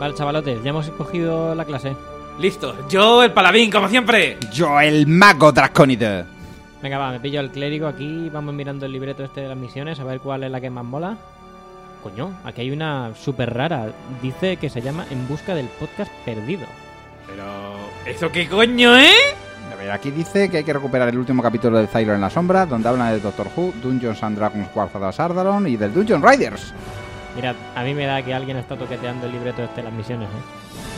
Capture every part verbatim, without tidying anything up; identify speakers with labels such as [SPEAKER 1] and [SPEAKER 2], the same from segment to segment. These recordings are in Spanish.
[SPEAKER 1] Vale, chavalotes, ya hemos escogido la clase.
[SPEAKER 2] Listo, yo el paladín, como siempre.
[SPEAKER 3] Yo el mago dracónido.
[SPEAKER 1] Venga, va, me pillo al clérigo aquí. Vamos mirando el libreto este de las misiones, a ver cuál es la que más mola. Coño, aquí hay una súper rara. Dice que se llama En busca del podcast perdido.
[SPEAKER 2] Pero... ¿eso qué coño, eh?
[SPEAKER 3] A ver, aquí dice que hay que recuperar el último capítulo de Cylon en la sombra, donde hablan de Doctor Who, Dungeons and Dragons War of the Sardaron y del Dungeon Riders.
[SPEAKER 1] Mirad, a mí me da que alguien está toqueteando el libreto este de las misiones, ¿eh?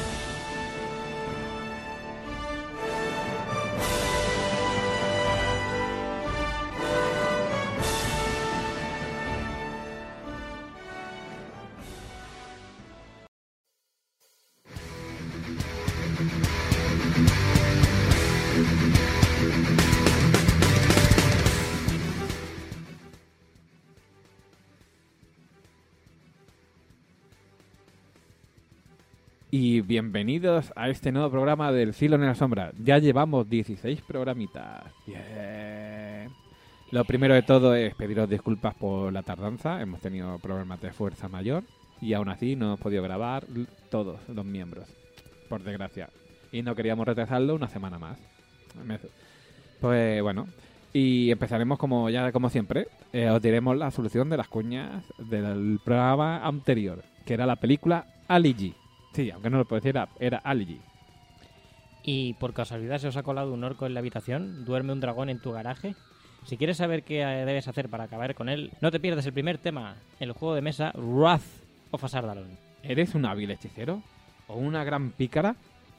[SPEAKER 4] Y bienvenidos a este nuevo programa del Cylon en la sombra. Ya llevamos dieciséis programitas. Bien. Lo primero de todo es pediros disculpas por la tardanza. Hemos tenido problemas de fuerza mayor y aún así no hemos podido grabar todos los miembros, por desgracia. Y no queríamos retrasarlo una semana más. Pues bueno, y empezaremos como ya como siempre. Eh, os diremos la solución de las cuñas del programa anterior, que era la película Ali G. Sí, aunque no lo puedo decir, era, era Ali G.
[SPEAKER 1] Y por casualidad se os ha colado un orco en la habitación, duerme un dragón en tu garaje. Si quieres saber qué debes hacer para acabar con él, no te pierdas el primer tema, el juego de mesa Wrath of Sardaron.
[SPEAKER 4] ¿Eres un hábil hechicero? ¿O una gran pícara?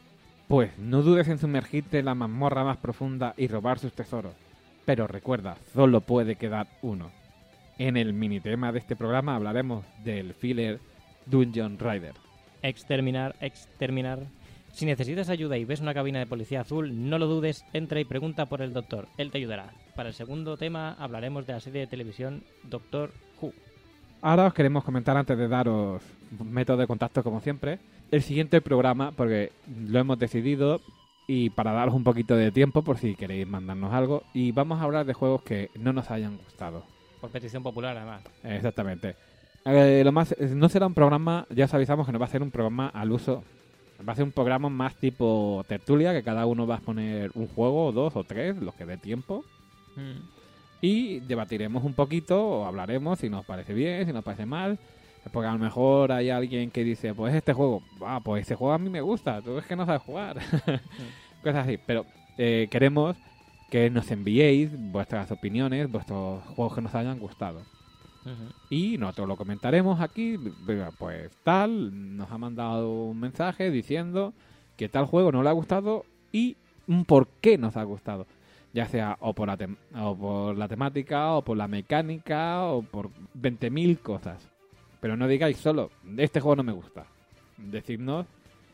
[SPEAKER 4] Pues no dudes en sumergirte en la mazmorra más profunda y robar sus tesoros. Pero recuerda, solo puede quedar uno. En el minitema de este programa hablaremos del filler Dungeon Rider.
[SPEAKER 1] Exterminar, exterminar. Si necesitas ayuda y ves una cabina de policía azul, no lo dudes, entra y pregunta por el doctor. Él te ayudará. Para el segundo tema hablaremos de la serie de televisión Doctor Who.
[SPEAKER 4] Ahora os queremos comentar, antes de daros método de contacto como siempre, el siguiente programa, porque lo hemos decidido y para daros un poquito de tiempo por si queréis mandarnos algo. Y vamos a hablar de juegos que no nos hayan gustado.
[SPEAKER 1] Por petición popular, además.
[SPEAKER 4] Exactamente. Eh, lo más, no será un programa, ya os avisamos que no va a ser un programa al uso, va a ser un programa más tipo tertulia, que cada uno va a poner un juego, o dos, o tres, los que dé tiempo, mm. y debatiremos un poquito, o hablaremos si nos parece bien, si nos parece mal, porque a lo mejor hay alguien que dice, pues este juego, ah, pues este juego a mí me gusta, tú es que no sabes jugar, mm. cosas así, pero eh, queremos que nos enviéis vuestras opiniones, vuestros juegos que nos hayan gustado. Uh-huh. Y nosotros lo comentaremos aquí, pues tal, nos ha mandado un mensaje diciendo que tal juego no le ha gustado y un por qué nos ha gustado. Ya sea o por la, tem- o por la temática, o por la mecánica, o por veinte mil cosas. Pero no digáis solo, este juego no me gusta. Decidnos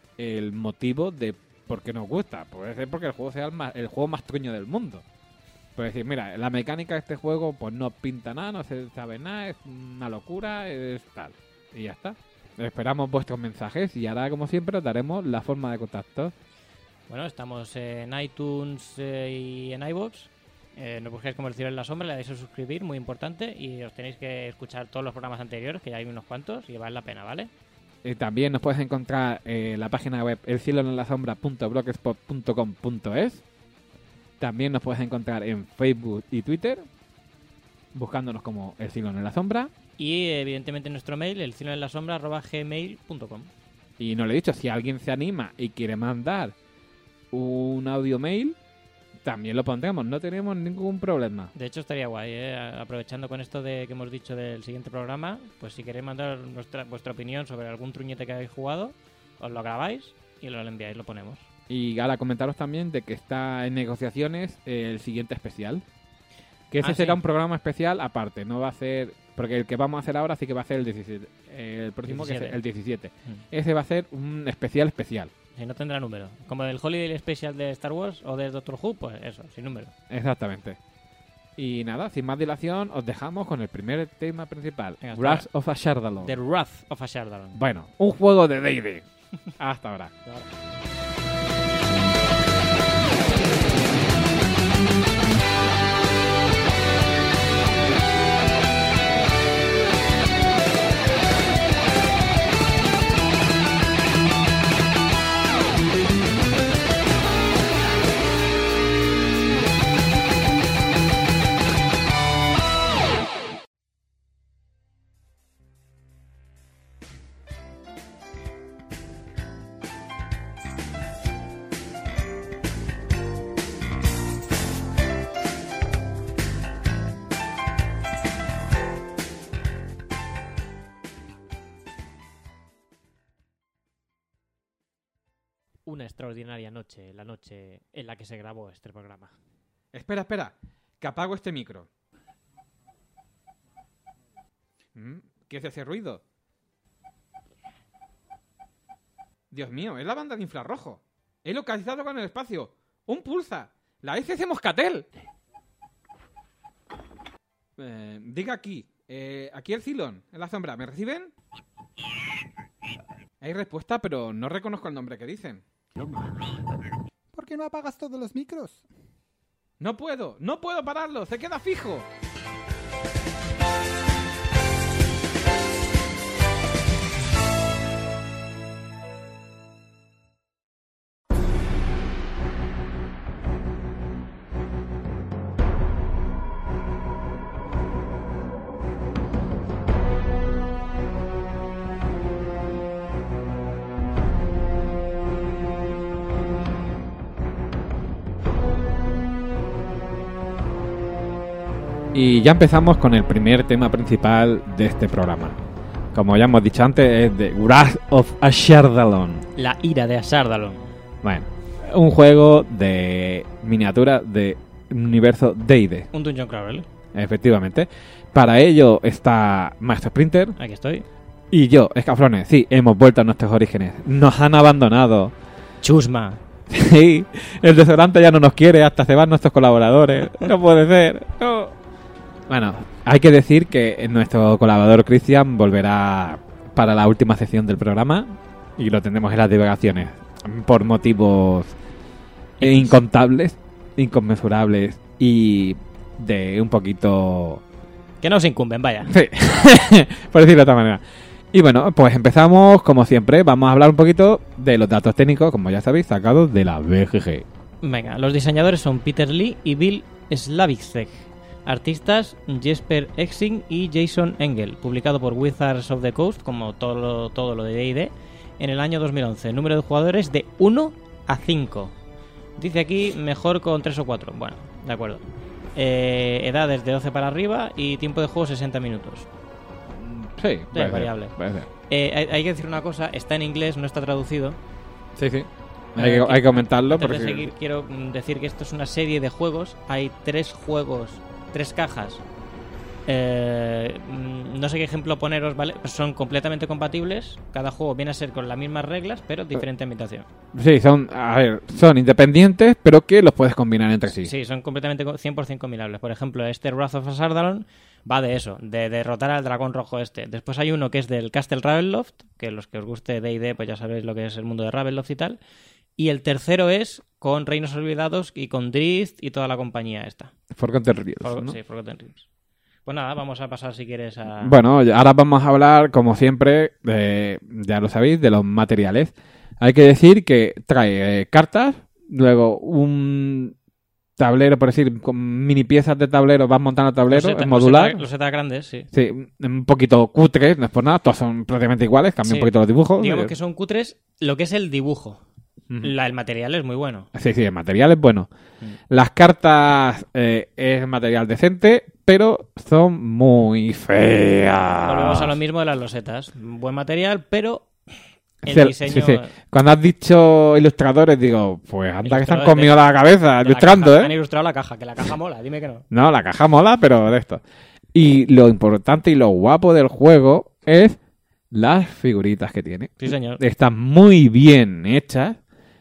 [SPEAKER 4] el motivo de por qué nos gusta. Puede ser porque el juego sea el, más, el juego más truño del mundo. Puedes decir, mira, la mecánica de este juego pues no pinta nada, no se sabe nada, es una locura, es tal. Y ya está. Esperamos vuestros mensajes y ahora, como siempre, os daremos la forma de contacto.
[SPEAKER 1] Bueno, estamos en iTunes eh, y en iVoox. Eh, nos busquéis como El Cylon en la sombra, le dais a suscribir, muy importante. Y os tenéis que escuchar todos los programas anteriores, que ya hay unos cuantos, y vale la pena, ¿vale?
[SPEAKER 4] Y también nos puedes encontrar en la página web el cylon en la sombra punto blogspot punto com punto es. También nos puedes encontrar en Facebook y Twitter, buscándonos como El Cylon en la sombra.
[SPEAKER 1] Y evidentemente nuestro mail, el cylon en la sombra arroba gmail punto com.
[SPEAKER 4] Y no le he dicho, si alguien se anima y quiere mandar un audio mail, también lo pondremos, no tenemos ningún problema.
[SPEAKER 1] De hecho estaría guay, ¿eh? Aprovechando con esto de que hemos dicho del siguiente programa, pues si queréis mandar nuestra, vuestra opinión sobre algún truñete que habéis jugado, os lo grabáis y lo enviáis, lo ponemos. Y
[SPEAKER 4] ahora comentaros también de que está en negociaciones el siguiente especial. Que ese
[SPEAKER 1] ah,
[SPEAKER 4] será
[SPEAKER 1] ¿sí?
[SPEAKER 4] un programa especial aparte, no va a ser... Porque el que vamos a hacer ahora sí que va a ser el diecisiete. El próximo
[SPEAKER 1] diecisiete.
[SPEAKER 4] Que es el diecisiete.
[SPEAKER 1] Mm.
[SPEAKER 4] Ese va a ser un especial especial.
[SPEAKER 1] Sí, no tendrá número. Como el Holiday Special de Star Wars o de Doctor Who, pues eso, sin número.
[SPEAKER 4] Exactamente. Y nada, sin más dilación, os dejamos con el primer tema principal.
[SPEAKER 1] Venga,
[SPEAKER 4] Wrath of a Sardaron.
[SPEAKER 1] The Wrath of a Sardaron.
[SPEAKER 4] Bueno, un juego de D and D. Hasta ahora.
[SPEAKER 1] Hasta ahora. Una extraordinaria noche, la noche en la que se grabó este programa.
[SPEAKER 4] Espera, espera, que apago este micro. ¿Qué es ese ruido? Dios mío, es la banda de infrarrojo. He localizado con el espacio. ¡Un pulsa! ¡La S S Moscatel! Eh, diga aquí. Eh, aquí el Cylon, en la sombra. ¿Me reciben? Hay respuesta, pero no reconozco el nombre que dicen.
[SPEAKER 3] ¿Por qué no apagas todos los micros?
[SPEAKER 4] No puedo, no puedo pararlo. Se queda fijo. Y ya empezamos con el primer tema principal de este programa. Como ya hemos dicho antes, es The Wrath of Ashardalon.
[SPEAKER 1] La ira de Ashardalon.
[SPEAKER 4] Bueno, un juego de miniatura de universo D and D.
[SPEAKER 1] Un Dungeon Crawl.
[SPEAKER 4] Efectivamente. Para ello está Master Splinter.
[SPEAKER 1] Aquí estoy.
[SPEAKER 4] Y yo, Escafrones. Sí, hemos vuelto a nuestros orígenes. Nos han abandonado.
[SPEAKER 1] Chusma.
[SPEAKER 4] Sí, el desodorante ya no nos quiere, hasta se van nuestros colaboradores. No puede ser. No. Bueno, hay que decir que nuestro colaborador Cristian volverá para la última sección del programa y lo tendremos en las divagaciones por motivos incontables, inconmensurables y de un poquito...
[SPEAKER 1] Que nos incumben, vaya.
[SPEAKER 4] Sí, por decirlo de otra manera. Y bueno, pues empezamos como siempre. Vamos a hablar un poquito de los datos técnicos, como ya sabéis, sacados de la B G G.
[SPEAKER 1] Venga, los diseñadores son Peter Lee y Bill Slavicek. Artistas Jesper Exing y Jason Engel. Publicado por Wizards of the Coast, como todo lo, todo lo de D and D, en el año dos mil once. Número de jugadores de uno a cinco. Dice aquí mejor con tres o cuatro. Bueno, de acuerdo. Eh, edades de doce para arriba y tiempo de juego sesenta minutos.
[SPEAKER 4] Sí, puede
[SPEAKER 1] es variable.
[SPEAKER 4] Ser, puede ser.
[SPEAKER 1] Eh, hay, hay que decir una cosa, está en inglés, no está traducido.
[SPEAKER 4] Sí, sí. Hay que, hay que comentarlo.
[SPEAKER 1] Antes
[SPEAKER 4] porque...
[SPEAKER 1] de seguir, quiero decir que esto es una serie de juegos. Hay tres juegos, tres cajas. Eh, no sé qué ejemplo poneros, ¿vale? Son completamente compatibles. Cada juego viene a ser con las mismas reglas, pero diferente ambientación.
[SPEAKER 4] Sí, son, a ver, son independientes, pero que los puedes combinar entre sí.
[SPEAKER 1] Sí, son completamente cien por ciento combinables. Por ejemplo, este Wrath of Ashardalon va de eso, de derrotar al dragón rojo este. Después hay uno que es del Castle Ravenloft, que los que os guste D and D, pues ya sabéis lo que es el mundo de Ravenloft y tal. Y el tercero es con Reinos Olvidados y con Drift y toda la compañía esta.
[SPEAKER 4] Forgotten Realms,
[SPEAKER 1] For-
[SPEAKER 4] ¿no?
[SPEAKER 1] Sí, Forgotten Realms. Pues nada, vamos a pasar si quieres a...
[SPEAKER 4] Bueno, ahora vamos a hablar, como siempre, de, ya lo sabéis, de los materiales. Hay que decir que trae eh, cartas, luego un tablero, por decir, con mini piezas de tablero, vas montando tablero,
[SPEAKER 1] Loseta-
[SPEAKER 4] es modular.
[SPEAKER 1] loseta- Losetas grandes, sí.
[SPEAKER 4] Sí, un poquito cutres, no es por nada, todos son prácticamente iguales, cambia
[SPEAKER 1] Sí.
[SPEAKER 4] un poquito los dibujos.
[SPEAKER 1] Digamos
[SPEAKER 4] eh,
[SPEAKER 1] que son cutres lo que es el dibujo.
[SPEAKER 4] Ujú.
[SPEAKER 1] La, el material es muy bueno.
[SPEAKER 4] Sí, sí, el material es bueno.
[SPEAKER 1] Mm.
[SPEAKER 4] Las cartas eh, es material decente, pero son muy feas.
[SPEAKER 1] Volvemos a lo mismo de las losetas. Buen material, pero el
[SPEAKER 4] Sí,
[SPEAKER 1] diseño...
[SPEAKER 4] sí, sí. Cuando has dicho ilustradores, digo, pues anda que se han
[SPEAKER 1] Ilustradores
[SPEAKER 4] comido
[SPEAKER 1] de-
[SPEAKER 4] la cabeza
[SPEAKER 1] de la
[SPEAKER 4] ilustrando,
[SPEAKER 1] caja. Han
[SPEAKER 4] ¿eh?
[SPEAKER 1] ilustrado la caja, que la caja mola, dime que no.
[SPEAKER 4] No, la caja mola, pero de esto. Y lo importante y lo guapo del juego es las figuritas que tiene.
[SPEAKER 1] Sí, señor.
[SPEAKER 4] Están muy bien hechas.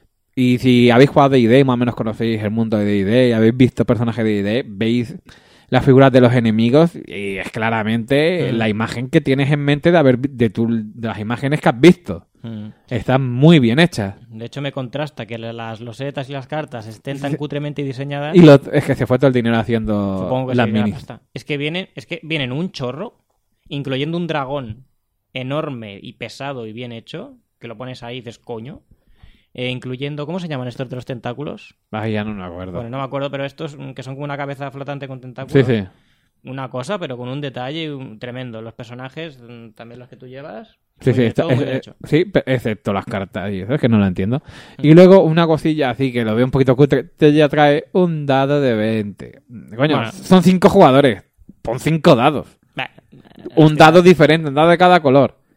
[SPEAKER 4] Y si habéis jugado D and D, más o menos conocéis el mundo de D and D y habéis visto personajes de D and D, veis las figuras de los enemigos y es claramente
[SPEAKER 1] Mm.
[SPEAKER 4] la imagen que tienes en mente de, haber, vi- de, tu, de las imágenes que has visto.
[SPEAKER 1] Mm.
[SPEAKER 4] Están muy bien hechas.
[SPEAKER 1] De hecho, me contrasta que las losetas y las cartas estén tan cutremente diseñadas.
[SPEAKER 4] Y lo, es que se fue todo el dinero haciendo
[SPEAKER 1] Supongo que
[SPEAKER 4] las
[SPEAKER 1] sí, la
[SPEAKER 4] minis.
[SPEAKER 1] pasta. Es que vienen, es que vienen un chorro, incluyendo un dragón enorme y pesado y bien hecho, que lo pones ahí y dices, coño. Eh, incluyendo, ¿cómo se llaman estos de los tentáculos?
[SPEAKER 4] Ay, ya no me acuerdo.
[SPEAKER 1] Bueno, no me acuerdo, pero estos mm, que son como una cabeza flotante con tentáculos.
[SPEAKER 4] sí, sí.
[SPEAKER 1] Una cosa, pero con un detalle un- tremendo. Los personajes, mm, también los que tú llevas.
[SPEAKER 4] Sí,
[SPEAKER 1] muy
[SPEAKER 4] sí,
[SPEAKER 1] bien,
[SPEAKER 4] está-
[SPEAKER 1] todo muy
[SPEAKER 4] es-
[SPEAKER 1] bien
[SPEAKER 4] eh,
[SPEAKER 1] hecho.
[SPEAKER 4] sí, pe- excepto las cartas y eso, es que no lo entiendo. Y luego una cosilla así que lo veo un poquito cutre, te ya trae un dado de veinte. Coño,
[SPEAKER 1] Bueno.
[SPEAKER 4] son cinco jugadores, pon cinco dados.
[SPEAKER 1] Bah,
[SPEAKER 4] Un
[SPEAKER 1] hostia.
[SPEAKER 4] dado diferente, un dado de cada color.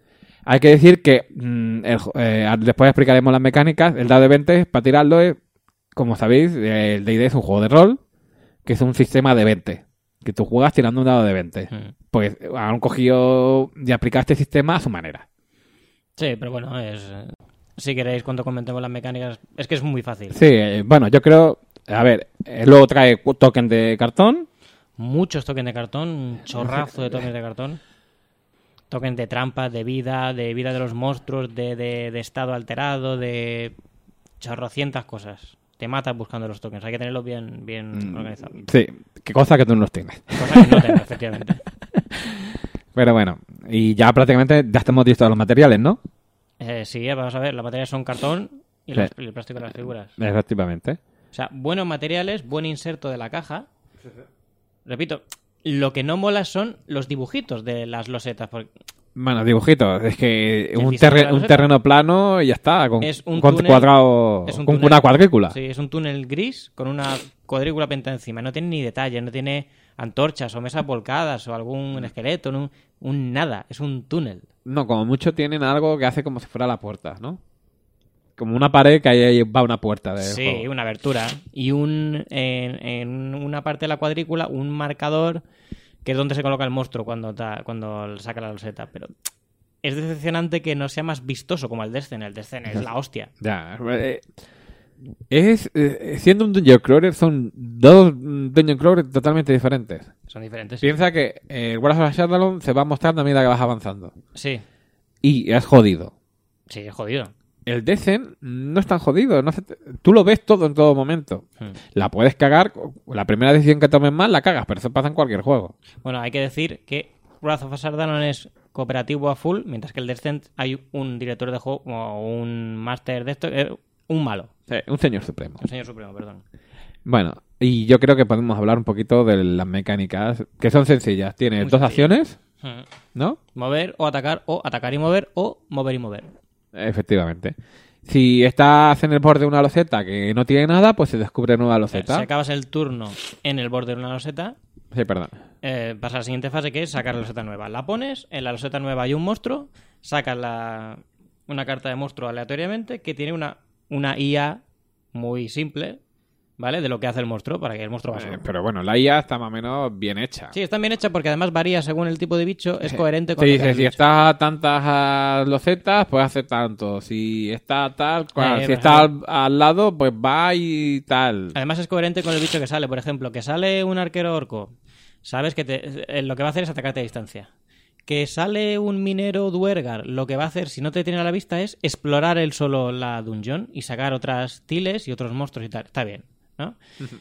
[SPEAKER 4] Hay que decir que mm, el, eh, después explicaremos las mecánicas. El dado de veinte, para tirarlo, es, como sabéis, el D and D es un juego de rol que es un sistema de veinte. Que tú juegas tirando un dado de veinte. Mm. Pues han cogido y aplicado este sistema a su manera.
[SPEAKER 1] Sí, pero bueno, es si queréis cuando comentemos las mecánicas, es que es muy fácil.
[SPEAKER 4] Sí, eh, bueno, yo creo... A ver, eh, luego trae token de cartón.
[SPEAKER 1] Muchos tokens de cartón, un chorrazo de tokens de cartón. Tokens de trampas, de vida, de vida de los monstruos, de, de, de estado alterado, de chorrocientas cosas. Te matas buscando los tokens, hay que tenerlos bien, bien mm, organizados.
[SPEAKER 4] Sí, qué cosa que tú no los tienes.
[SPEAKER 1] Cosa que no tengo, efectivamente.
[SPEAKER 4] Pero bueno, y ya prácticamente ya estamos listos los materiales, ¿no?
[SPEAKER 1] Eh, sí, vamos a ver, los materiales son cartón y, sí. los, y el plástico de las figuras.
[SPEAKER 4] Efectivamente.
[SPEAKER 1] O sea, buenos materiales, buen inserto de la caja. Sí, sí. Repito, lo que no mola son los dibujitos de las losetas. Porque...
[SPEAKER 4] Bueno, dibujitos. Es que un, terre un terreno plano y ya está. Con,
[SPEAKER 1] es un
[SPEAKER 4] con
[SPEAKER 1] túnel,
[SPEAKER 4] cuadrado,
[SPEAKER 1] es un
[SPEAKER 4] con
[SPEAKER 1] túnel,
[SPEAKER 4] una cuadrícula.
[SPEAKER 1] Sí, es un túnel gris con una cuadrícula pintada encima. No tiene ni detalles, no tiene antorchas o mesas volcadas o algún esqueleto, no, un nada. Es un túnel.
[SPEAKER 4] No, como mucho tienen algo que hace como si fuera la puerta, ¿no? Como una pared que ahí va una puerta. De
[SPEAKER 1] sí,
[SPEAKER 4] juego.
[SPEAKER 1] Una abertura. Y un en, en una parte de la cuadrícula un marcador que es donde se coloca el monstruo cuando, ta, cuando saca la loseta. Pero es decepcionante que no sea más vistoso como el Descent. El Descent es la hostia.
[SPEAKER 4] Ya. Eh, es eh, siendo un Dungeon Crawler, son dos Dungeon Crawler totalmente diferentes.
[SPEAKER 1] Son diferentes.
[SPEAKER 4] Piensa
[SPEAKER 1] sí.
[SPEAKER 4] que el Wrath of Shadowlands se va mostrando a medida que vas avanzando.
[SPEAKER 1] Sí.
[SPEAKER 4] Y es jodido.
[SPEAKER 1] Sí, es jodido.
[SPEAKER 4] El Descent no es tan jodido. No hace... Tú lo ves todo en todo momento. Hmm. La puedes cagar. La primera decisión que tomes mal la cagas, pero eso pasa en cualquier juego.
[SPEAKER 1] Bueno, hay que decir que Wrath of Shadowlands es cooperativo a full, mientras que el Descent hay un director de juego o un máster de esto, eh, un malo.
[SPEAKER 4] Sí, un señor supremo.
[SPEAKER 1] Un señor supremo, perdón.
[SPEAKER 4] Bueno, y yo creo que podemos hablar un poquito de las mecánicas, que son sencillas. Tienes
[SPEAKER 1] Muy
[SPEAKER 4] dos
[SPEAKER 1] sencillo.
[SPEAKER 4] acciones,
[SPEAKER 1] Hmm.
[SPEAKER 4] ¿no?
[SPEAKER 1] Mover o atacar, o atacar y mover, o mover y mover.
[SPEAKER 4] Efectivamente. Si estás en el borde de una loseta que no tiene nada, pues se descubre nueva loseta.
[SPEAKER 1] Si acabas el turno en el borde de una loseta,
[SPEAKER 4] sí, perdón.
[SPEAKER 1] Eh, pasa a la siguiente fase, que es sacar la loseta nueva. La pones, en la loseta nueva hay un monstruo, sacas la, una carta de monstruo aleatoriamente que tiene una, una I A muy simple, ¿vale? De lo que hace el monstruo, para que el monstruo vaya.
[SPEAKER 4] Eh, pero bueno, la I A está más o menos bien hecha.
[SPEAKER 1] Sí, está bien hecha porque además varía según el tipo de bicho, es coherente con
[SPEAKER 4] sí,
[SPEAKER 1] lo que
[SPEAKER 4] sí,
[SPEAKER 1] hace
[SPEAKER 4] si
[SPEAKER 1] el
[SPEAKER 4] está a tantas uh, losetas, pues hace tanto. Si está tal, cual.
[SPEAKER 1] Eh,
[SPEAKER 4] si está al, al lado, pues va y tal.
[SPEAKER 1] Además es coherente con el bicho que sale. Por ejemplo, que sale un arquero orco, sabes que te, eh, lo que va a hacer es atacarte a distancia. Que sale un minero duergar, lo que va a hacer, si no te tiene a la vista, es explorar él solo la dungeon y sacar otras tiles y otros monstruos y tal. Está bien, ¿no?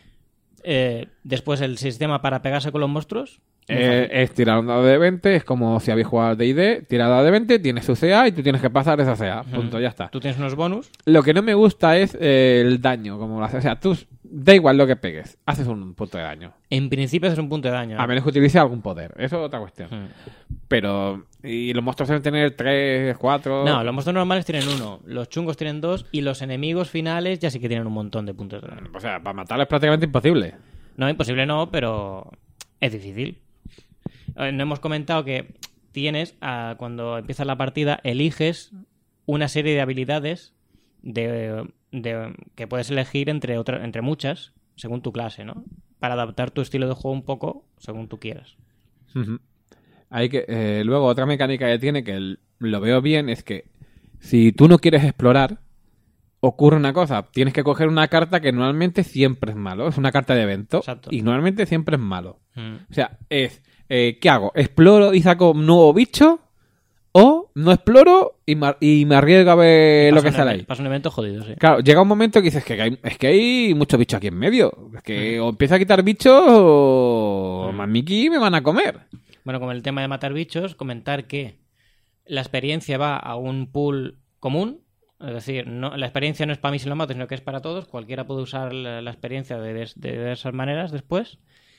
[SPEAKER 1] eh, después el sistema para pegarse con los monstruos
[SPEAKER 4] eh, es tirar un dado de veinte, es como si habéis jugado al D and D, tirar dado de veinte, tienes su C A y tú tienes que pasar esa C A, punto, ya está.
[SPEAKER 1] Tú tienes unos bonus.
[SPEAKER 4] Lo que no me gusta es eh, el daño, como lo haces, o sea, tú da igual lo que pegues, haces un punto de daño.
[SPEAKER 1] En principio haces un punto de daño, ¿no?
[SPEAKER 4] A menos que utilice algún poder, eso es otra cuestión. Hmm. Pero, y los monstruos deben tener tres, cuatro...
[SPEAKER 1] No, los monstruos normales tienen uno, los chungos tienen dos y los enemigos finales ya sí que tienen un montón de puntos de daño.
[SPEAKER 4] O sea, para matarlo es prácticamente imposible.
[SPEAKER 1] No, imposible no, pero es difícil. Eh, no hemos comentado que tienes, a, cuando empiezas la partida, eliges una serie de habilidades de, de, que puedes elegir entre, otra, entre muchas, según tu clase, ¿no? Para adaptar tu estilo de juego un poco según tú quieras.
[SPEAKER 4] Uh-huh. Hay que, eh, luego, otra mecánica que tiene, que lo veo bien, es que si tú no quieres explorar, ocurre una cosa. Tienes que coger una carta que normalmente siempre es malo. Es una carta de evento.
[SPEAKER 1] Exacto.
[SPEAKER 4] Y normalmente siempre es malo.
[SPEAKER 1] Mm.
[SPEAKER 4] O sea, es... Eh, ¿qué hago? ¿Exploro y saco un nuevo bicho? ¿O no exploro y me, y me arriesgo a ver lo que sale ahí?
[SPEAKER 1] Pasa un evento jodido, sí.
[SPEAKER 4] Claro, llega un momento que dices que hay, es que hay muchos bichos aquí en medio. Es que mm. o empiezo a quitar bichos o mm. más Mickey me van a comer.
[SPEAKER 1] Bueno, con el tema de matar bichos, comentar que la experiencia va a un pool común. Es decir, no, la experiencia no es para mí si lo mato, sino que es para todos. Cualquiera puede usar la, la experiencia de, de, de diversas maneras después.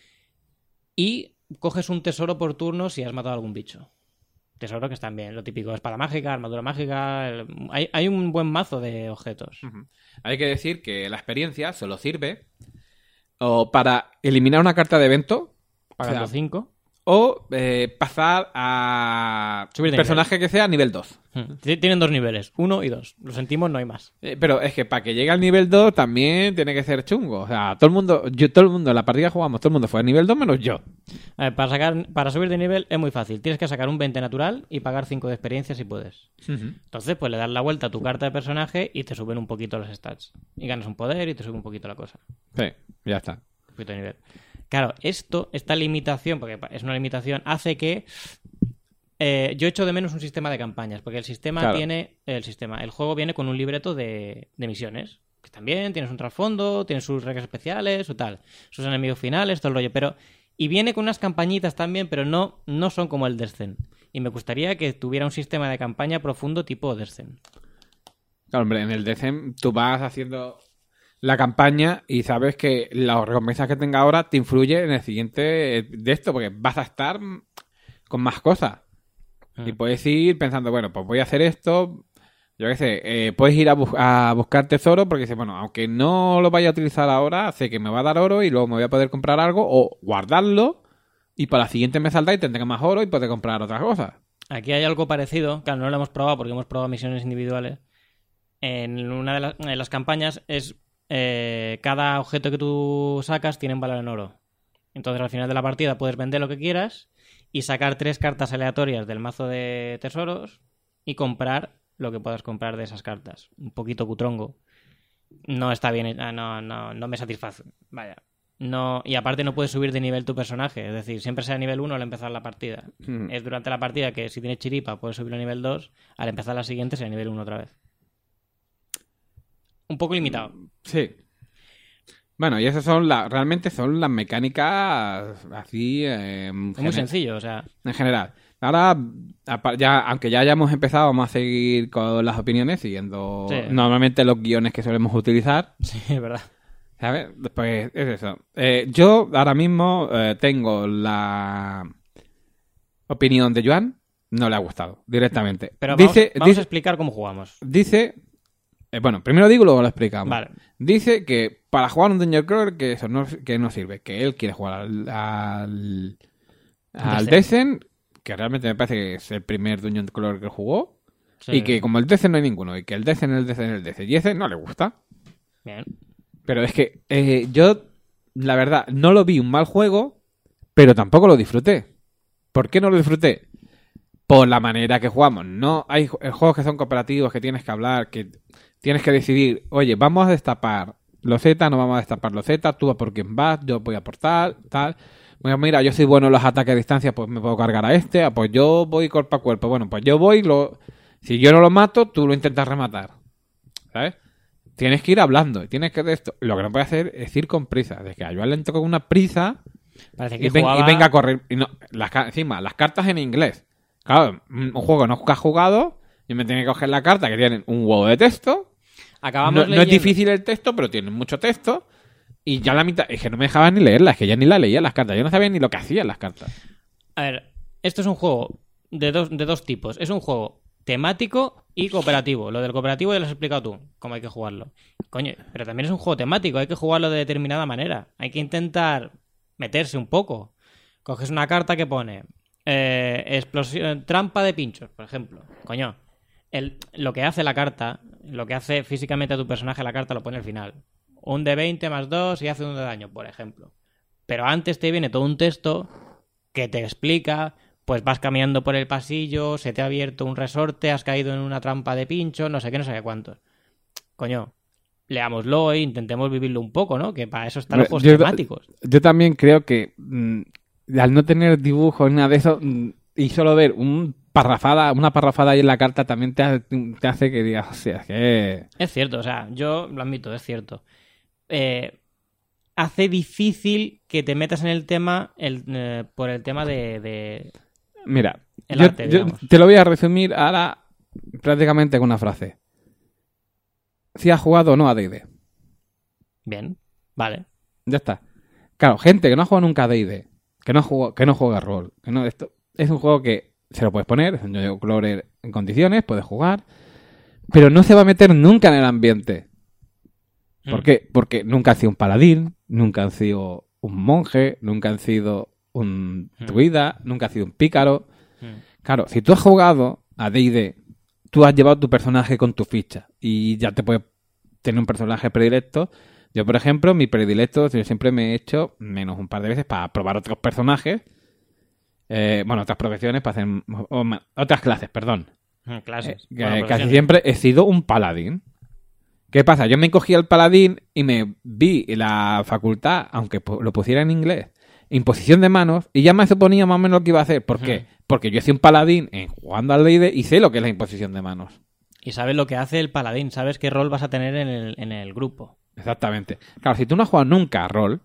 [SPEAKER 1] Y coges un tesoro por turno si has matado a algún bicho. Tesoro que están bien, lo típico, espada mágica, armadura mágica... El, hay, hay un buen mazo de objetos.
[SPEAKER 4] Uh-huh. Hay que decir que la experiencia solo sirve o para eliminar una carta de evento...
[SPEAKER 1] Pagando cinco.
[SPEAKER 4] o eh, pasar a
[SPEAKER 1] Subir de
[SPEAKER 4] personaje que sea nivel dos.
[SPEAKER 1] Hmm. Tienen dos niveles, uno y dos. Lo sentimos, no hay más.
[SPEAKER 4] Eh, pero es que para que llegue al nivel dos también tiene que ser chungo. O sea, todo el mundo, yo, todo el mundo, en la partida que jugamos, todo el mundo fue a nivel dos menos yo.
[SPEAKER 1] A ver, para, sacar, para subir de nivel es muy fácil. Tienes que sacar un veinte natural y pagar cinco de experiencia si puedes.
[SPEAKER 4] Uh-huh.
[SPEAKER 1] Entonces, pues le das la vuelta a tu carta de personaje y te suben un poquito los stats. Y ganas un poder y te sube un poquito la cosa.
[SPEAKER 4] Sí, ya está.
[SPEAKER 1] Un poquito de nivel. Claro, esto, esta limitación, porque es una limitación, hace que eh, yo echo de menos un sistema de campañas, porque el sistema
[SPEAKER 4] Claro.
[SPEAKER 1] tiene, el sistema, el juego viene con un libreto de, de misiones, que también tienes un trasfondo, tienes sus reglas especiales, o tal, sus enemigos finales, todo el rollo, pero y viene con unas campañitas también, pero no, no son como el Descent. Y me gustaría que tuviera un sistema de campaña profundo tipo Descent.
[SPEAKER 4] Claro, hombre, en el D C M tú vas haciendo la campaña y sabes que las recompensas que tenga ahora te influye en el siguiente de esto, porque vas a estar con más cosas.
[SPEAKER 1] Mm.
[SPEAKER 4] Y puedes ir pensando, bueno, pues voy a hacer esto, yo qué sé, eh, puedes ir a, bu- a buscar tesoro porque dices, bueno, aunque no lo vaya a utilizar ahora, sé que me va a dar oro y luego me voy a poder comprar algo o guardarlo y para la siguiente me saldrá y tendré más oro y podré comprar otras cosas.
[SPEAKER 1] Aquí hay algo parecido, claro, no lo hemos probado porque hemos probado misiones individuales. En una de las, en las campañas es eh, cada objeto que tú sacas tiene un valor en oro. Entonces al final de la partida puedes vender lo que quieras y sacar tres cartas aleatorias del mazo de tesoros y comprar lo que puedas comprar de esas cartas. Un poquito cutrongo. No está bien, ah, no, no, no me satisface. Vaya. No, y aparte no puedes subir de nivel tu personaje. Es decir, siempre sea nivel uno al empezar la partida.
[SPEAKER 4] Mm.
[SPEAKER 1] Es durante la partida que si tienes chiripa puedes subirlo a nivel dos. Al empezar la siguiente será nivel uno otra vez. Un poco limitado.
[SPEAKER 4] Sí. Bueno, y esas son las, realmente son las mecánicas así eh, en,
[SPEAKER 1] Es muy
[SPEAKER 4] gener-
[SPEAKER 1] sencillo, o sea...
[SPEAKER 4] en general. Ahora, apa- ya, aunque ya hayamos empezado, vamos a seguir con las opiniones, siguiendo
[SPEAKER 1] Sí.
[SPEAKER 4] normalmente los guiones que solemos utilizar.
[SPEAKER 1] Sí, es verdad.
[SPEAKER 4] ¿Sabes? Pues es eso. Eh, yo ahora mismo eh, tengo la opinión de Joan. No le ha gustado, directamente.
[SPEAKER 1] Pero
[SPEAKER 4] dice,
[SPEAKER 1] vamos, vamos
[SPEAKER 4] dice,
[SPEAKER 1] a explicar cómo jugamos.
[SPEAKER 4] dice eh, bueno, primero digo, luego lo explicamos.
[SPEAKER 1] Vale.
[SPEAKER 4] Dice que para jugar un Dungeon Crawler que eso no, que no sirve, que él quiere jugar al al, al
[SPEAKER 1] Descent.
[SPEAKER 4] Descent, que realmente me parece que es el primer Dungeon Crawler que jugó,
[SPEAKER 1] Sí.
[SPEAKER 4] y que como el Descent no hay ninguno, y que el Descent, el Descent, el Descent, y ese no le gusta.
[SPEAKER 1] Bien.
[SPEAKER 4] Pero es que eh, yo, la verdad, no lo vi un mal juego, pero tampoco lo disfruté. ¿Por qué no lo disfruté? Por la manera que jugamos. No hay ju- juegos que son cooperativos, que tienes que hablar, que tienes que decidir, oye, vamos a destapar los Z, no vamos a destapar los Z, tú vas por quién vas, yo voy a por tal, tal. Bueno, mira, yo soy bueno en los ataques a distancia, pues me puedo cargar a este, ah, pues yo voy cuerpo a cuerpo. Bueno, pues yo voy, lo... si yo no lo mato, tú lo intentas rematar. ¿Sabes? Tienes que ir hablando, tienes que de esto. Lo que no puedes hacer es ir con prisa. De que a Joan le entró con una prisa
[SPEAKER 1] Parece que
[SPEAKER 4] y, ven-
[SPEAKER 1] jugaba...
[SPEAKER 4] y venga a correr. Y no, las, ca- encima, las cartas en inglés. Claro, un un juego no has jugado, y me tiene que coger la carta que tienen un huevo de texto.
[SPEAKER 1] Acabamos
[SPEAKER 4] No, no es
[SPEAKER 1] leyendo-
[SPEAKER 4] difícil el texto, pero tienen mucho texto. Y ya la mitad, es que no me dejaban ni leerlas, es que ya ni la leía las cartas. Yo no sabía ni lo que hacían las cartas.
[SPEAKER 1] A ver, esto es un juego de dos, de dos tipos. Es un juego temático y cooperativo. Lo del cooperativo ya lo has explicado tú, cómo hay que jugarlo. Coño, pero también es un juego temático, hay que jugarlo de determinada manera. Hay que intentar meterse un poco. Coges una carta que pone eh, explosión, trampa de pinchos, por ejemplo. Coño, el, lo que hace la carta, lo que hace físicamente a tu personaje la carta lo pone al final. Un de veinte más dos y hace uno de daño, por ejemplo. Pero antes te viene todo un texto que te explica, pues vas caminando por el pasillo, se te ha abierto un resorte, has caído en una trampa de pincho, no sé qué, no sé qué cuántos. Coño, leámoslo e intentemos vivirlo un poco, ¿no? Que para eso están los juegos
[SPEAKER 4] Yo-
[SPEAKER 1] temáticos.
[SPEAKER 4] Yo también creo que mm, al no tener dibujos ni nada de eso mm, y solo ver un parrafada, una parrafada ahí en la carta también te, ha- te hace que digas, o sea, es que...
[SPEAKER 1] Es cierto, o sea, yo lo admito, es cierto. Eh, hace difícil que te metas en el tema el, eh, por el tema de... de-
[SPEAKER 4] Mira,
[SPEAKER 1] El
[SPEAKER 4] yo,
[SPEAKER 1] arte,
[SPEAKER 4] yo
[SPEAKER 1] digamos.
[SPEAKER 4] te lo voy a resumir ahora prácticamente con una frase. Si has jugado o no a D and D.
[SPEAKER 1] Bien, vale.
[SPEAKER 4] Ya está. Claro, gente que no ha jugado nunca a D and D, que no juega, que no juega rol, que no esto es un juego que se lo puedes poner, es un Dungeon Crawler en condiciones, puedes jugar, pero no se va a meter nunca en el ambiente. ¿Por
[SPEAKER 1] Mm.
[SPEAKER 4] qué? Porque nunca han sido un paladín, nunca han sido un monje, nunca han sido un
[SPEAKER 1] Mm.
[SPEAKER 4] druida, nunca has sido un pícaro.
[SPEAKER 1] Mm.
[SPEAKER 4] Claro, si tú has jugado a D y D, tú has llevado tu personaje con tu ficha y ya te puedes tener un personaje predilecto. Yo, por ejemplo, mi predilecto, yo siempre me he hecho, menos un par de veces, para probar otros personajes. Eh, bueno, otras profesiones, para hacer o, o, otras clases, perdón.
[SPEAKER 1] Mm, Clases.
[SPEAKER 4] Eh,
[SPEAKER 1] Bueno,
[SPEAKER 4] casi
[SPEAKER 1] profesiones.
[SPEAKER 4] siempre he sido un paladín. ¿Qué pasa? Yo me cogí al paladín y me vi la facultad, aunque pu- lo pusiera en inglés, imposición de manos, y ya me suponía más o menos lo que iba a hacer. ¿Por qué?
[SPEAKER 1] Ujú.
[SPEAKER 4] Porque yo soy un paladín en jugando al D y D y sé lo que es la imposición de manos.
[SPEAKER 1] Y sabes lo que hace el paladín, sabes qué rol vas a tener en el, en el grupo.
[SPEAKER 4] Exactamente. Claro, si tú no has jugado nunca a rol,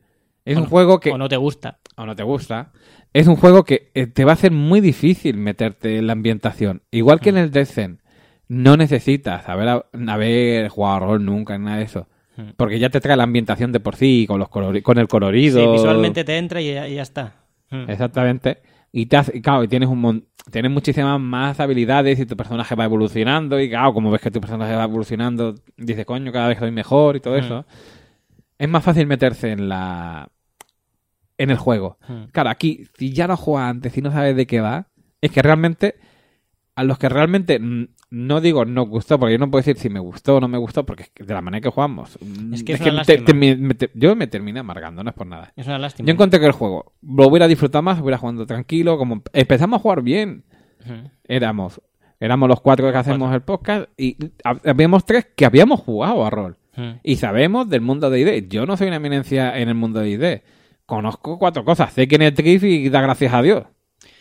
[SPEAKER 4] es
[SPEAKER 1] O
[SPEAKER 4] un
[SPEAKER 1] no-
[SPEAKER 4] juego que...
[SPEAKER 1] O no te gusta.
[SPEAKER 4] o no te gusta, es un juego que eh, te va a hacer muy difícil meterte en la ambientación. Igual que en el Descent, no necesitas haber, haber jugado a rol nunca, nada de eso.
[SPEAKER 1] Mm.
[SPEAKER 4] Porque ya te trae la ambientación de por sí, con, los colori- con el colorido.
[SPEAKER 1] Sí, visualmente te entra y ya, y ya está. Mm.
[SPEAKER 4] Exactamente. Y, te hace- y claro, y tienes un mon- tienes muchísimas más habilidades y tu personaje va evolucionando. Y claro, como ves que tu personaje va evolucionando, dices, coño, cada vez soy mejor y todo
[SPEAKER 1] Mm.
[SPEAKER 4] eso. Es más fácil meterse en la en el juego.
[SPEAKER 1] Mm.
[SPEAKER 4] Claro, aquí, si ya lo has jugado antes y no sabes de qué va, es que realmente, a los que realmente, mm, no digo no gustó, porque yo no puedo decir si me gustó o no me gustó, porque es que de la manera que jugamos, mm,
[SPEAKER 1] Es que es una
[SPEAKER 4] te-
[SPEAKER 1] lástima.
[SPEAKER 4] te- me- me- te- yo me terminé amargando, no es por nada.
[SPEAKER 1] Es una lástima.
[SPEAKER 4] Yo encontré que el juego lo hubiera disfrutado más, hubiera jugando tranquilo, como empezamos a jugar bien.
[SPEAKER 1] Mm.
[SPEAKER 4] Éramos, éramos los cuatro que hacemos el podcast y hab- habíamos tres que habíamos jugado a rol.
[SPEAKER 1] Mm.
[SPEAKER 4] Y sabemos del mundo de I D. Yo no soy una eminencia en el mundo de I D. Conozco cuatro cosas. Sé quién es Triff y da gracias a Dios.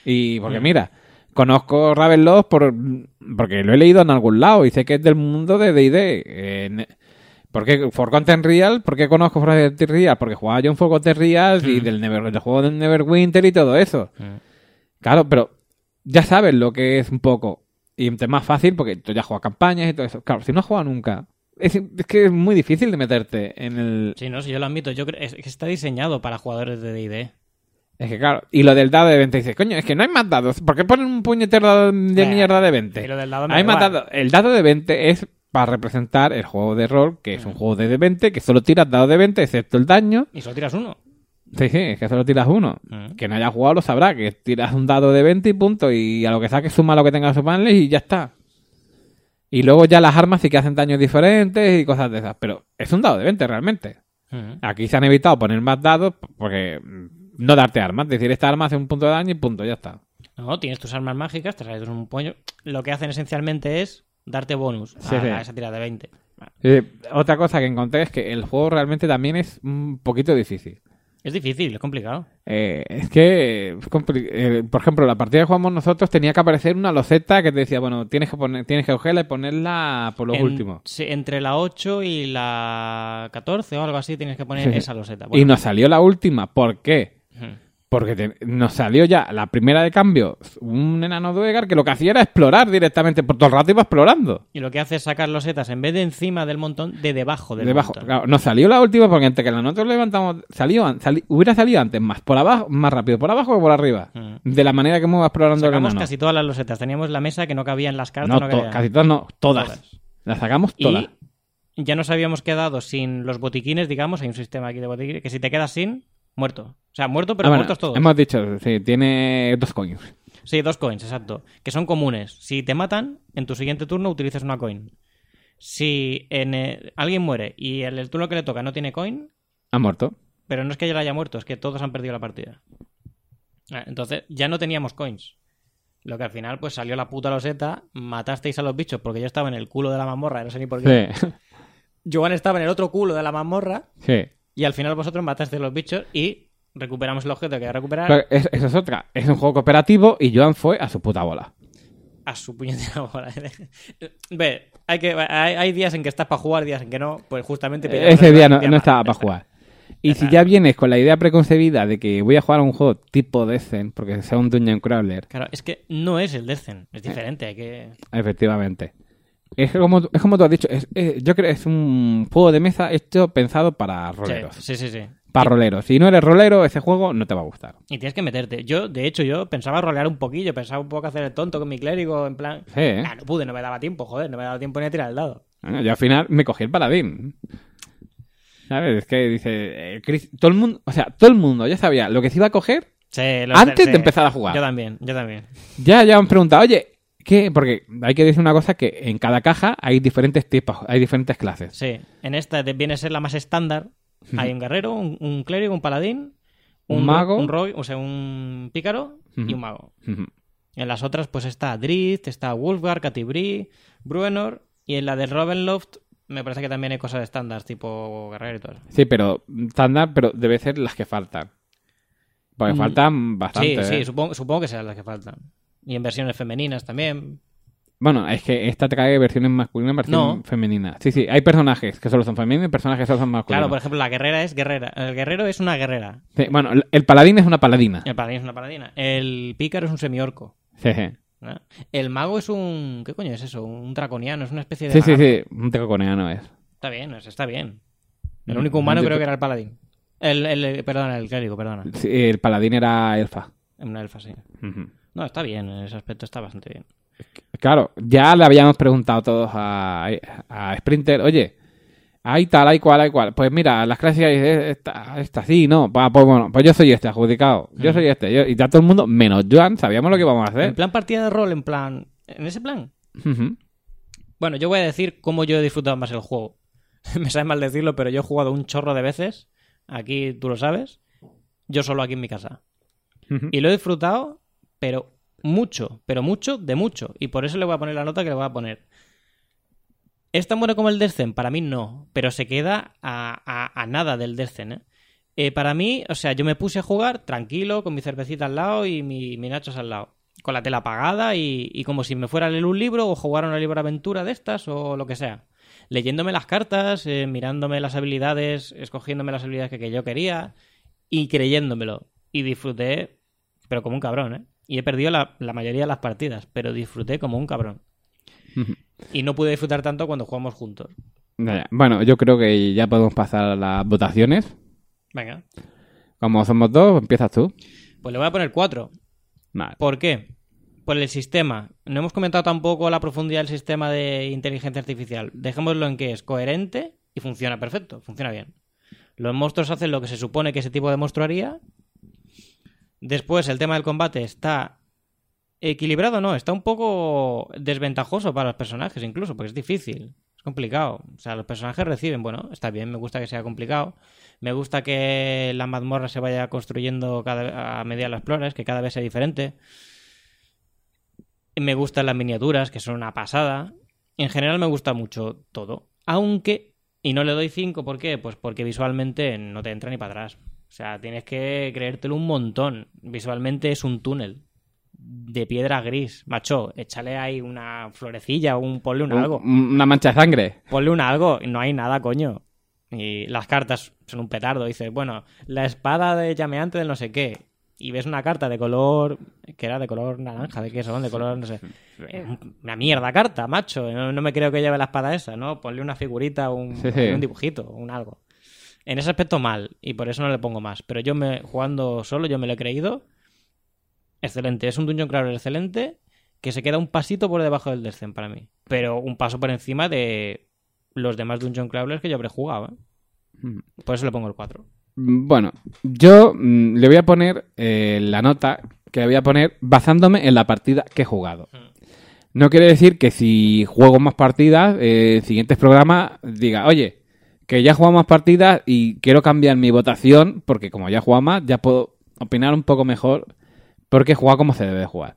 [SPEAKER 4] Y porque
[SPEAKER 1] Mm.
[SPEAKER 4] mira, conozco Ravenloft por, porque lo he leído en algún lado y sé que es del mundo de D y D. Eh, ¿Por qué Forgotten Real? ¿Por qué conozco Forgotten Real? Porque jugaba yo en Forgotten Real y
[SPEAKER 1] Mm.
[SPEAKER 4] del, Never, del juego del Neverwinter y todo eso.
[SPEAKER 1] Mm.
[SPEAKER 4] Claro, pero ya sabes lo que es un poco. Y es más fácil porque tú ya juegas campañas y todo eso. Claro, si no has jugado nunca, es, es que es muy difícil de meterte en el...
[SPEAKER 1] Sí, no, sí, yo lo admito. Yo creo es que está diseñado para jugadores de D y D.
[SPEAKER 4] Es que claro, y lo del dado de veinte, dices, coño, es que no hay más dados. ¿Por qué ponen un puñetero dado de
[SPEAKER 1] Bueno,
[SPEAKER 4] mierda de veinte?
[SPEAKER 1] y lo del dado me
[SPEAKER 4] Hay
[SPEAKER 1] da
[SPEAKER 4] más
[SPEAKER 1] igual.
[SPEAKER 4] dados. El dado de veinte es para representar el juego de rol, que es un juego de veinte, que solo tiras dado de veinte, excepto el daño.
[SPEAKER 1] Y solo tiras uno.
[SPEAKER 4] Sí, sí, es que solo tiras uno.
[SPEAKER 1] Mm.
[SPEAKER 4] Que no haya jugado lo sabrá, que tiras un dado de veinte y punto, y a lo que saques suma lo que tenga su panel y ya está. Y luego ya las armas sí que hacen daños diferentes y cosas de esas, pero es un dado de veinte realmente.
[SPEAKER 1] Mm.
[SPEAKER 4] Aquí se han evitado poner más dados porque mm, no darte armas, es decir, esta arma hace un punto de daño y punto, ya está.
[SPEAKER 1] No, tienes tus armas mágicas, te sales un puño. Lo que hacen esencialmente es darte bonus a,
[SPEAKER 4] Sí, sí.
[SPEAKER 1] a esa tirada de veinte.
[SPEAKER 4] Eh, otra cosa que encontré es que el juego realmente también es un poquito difícil.
[SPEAKER 1] Es difícil, es complicado.
[SPEAKER 4] Eh, es que, es compli- eh, por ejemplo, la partida que jugamos nosotros tenía que aparecer una loseta que te decía, bueno, tienes que poner, tienes que cogerla y ponerla por lo
[SPEAKER 1] En-
[SPEAKER 4] último.
[SPEAKER 1] sí, entre la ocho y la catorce o algo así tienes que poner
[SPEAKER 4] Sí, sí.
[SPEAKER 1] esa loseta.
[SPEAKER 4] Y
[SPEAKER 1] Bueno,
[SPEAKER 4] nos salió la última. ¿Por qué?
[SPEAKER 1] ujú.
[SPEAKER 4] Porque te- nos salió ya la primera de cambio un enano Duegar que lo que hacía era explorar directamente, por todo el rato iba explorando.
[SPEAKER 1] Y lo que hace es sacar losetas en vez de encima del montón, de debajo del
[SPEAKER 4] Debajo.
[SPEAKER 1] montón.
[SPEAKER 4] Claro, nos salió la última porque entre que la nosotros levantamos, salió, an- sali- hubiera salido antes más por abajo, más rápido, por abajo o por arriba.
[SPEAKER 1] Mm.
[SPEAKER 4] De la manera que hemos explorando el
[SPEAKER 1] Sacamos
[SPEAKER 4] enano.
[SPEAKER 1] casi todas las losetas. Teníamos la mesa que no cabía en las cartas.
[SPEAKER 4] No,
[SPEAKER 1] no
[SPEAKER 4] to-
[SPEAKER 1] cabía-
[SPEAKER 4] casi todas no, todas.
[SPEAKER 1] Todas.
[SPEAKER 4] Las sacamos todas.
[SPEAKER 1] Y ya nos habíamos quedado sin los botiquines, digamos. Hay un sistema aquí de botiquines que si te quedas sin, muerto. O sea, muerto, pero
[SPEAKER 4] Ah, bueno,
[SPEAKER 1] muertos todos.
[SPEAKER 4] hemos dicho, sí, tiene dos coins.
[SPEAKER 1] Sí, dos coins, exacto. Que son comunes. Si te matan, en tu siguiente turno utilizas una coin. Si en, eh, alguien muere y en el turno que le toca no tiene coin,
[SPEAKER 4] Ha muerto.
[SPEAKER 1] pero no es que ella haya muerto, es que todos han perdido la partida. Ah, Entonces ya no teníamos coins. Lo que al final pues salió la puta loseta, matasteis a los bichos porque yo estaba en el culo de la mazmorra, no sé ni por qué.
[SPEAKER 4] Sí,
[SPEAKER 1] Joan estaba en el otro culo de la mazmorra
[SPEAKER 4] sí.
[SPEAKER 1] y al final vosotros matasteis a los bichos y recuperamos el objeto que hay que recuperar
[SPEAKER 4] Pero es- eso es otra. Es un juego cooperativo y Joan fue a su puta bola.
[SPEAKER 1] a su puñetera bola. Ve, hay, que, hay, hay días en que estás para jugar, días en que no, pues justamente... pillamos
[SPEAKER 4] Ese
[SPEAKER 1] el
[SPEAKER 4] día no,
[SPEAKER 1] día
[SPEAKER 4] no
[SPEAKER 1] malo,
[SPEAKER 4] estaba
[SPEAKER 1] ya
[SPEAKER 4] para
[SPEAKER 1] está.
[SPEAKER 4] jugar. Y si
[SPEAKER 1] Ajá.
[SPEAKER 4] ya vienes con la idea preconcebida de que voy a jugar a un juego tipo Descent, porque sea un Dungeon Crawler,
[SPEAKER 1] Claro, es que no es el Descent, es diferente, hay que...
[SPEAKER 4] efectivamente. Es como, es como tú has dicho, es, es- yo creo que es un juego de mesa hecho pensado para roleros.
[SPEAKER 1] Sí, sí, sí.
[SPEAKER 4] Para roleros. Si no eres rolero, ese juego no te va a gustar.
[SPEAKER 1] Y tienes que meterte. Yo, de hecho, yo pensaba rolear un poquillo, pensaba un poco hacer el tonto con mi clérigo, en plan...
[SPEAKER 4] Sí, ¿eh?
[SPEAKER 1] Ah, no pude, no me daba tiempo, joder, no me daba tiempo ni a tirar el dado.
[SPEAKER 4] Bueno, yo al final me cogí el paladín. ¿Sabes? Es que dice... eh, Chris- todo el mundo... O sea, todo el mundo ya sabía lo que se iba a coger
[SPEAKER 1] Sí, los
[SPEAKER 4] antes
[SPEAKER 1] sí.
[SPEAKER 4] de empezar a jugar.
[SPEAKER 1] Yo también, yo también.
[SPEAKER 4] Ya, ya me han preguntado, oye, ¿qué? Porque hay que decir una cosa, que en cada caja hay diferentes tipos, hay diferentes clases.
[SPEAKER 1] Sí, en esta de- viene a ser la más estándar. Hay un guerrero, un, un clérigo, un paladín,
[SPEAKER 4] Un
[SPEAKER 1] ro-
[SPEAKER 4] mago.
[SPEAKER 1] un rogue, o sea, un pícaro y
[SPEAKER 4] Ujú.
[SPEAKER 1] un mago.
[SPEAKER 4] Ujú.
[SPEAKER 1] En las otras, pues está Drizzt, está Wulfgar, Catibri, Bruenor. Y en la de Ravenloft, me parece que también hay cosas estándar, tipo guerrero y todo eso.
[SPEAKER 4] Sí, pero estándar, pero debe ser las que faltan. Porque
[SPEAKER 1] Mm,
[SPEAKER 4] faltan
[SPEAKER 1] Sí,
[SPEAKER 4] bastante.
[SPEAKER 1] sí,
[SPEAKER 4] ¿eh?
[SPEAKER 1] supongo, supongo que serán las que faltan. Y en versiones femeninas también.
[SPEAKER 4] Bueno, es que esta trae versiones masculinas y versiones
[SPEAKER 1] No.
[SPEAKER 4] femeninas. Sí, sí, hay personajes que solo son femeninos y personajes que solo son masculinos.
[SPEAKER 1] Claro, por ejemplo, la guerrera es guerrera. El guerrero es una guerrera.
[SPEAKER 4] Sí, bueno, el- el paladín es una paladina.
[SPEAKER 1] El paladín es una paladina. El pícaro es un semiorco.
[SPEAKER 4] Sí, sí.
[SPEAKER 1] ¿no? El mago es un... ¿Qué coño es eso? Un draconiano, es una especie de...
[SPEAKER 4] Sí, sí,
[SPEAKER 1] lagarto.
[SPEAKER 4] sí, un tecoconeano es.
[SPEAKER 1] Está bien, es- está bien. El único humano
[SPEAKER 4] Yo
[SPEAKER 1] creo
[SPEAKER 4] te-
[SPEAKER 1] que era el paladín. El, el, perdona, el clérigo, perdona.
[SPEAKER 4] Sí, el paladín era elfa.
[SPEAKER 1] Una elfa, sí.
[SPEAKER 4] Ujú.
[SPEAKER 1] No, está bien, en ese aspecto está bastante bien.
[SPEAKER 4] Claro, ya le habíamos preguntado todos a, a Sprinter, oye, hay tal, hay cual, hay cual. Pues mira, las clases hay esta, esta sí, no. Pa- Pues bueno, pues yo soy este, adjudicado. Yo
[SPEAKER 1] Mm.
[SPEAKER 4] soy este. Yo- y ya todo el mundo, menos Joan, sabíamos lo que íbamos a hacer.
[SPEAKER 1] En plan partida de rol, en plan... En ese plan.
[SPEAKER 4] Ujú.
[SPEAKER 1] Bueno, yo voy a decir cómo yo he disfrutado más el juego. Me sabe mal decirlo, pero yo he jugado un chorro de veces. Aquí tú lo sabes. Yo solo aquí en mi casa.
[SPEAKER 4] Ujú.
[SPEAKER 1] Y lo he disfrutado, pero mucho, pero mucho, de mucho. Y por eso le voy a poner la nota que le voy a poner. ¿Es tan bueno como el Descent? Para mí no, pero se queda a, a- a nada del Descent, ¿eh? Eh, para mí, o sea, yo me puse a jugar tranquilo, con mi cervecita al lado y mi, mi nachos al lado. Con la tela apagada y, y como si me fuera a leer un libro o jugar una libro aventura de estas o lo que sea. Leyéndome las cartas, eh, mirándome las habilidades, escogiéndome las habilidades que, que yo quería y creyéndomelo. Y disfruté, pero como un cabrón, ¿eh? Y he perdido la, la mayoría de las partidas, pero disfruté como un cabrón.
[SPEAKER 4] Ujú.
[SPEAKER 1] Y no pude disfrutar tanto cuando jugamos juntos.
[SPEAKER 4] Ya, ya. Bueno, yo creo que ya podemos pasar a las votaciones.
[SPEAKER 1] Venga,
[SPEAKER 4] Como somos dos, empiezas tú.
[SPEAKER 1] pues le voy a poner cuatro.
[SPEAKER 4] Vale.
[SPEAKER 1] ¿Por qué? Por el sistema. No hemos comentado tampoco la profundidad del sistema de inteligencia artificial. Dejémoslo en que es coherente y funciona perfecto, funciona bien. Los monstruos hacen lo que se supone que ese tipo de monstruo haría. Después, el tema del combate está equilibrado, no, está un poco desventajoso para los personajes incluso, porque es difícil, es complicado. O sea, los personajes reciben, bueno, está bien, me gusta que sea complicado. Me gusta que la mazmorra se vaya construyendo cada, a medida la exploras, que cada vez sea diferente. Me gustan las miniaturas, que son una pasada. En general me gusta mucho todo. Aunque, y no le doy cinco, ¿por qué? Pues porque visualmente no te entra ni para atrás. O sea, tienes que creértelo un montón. Visualmente es un túnel de piedra gris. Macho, échale ahí una florecilla o un, ponle un algo.
[SPEAKER 4] Un- Una mancha de sangre.
[SPEAKER 1] Ponle un algo. No hay nada, coño. Y las cartas son un petardo. Dices, bueno, la espada de llameante del no sé qué. Y ves una carta de color... que era de color naranja, ¿de qué son? De color, no sé. Eh, Una mierda carta, macho. No, no me creo que lleve la espada esa, ¿no? Ponle una figurita, un,
[SPEAKER 4] Sí, sí.
[SPEAKER 1] un dibujito, un algo. En ese aspecto mal. Y por eso no le pongo más. Pero yo me jugando solo, yo me lo he creído. Excelente. Es un Dungeon Crawler excelente que se queda un pasito por debajo del Descent para mí. Pero un paso por encima de los demás Dungeon Crawlers que yo habré jugado, ¿eh? Por eso le pongo el cuatro.
[SPEAKER 4] Bueno, yo mm, le voy a poner eh, la nota que le voy a poner basándome en la partida que he jugado. No quiere decir que si juego más partidas, eh, siguientes programas, diga, oye, que ya he jugado más partidas y quiero cambiar mi votación, porque como ya he jugado más, ya puedo opinar un poco mejor porque he jugado como se debe de jugar.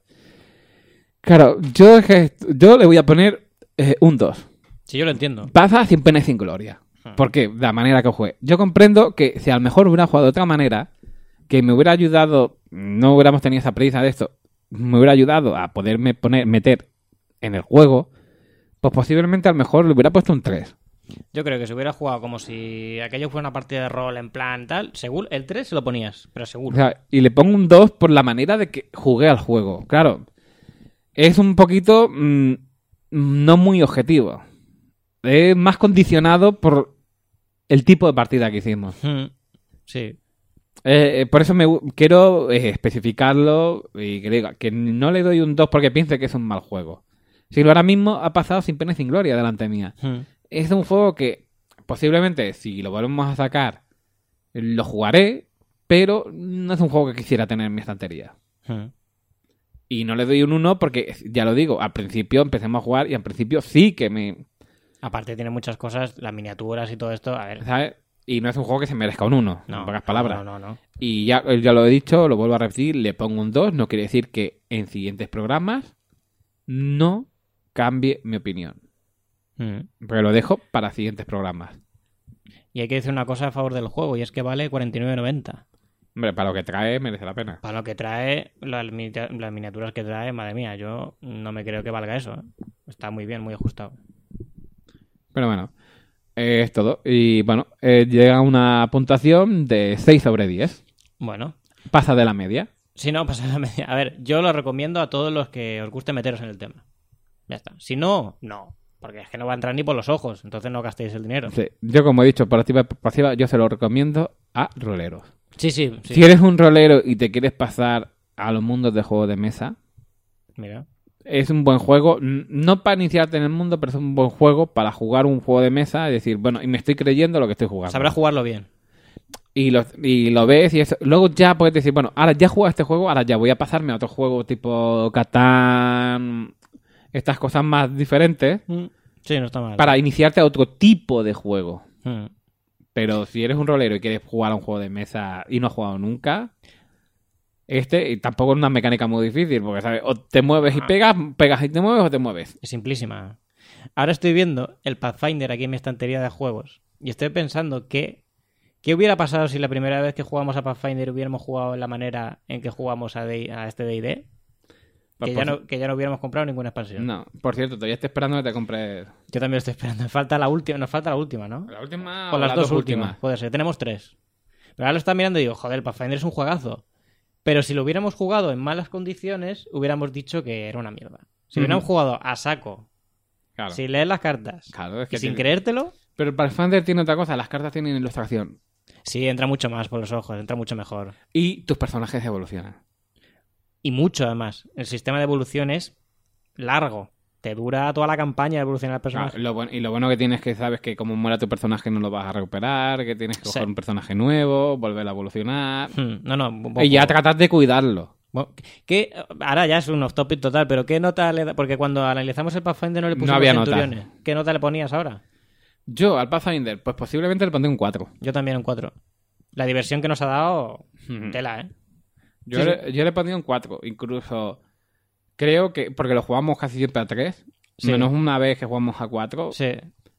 [SPEAKER 4] Claro, yo, es que- yo le voy a poner eh, un dos.
[SPEAKER 1] Sí, yo lo entiendo.
[SPEAKER 4] Pasa sin pena y sin gloria. Porque de la manera que jugué. Yo comprendo que si a lo mejor hubiera jugado de otra manera, que me hubiera ayudado, no hubiéramos tenido esa prisa de esto, me hubiera ayudado a poderme poner, meter en el juego, pues posiblemente a lo mejor le hubiera puesto un tres.
[SPEAKER 1] Yo creo que si hubiera jugado como si aquello fuera una partida de rol en plan tal, seguro, el tres se lo ponías, pero
[SPEAKER 4] O
[SPEAKER 1] seguro.
[SPEAKER 4] sea, y le pongo un dos por la manera de que jugué al juego. Claro, es un poquito mmm, no muy objetivo. Es más condicionado por el tipo de partida que hicimos.
[SPEAKER 1] Mm, sí.
[SPEAKER 4] Eh, eh, por eso me gu- quiero eh, especificarlo y que diga que no le doy un dos porque piense que es un mal juego. Si lo ahora mismo ha pasado sin pena y sin gloria delante mía.
[SPEAKER 1] Mm.
[SPEAKER 4] Es un juego que posiblemente, si lo volvemos a sacar, lo jugaré, pero no es un juego que quisiera tener en mi estantería.
[SPEAKER 1] Hmm.
[SPEAKER 4] Y no le doy un uno porque, ya lo digo, al principio empecemos a jugar y al principio sí que me...
[SPEAKER 1] Aparte tiene muchas cosas, las miniaturas y todo esto. A ver,
[SPEAKER 4] ¿Sabes? Y no es un juego que se merezca un uno,
[SPEAKER 1] no,
[SPEAKER 4] en pocas palabras.
[SPEAKER 1] No, no, no.
[SPEAKER 4] Y ya, ya lo he dicho, lo vuelvo a repetir, le pongo un dos. No quiere decir que en siguientes programas no cambie mi opinión.
[SPEAKER 1] Hmm.
[SPEAKER 4] Pero lo dejo para siguientes programas.
[SPEAKER 1] Y hay que decir una cosa a favor del juego, y es que vale cuarenta y nueve noventa.
[SPEAKER 4] Hombre, para lo que trae merece la pena.
[SPEAKER 1] Para lo que trae, las, miniatura- las miniaturas que trae, madre mía, yo no me creo que valga eso. ¿eh? Está muy bien, muy ajustado.
[SPEAKER 4] Pero bueno, eh, es todo. Y bueno, eh, llega a una puntuación de seis sobre diez.
[SPEAKER 1] Bueno,
[SPEAKER 4] Pasa de la media.
[SPEAKER 1] si no, pasa la media. A ver, yo lo recomiendo a todos los que os guste meteros en el tema. Ya está. Si no, no. Porque es que no va a entrar ni por los ojos. Entonces no gastéis el dinero.
[SPEAKER 4] Sí, yo como he dicho, por activa y por pasiva, yo se lo recomiendo a roleros.
[SPEAKER 1] Sí, sí. sí.
[SPEAKER 4] Si eres un rolero y te quieres pasar a los mundos de juego de mesa,
[SPEAKER 1] Mira.
[SPEAKER 4] es un buen juego, n- no para iniciarte en el mundo, pero es un buen juego para jugar un juego de mesa y decir, bueno, y me estoy creyendo lo que estoy jugando.
[SPEAKER 1] Sabrá jugarlo bien.
[SPEAKER 4] Y lo, y lo ves y eso. Luego ya puedes decir, bueno, ahora ya he jugado este juego, ahora ya voy a pasarme a otro juego tipo Catán, estas cosas más diferentes,
[SPEAKER 1] Mm. Sí, no está mal.
[SPEAKER 4] para iniciarte a otro tipo de juego.
[SPEAKER 1] Mm.
[SPEAKER 4] Pero si eres un rolero y quieres jugar a un juego de mesa y no has jugado nunca, este y tampoco es una mecánica muy difícil, porque ¿sabes? O te mueves y pegas, pegas y te mueves o te mueves.
[SPEAKER 1] Es simplísima. Ahora estoy viendo el Pathfinder aquí en mi estantería de juegos. Y estoy pensando que... ¿Qué hubiera pasado si la primera vez que jugamos a Pathfinder hubiéramos jugado en la manera en que jugamos a, D- a este D y D?
[SPEAKER 4] Pues
[SPEAKER 1] Que ya,
[SPEAKER 4] por-
[SPEAKER 1] no, que ya no hubiéramos comprado ninguna expansión.
[SPEAKER 4] No, por cierto, todavía estoy esperando que te compres
[SPEAKER 1] Yo también lo estoy esperando. Falta la última, nos falta la última, ¿no?
[SPEAKER 4] la última
[SPEAKER 1] O
[SPEAKER 4] o
[SPEAKER 1] las
[SPEAKER 4] las
[SPEAKER 1] dos últimas. Puede ser. Tenemos tres. Pero ahora lo está mirando y digo, joder, el Pathfinder es un juegazo. Pero si lo hubiéramos jugado en malas condiciones, hubiéramos dicho que era una mierda. Si
[SPEAKER 4] Ujú.
[SPEAKER 1] hubiéramos jugado a saco,
[SPEAKER 4] Claro.
[SPEAKER 1] sin leer las cartas,
[SPEAKER 4] Claro, es
[SPEAKER 1] y
[SPEAKER 4] que
[SPEAKER 1] sin
[SPEAKER 4] tiene-
[SPEAKER 1] creértelo,
[SPEAKER 4] Pero el Pathfinder tiene otra cosa, las cartas tienen ilustración.
[SPEAKER 1] sí, entra mucho más por los ojos, entra mucho mejor.
[SPEAKER 4] Y tus personajes evolucionan.
[SPEAKER 1] Y mucho, además. El sistema de evolución es largo. Te dura toda la campaña de evolucionar el personaje.
[SPEAKER 4] Claro, lo bueno- y lo bueno que tienes es que sabes que como muera tu personaje no lo vas a recuperar, que tienes que coger
[SPEAKER 1] Sí.
[SPEAKER 4] un personaje nuevo, volver a evolucionar.
[SPEAKER 1] Hmm, No, no. un poco-
[SPEAKER 4] Y ya tratar de cuidarlo.
[SPEAKER 1] Bueno, ¿qué- ahora ya es un off topic total, pero ¿qué nota le da? Porque cuando analizamos el Pathfinder no le
[SPEAKER 4] No
[SPEAKER 1] pusimos
[SPEAKER 4] había nota.
[SPEAKER 1] centuriones. ¿Qué nota le ponías ahora?
[SPEAKER 4] Yo al Pathfinder, pues posiblemente le pondré un cuatro.
[SPEAKER 1] Yo también un cuatro. La diversión que nos ha dado, tela, ¿eh?
[SPEAKER 4] Yo,
[SPEAKER 1] Sí,
[SPEAKER 4] le, yo le he pondría un cuatro. Incluso creo que, porque lo jugamos casi siempre a tres,
[SPEAKER 1] Sí.
[SPEAKER 4] menos una vez que jugamos a cuatro,
[SPEAKER 1] Sí.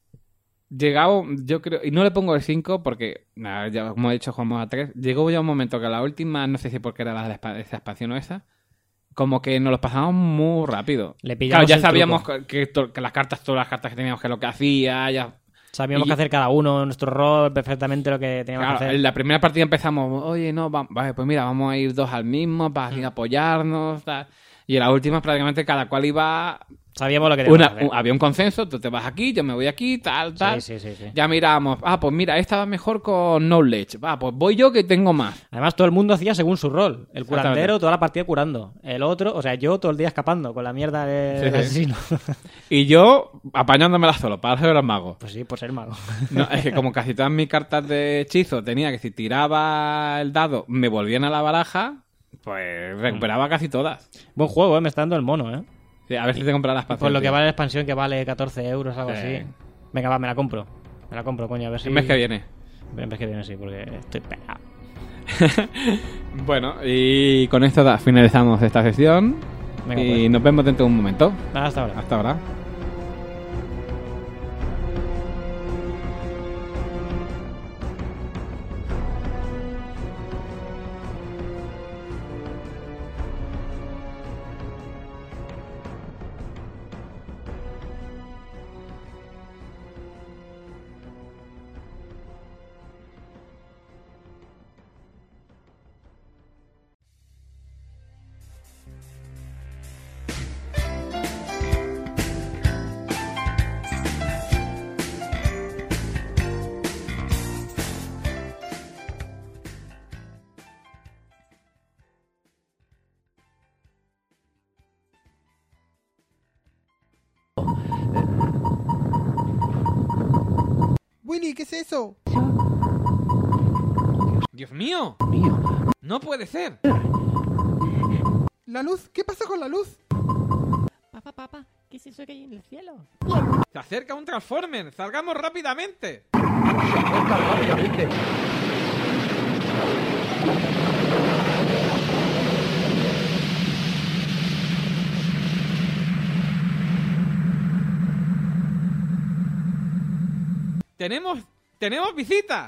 [SPEAKER 4] llegado, yo creo, y no le pongo el cinco porque, nada, ya como he dicho, jugamos a tres. Llegó ya un momento que la última, no sé si porque era la de espa- esa expansión o esa, como que nos los pasamos muy rápido.
[SPEAKER 1] Le
[SPEAKER 4] Claro,
[SPEAKER 1] pillamos
[SPEAKER 4] ya
[SPEAKER 1] el
[SPEAKER 4] sabíamos
[SPEAKER 1] truco.
[SPEAKER 4] que, que to- que las cartas, todas las cartas que teníamos, que lo que hacía, ya.
[SPEAKER 1] Sabíamos
[SPEAKER 4] Y-
[SPEAKER 1] que hacer cada uno, nuestro rol, perfectamente lo que teníamos
[SPEAKER 4] Claro,
[SPEAKER 1] que hacer.
[SPEAKER 4] en la primera partida empezamos, oye, no, va- vale, pues mira, vamos a ir dos al mismo para
[SPEAKER 1] Mm.
[SPEAKER 4] así apoyarnos, tal. Y en la última prácticamente cada cual iba.
[SPEAKER 1] Sabíamos lo que teníamos
[SPEAKER 4] Una,
[SPEAKER 1] que hacer.
[SPEAKER 4] un- había un consenso, tú te vas aquí, yo me voy aquí, tal, tal.
[SPEAKER 1] Sí, sí, sí, sí.
[SPEAKER 4] Ya miramos, ah, pues mira, esta va mejor con knowledge. Va, pues voy yo que tengo más.
[SPEAKER 1] Además, todo el mundo hacía según su rol. El curandero,
[SPEAKER 4] Exactamente.
[SPEAKER 1] toda la partida curando. El otro, o sea, yo todo el día escapando con la mierda de-
[SPEAKER 4] Sí,
[SPEAKER 1] del
[SPEAKER 4] sí.
[SPEAKER 1] asesino.
[SPEAKER 4] Y yo apañándomela solo para hacer el mago.
[SPEAKER 1] Pues sí, por ser mago.
[SPEAKER 4] No, es que como casi todas mis cartas de hechizo tenía que si tiraba el dado me volvían a la baraja, pues recuperaba casi todas.
[SPEAKER 1] Buen juego, ¿eh? Me está dando el mono, ¿eh?
[SPEAKER 4] Sí, a ver si te compras las
[SPEAKER 1] Por
[SPEAKER 4] pacientes.
[SPEAKER 1] lo que vale la expansión, que vale catorce euros, algo
[SPEAKER 4] Sí.
[SPEAKER 1] así. Venga, va, me la compro. Me la compro, coño, a ver si...
[SPEAKER 4] El mes que viene.
[SPEAKER 1] El mes que viene, sí, porque estoy pegado.
[SPEAKER 4] Bueno, y con esto da- finalizamos esta sesión.
[SPEAKER 1] Venga,
[SPEAKER 4] y
[SPEAKER 1] pues.
[SPEAKER 4] nos vemos dentro de un momento.
[SPEAKER 1] Hasta ahora.
[SPEAKER 4] Hasta ahora.
[SPEAKER 5] Willy, ¿qué es eso?
[SPEAKER 2] ¡Dios mío! ¡No puede ser!
[SPEAKER 5] ¿La luz? ¿Qué pasa con la luz?
[SPEAKER 1] Papá, papá, ¿qué es eso que hay en el cielo?
[SPEAKER 2] ¡Se acerca un Transformer! ¡Salgamos rápidamente!
[SPEAKER 5] rápidamente.
[SPEAKER 2] ¡Tenemos... ¡Tenemos visita!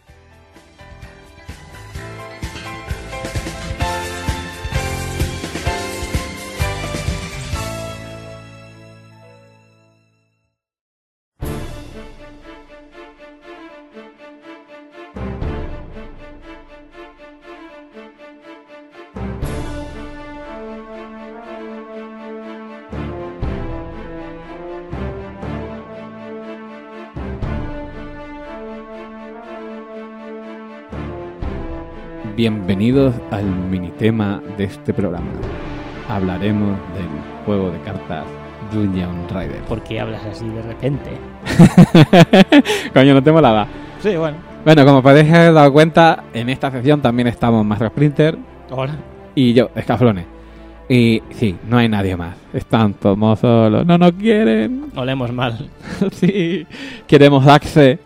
[SPEAKER 4] Bienvenidos al minitema de este programa. Hablaremos del juego de cartas Dungeon Rider.
[SPEAKER 1] ¿Por qué hablas así de repente?
[SPEAKER 4] Coño, no te molaba.
[SPEAKER 1] Sí, bueno.
[SPEAKER 4] Bueno, como podéis haber dado cuenta, en esta sección también estamos Master Splinter
[SPEAKER 1] Hola.
[SPEAKER 4] y yo, Escaflones. Y sí, no hay nadie más. Están todos solos. No nos quieren.
[SPEAKER 1] Olemos mal.
[SPEAKER 4] Sí, queremos Axe.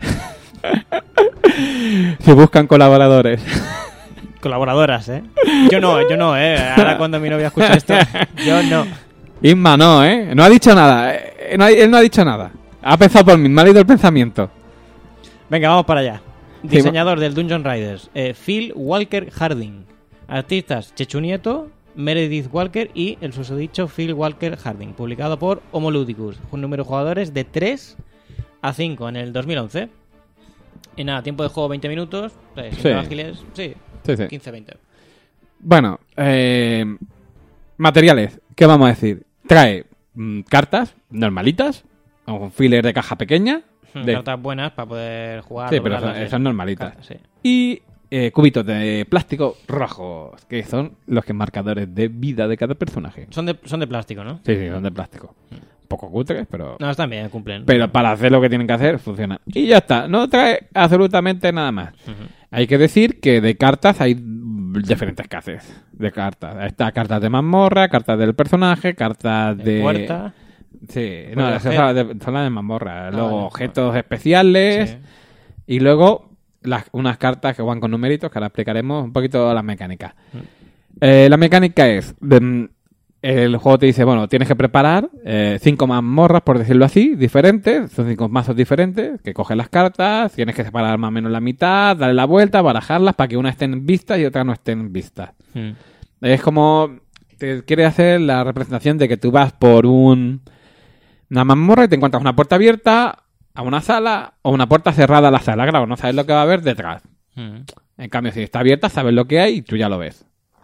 [SPEAKER 4] Si buscan colaboradores.
[SPEAKER 1] Colaboradoras, ¿eh? Yo no, yo no, ¿eh? Ahora cuando mi novia escucha esto, yo no.
[SPEAKER 4] Isma no, ¿eh? No ha dicho nada. Eh, no ha- él no ha dicho nada. Ha pensado por mí, me ha leído el pensamiento.
[SPEAKER 1] Venga, vamos para allá.
[SPEAKER 4] Sí,
[SPEAKER 1] Diseñador del Dungeon Riders, eh, Phil Walker Harding. Artistas, Chechu Nieto, Meredith Walker y el susodicho Phil Walker Harding. Publicado por Homoludicus. Un número de jugadores de tres a cinco en el dos mil once. Y nada, tiempo de juego veinte minutos. Eh,
[SPEAKER 4] Sí.
[SPEAKER 1] ágiles, sí,
[SPEAKER 4] Sí, sí.
[SPEAKER 1] quince veinte.
[SPEAKER 4] Bueno, eh, materiales, ¿qué vamos a decir? Trae mm, cartas normalitas, un filler de caja pequeña, de-
[SPEAKER 1] Cartas buenas para poder jugar.
[SPEAKER 4] sí, pero
[SPEAKER 1] doblarlas,
[SPEAKER 4] son,
[SPEAKER 1] sí.
[SPEAKER 4] son normalitas,
[SPEAKER 1] Cartas, sí.
[SPEAKER 4] y eh, cubitos de plástico rojos, que son los que marcadores de vida de cada personaje.
[SPEAKER 1] Son de, son de plástico, ¿no?
[SPEAKER 4] Sí, sí, son de plástico. Un poco cutres, pero...
[SPEAKER 1] No, están bien, cumplen.
[SPEAKER 4] Pero para hacer lo que tienen que hacer, funcionan. Y ya está, no trae absolutamente nada más.
[SPEAKER 1] Ujú.
[SPEAKER 4] Hay que decir que de cartas hay diferentes clases de cartas. Está cartas de mazmorra, cartas del personaje, cartas de...
[SPEAKER 1] De puerta.
[SPEAKER 4] Sí,
[SPEAKER 1] Pues
[SPEAKER 4] no,
[SPEAKER 1] de
[SPEAKER 4] esas
[SPEAKER 1] obje-
[SPEAKER 4] son las de, son las de mazmorra. Luego
[SPEAKER 1] vale.
[SPEAKER 4] objetos especiales
[SPEAKER 1] Sí.
[SPEAKER 4] y luego las, unas cartas que van con numeritos, que ahora explicaremos un poquito las mecánicas.
[SPEAKER 1] Mm.
[SPEAKER 4] Eh, la mecánica es... de, mm, el juego te dice, bueno, tienes que preparar eh, cinco mazmorras, por decirlo así, diferentes. Son cinco mazos diferentes, que coges las cartas, tienes que separar más o menos la mitad, darle la vuelta, barajarlas para que una esté en vista y otra no esté en vista.
[SPEAKER 1] Mm.
[SPEAKER 4] Es como... Te quiere hacer la representación de que tú vas por un... una mazmorra y te encuentras una puerta abierta a una sala o una puerta cerrada a la sala. Claro, no sabes lo que va a haber detrás.
[SPEAKER 1] Mm.
[SPEAKER 4] En cambio, si está abierta, sabes lo que hay y tú ya lo ves.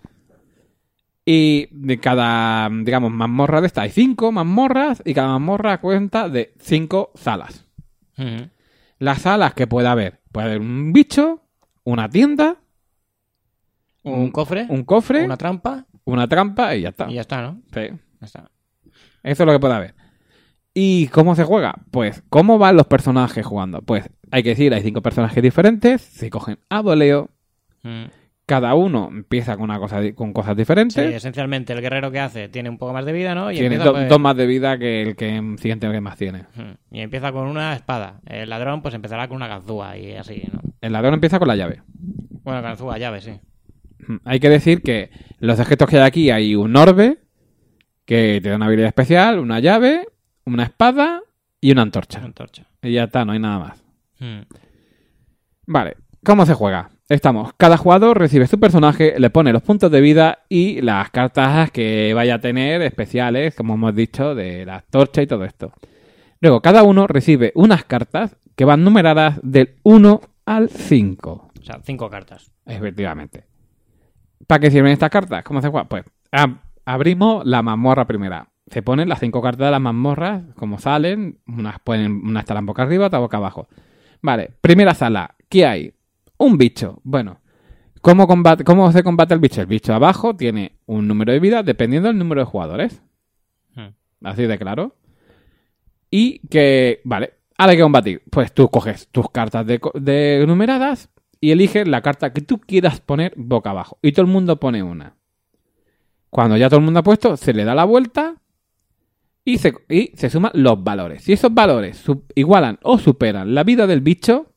[SPEAKER 4] Y de cada, digamos, mazmorra de esta hay cinco mazmorras y cada mazmorra cuenta de cinco salas.
[SPEAKER 1] Mm.
[SPEAKER 4] Las salas que puede haber, puede haber un bicho, una tienda,
[SPEAKER 1] Un cofre,
[SPEAKER 4] un cofre,
[SPEAKER 1] una trampa
[SPEAKER 4] una trampa y ya está.
[SPEAKER 1] y ya está, ¿no?
[SPEAKER 4] Sí.
[SPEAKER 1] Ya está.
[SPEAKER 4] Eso es lo que puede haber. ¿Y cómo se juega? Pues, ¿cómo van los personajes jugando? Pues, hay que decir, hay cinco personajes diferentes, se cogen a voleo,
[SPEAKER 1] Mm.
[SPEAKER 4] cada uno empieza con una cosa di- con cosas
[SPEAKER 1] Sí,
[SPEAKER 4] diferentes,
[SPEAKER 1] esencialmente el guerrero que hace tiene un poco más de vida, ¿no? Y
[SPEAKER 4] tiene
[SPEAKER 1] empieza,
[SPEAKER 4] do-
[SPEAKER 1] pues,
[SPEAKER 4] dos más de vida que el que en siguiente que más tiene.
[SPEAKER 1] mm, y empieza con una espada. El ladrón pues empezará con una ganzúa y así, ¿no?
[SPEAKER 4] El ladrón empieza con la llave.
[SPEAKER 1] Bueno, ganzúa, llave, sí.
[SPEAKER 4] Mm, Hay que decir que los objetos que hay aquí hay un orbe, que te da una habilidad especial, una llave, una espada y una antorcha.
[SPEAKER 1] Antorcha.
[SPEAKER 4] Y ya está, no hay nada más.
[SPEAKER 1] Mm.
[SPEAKER 4] Vale, ¿cómo se juega? Estamos, cada jugador recibe su personaje, le pone los puntos de vida y las cartas que vaya a tener especiales, como hemos dicho, de la torcha y todo esto. Luego, cada uno recibe unas cartas que van numeradas del uno al cinco.
[SPEAKER 1] O sea, cinco cartas.
[SPEAKER 4] Efectivamente. ¿Para qué sirven estas cartas? ¿Cómo se juega? Pues ab- abrimos la mazmorra primera. Se ponen las cinco cartas de las mazmorras, como salen, unas pueden, una estarán boca arriba, otra boca abajo. Vale, primera sala, ¿qué hay? Un bicho. Bueno, ¿cómo, combate, ¿cómo se combate el bicho? El bicho abajo tiene un número de vida dependiendo del número de jugadores.
[SPEAKER 1] Mm.
[SPEAKER 4] Así de claro. Y que, vale, Ahora hay que combatir. Pues tú coges tus cartas de, de numeradas y eliges la carta que tú quieras poner boca abajo. Y todo el mundo pone una. Cuando ya todo el mundo ha puesto, se le da la vuelta y se, y se suman los valores. Si esos valores sub, igualan o superan la vida del bicho,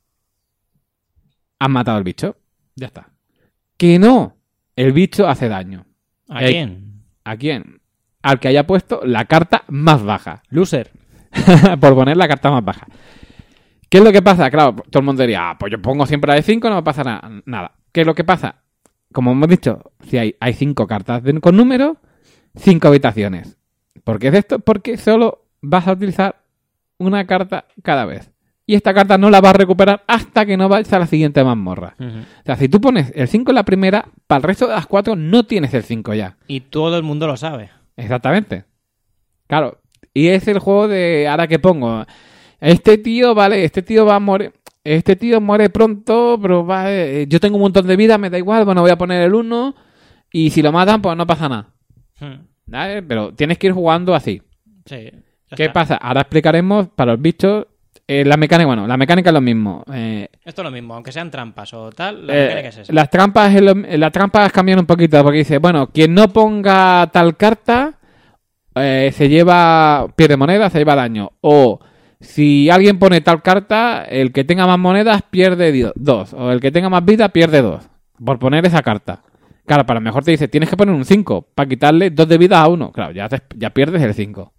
[SPEAKER 4] has matado al bicho. Ya está. Que no, el bicho hace daño.
[SPEAKER 1] ¿A
[SPEAKER 4] Eh,
[SPEAKER 1] quién?
[SPEAKER 4] ¿A quién? Al que haya puesto la carta más baja.
[SPEAKER 1] Loser.
[SPEAKER 4] Por poner la carta más baja. ¿Qué es lo que pasa? Claro, todo el mundo diría, ah, pues yo pongo siempre la de cinco, no me pasa na- nada. ¿Qué es lo que pasa? Como hemos dicho, si hay, hay cinco cartas de- con número, cinco habitaciones. ¿Por qué es esto? Porque solo vas a utilizar una carta cada vez. Y esta carta no la vas a recuperar hasta que no vayas a la siguiente mazmorra.
[SPEAKER 1] Ujú.
[SPEAKER 4] O sea, si tú pones el cinco en la primera, para el resto de las cuatro no tienes el cinco ya.
[SPEAKER 1] Y todo el mundo lo sabe.
[SPEAKER 4] Exactamente. Claro. Y es el juego de, ahora que pongo, este tío, vale, este tío va a morir, este tío muere pronto, pero va, eh, yo tengo un montón de vida, me da igual, bueno, voy a poner el uno y si lo matan, pues no pasa nada.
[SPEAKER 1] Hmm.
[SPEAKER 4] ¿Vale? Pero tienes que ir jugando así.
[SPEAKER 1] Sí. ya
[SPEAKER 4] ¿Qué
[SPEAKER 1] está.
[SPEAKER 4] pasa? Ahora explicaremos para los bichos eh, la mecánica, bueno, la mecánica es lo mismo. Eh,
[SPEAKER 1] Esto es lo mismo, aunque sean trampas o tal, la
[SPEAKER 4] eh,
[SPEAKER 1] mecánica es esa.
[SPEAKER 4] las trampas es lo- las trampas cambian un poquito porque dice, bueno, quien no ponga tal carta eh, se lleva pierde moneda, se lleva daño. O si alguien pone tal carta, el que tenga más monedas pierde dio- dos. O el que tenga más vida pierde dos. Por poner esa carta. Claro, para lo mejor te dice, tienes que poner un cinco para quitarle dos de vida a uno. Claro, ya, te- ya pierdes el cinco.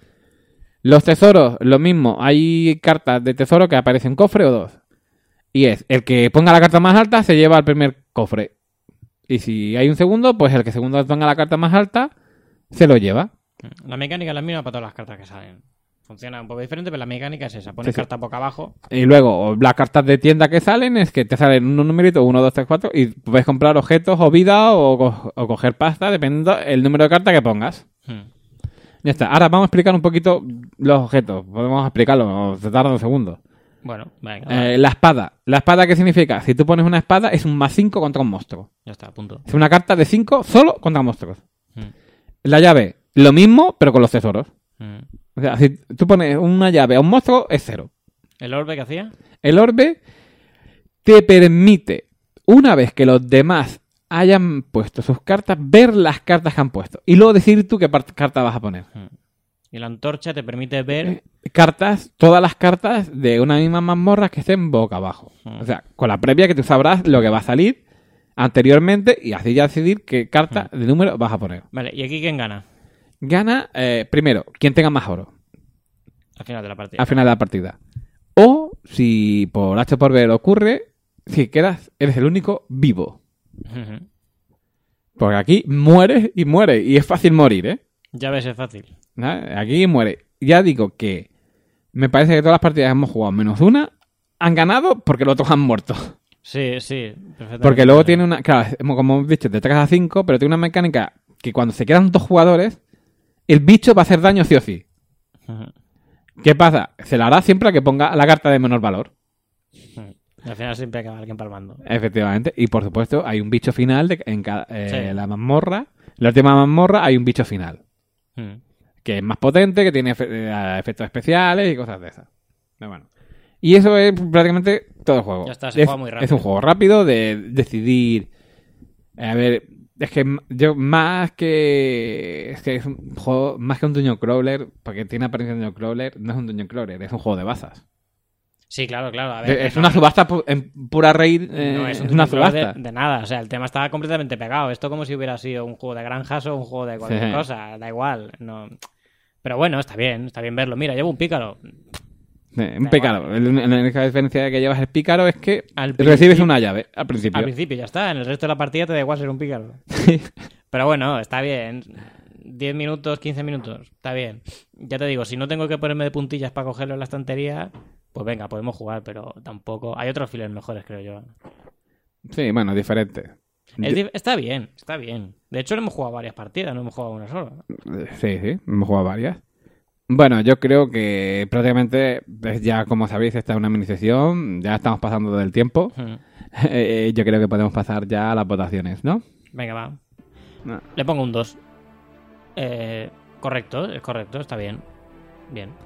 [SPEAKER 4] Los tesoros, lo mismo. Hay cartas de tesoro que aparecen en cofre o dos. Y es, el que ponga la carta más alta se lleva el primer cofre. Y si hay un segundo, pues el que segundo ponga la carta más alta se lo lleva.
[SPEAKER 1] La mecánica es la misma para todas las cartas que salen. Funciona un poco diferente, pero la mecánica es esa. Pones
[SPEAKER 4] Sí, sí.
[SPEAKER 1] cartas boca abajo.
[SPEAKER 4] Y luego, las cartas de tienda que salen es que te salen un numerito, uno, dos, tres, cuatro, y puedes comprar objetos o vida o, co- o coger pasta, dependiendo el número de cartas que pongas.
[SPEAKER 1] Hmm.
[SPEAKER 4] Ya está. Ahora vamos a explicar un poquito los objetos. Podemos explicarlo, se tarda un segundo.
[SPEAKER 1] Bueno, venga, va.
[SPEAKER 4] Eh, la espada. ¿La espada qué significa? Si tú pones una espada, es un más cinco contra un monstruo.
[SPEAKER 1] Ya está, punto.
[SPEAKER 4] Es una carta de cinco solo contra monstruos.
[SPEAKER 1] Hmm.
[SPEAKER 4] La llave, lo mismo, pero con los tesoros.
[SPEAKER 1] Hmm.
[SPEAKER 4] O sea, si tú pones una llave a un monstruo, es cero.
[SPEAKER 1] ¿El orbe que hacía?
[SPEAKER 4] El orbe te permite, una vez que los demás hayan puesto sus cartas, ver las cartas que han puesto. Y luego decidir tú qué par- carta vas a poner.
[SPEAKER 1] Y la antorcha te permite ver...
[SPEAKER 4] Cartas, todas las cartas de una misma mazmorra que estén boca abajo.
[SPEAKER 1] Hmm.
[SPEAKER 4] O sea, con la previa que tú sabrás lo que va a salir anteriormente y así ya decidir qué carta de número vas a poner.
[SPEAKER 1] Vale, ¿y aquí quién gana?
[SPEAKER 4] Gana, eh, primero, quien tenga más oro
[SPEAKER 1] Al final de la partida.
[SPEAKER 4] al final de la partida. O, si por H o por B ocurre, si quedas, eres el único vivo.
[SPEAKER 1] Ujú.
[SPEAKER 4] Porque aquí mueres y mueres. Y es fácil morir, ¿eh?
[SPEAKER 1] Ya ves, es fácil.
[SPEAKER 4] ¿Vale? Aquí muere. Ya digo que me parece que todas las partidas que hemos jugado, menos una, han ganado porque los otros han muerto.
[SPEAKER 1] Sí, sí. Perfectamente.
[SPEAKER 4] Porque luego tiene una... Claro, como hemos dicho, de tres a cinco, pero tiene una mecánica que cuando se quedan dos jugadores, el bicho va a hacer daño sí o sí.
[SPEAKER 1] Ujú.
[SPEAKER 4] ¿Qué pasa? Se la hará siempre a que ponga la carta de menor valor.
[SPEAKER 1] Ujú. Y al final siempre acaba alguien palmando.
[SPEAKER 4] Efectivamente. Y por supuesto, hay un bicho final de, en cada, eh,
[SPEAKER 1] Sí.
[SPEAKER 4] la mazmorra. En la última mazmorra hay un bicho final.
[SPEAKER 1] Ujú.
[SPEAKER 4] Que es más potente, que tiene efe- eh, efectos especiales y cosas de esas. Pero bueno. Y eso es prácticamente todo el juego.
[SPEAKER 1] Ya está, se
[SPEAKER 4] es,
[SPEAKER 1] juega muy rápido.
[SPEAKER 4] es un juego rápido de decidir... A ver, es que m- yo más que... Es que es un juego, más que un Dungeon Crawler, porque tiene apariencia de Dungeon Crawler, no es un Dungeon Crawler, es un juego de bazas.
[SPEAKER 1] Sí, claro, claro. A ver,
[SPEAKER 4] es
[SPEAKER 1] no,
[SPEAKER 4] una subasta pu- en pura raid, eh,
[SPEAKER 1] no es, un
[SPEAKER 4] una
[SPEAKER 1] tutorial
[SPEAKER 4] subasta.
[SPEAKER 1] de, de nada. O sea, el tema estaba completamente pegado. Esto como si hubiera sido un juego de granjas o un juego de cualquier
[SPEAKER 4] Sí.
[SPEAKER 1] cosa. Da igual. No. Pero bueno, está bien, está bien verlo. Mira, llevo un pícaro.
[SPEAKER 4] Eh, un
[SPEAKER 1] Da
[SPEAKER 4] pícaro. El- La única diferencia que llevas el pícaro es que
[SPEAKER 1] Al
[SPEAKER 4] recibes
[SPEAKER 1] principio-
[SPEAKER 4] una llave al principio.
[SPEAKER 1] Al principio ya está. En el resto de la partida te da igual ser un pícaro. Pero bueno, está bien. diez minutos, quince minutos. Está bien. Ya te digo, si no tengo que ponerme de puntillas para cogerlo en la estantería, pues venga, podemos jugar, pero tampoco. Hay otros files mejores, creo yo.
[SPEAKER 4] Sí, bueno, diferente.
[SPEAKER 1] Es dif- está bien, está bien. De hecho, no hemos jugado varias partidas, no hemos jugado una sola.
[SPEAKER 4] Eh, Sí, sí, hemos jugado varias. Bueno, yo creo que prácticamente, pues ya como sabéis, esta es una mini sesión, ya estamos pasando del tiempo.
[SPEAKER 1] Hmm.
[SPEAKER 4] Eh, yo creo que podemos pasar ya a las votaciones, ¿no?
[SPEAKER 1] Venga, va.
[SPEAKER 4] No.
[SPEAKER 1] Le pongo un dos. Eh, correcto, es correcto, está bien. Bien.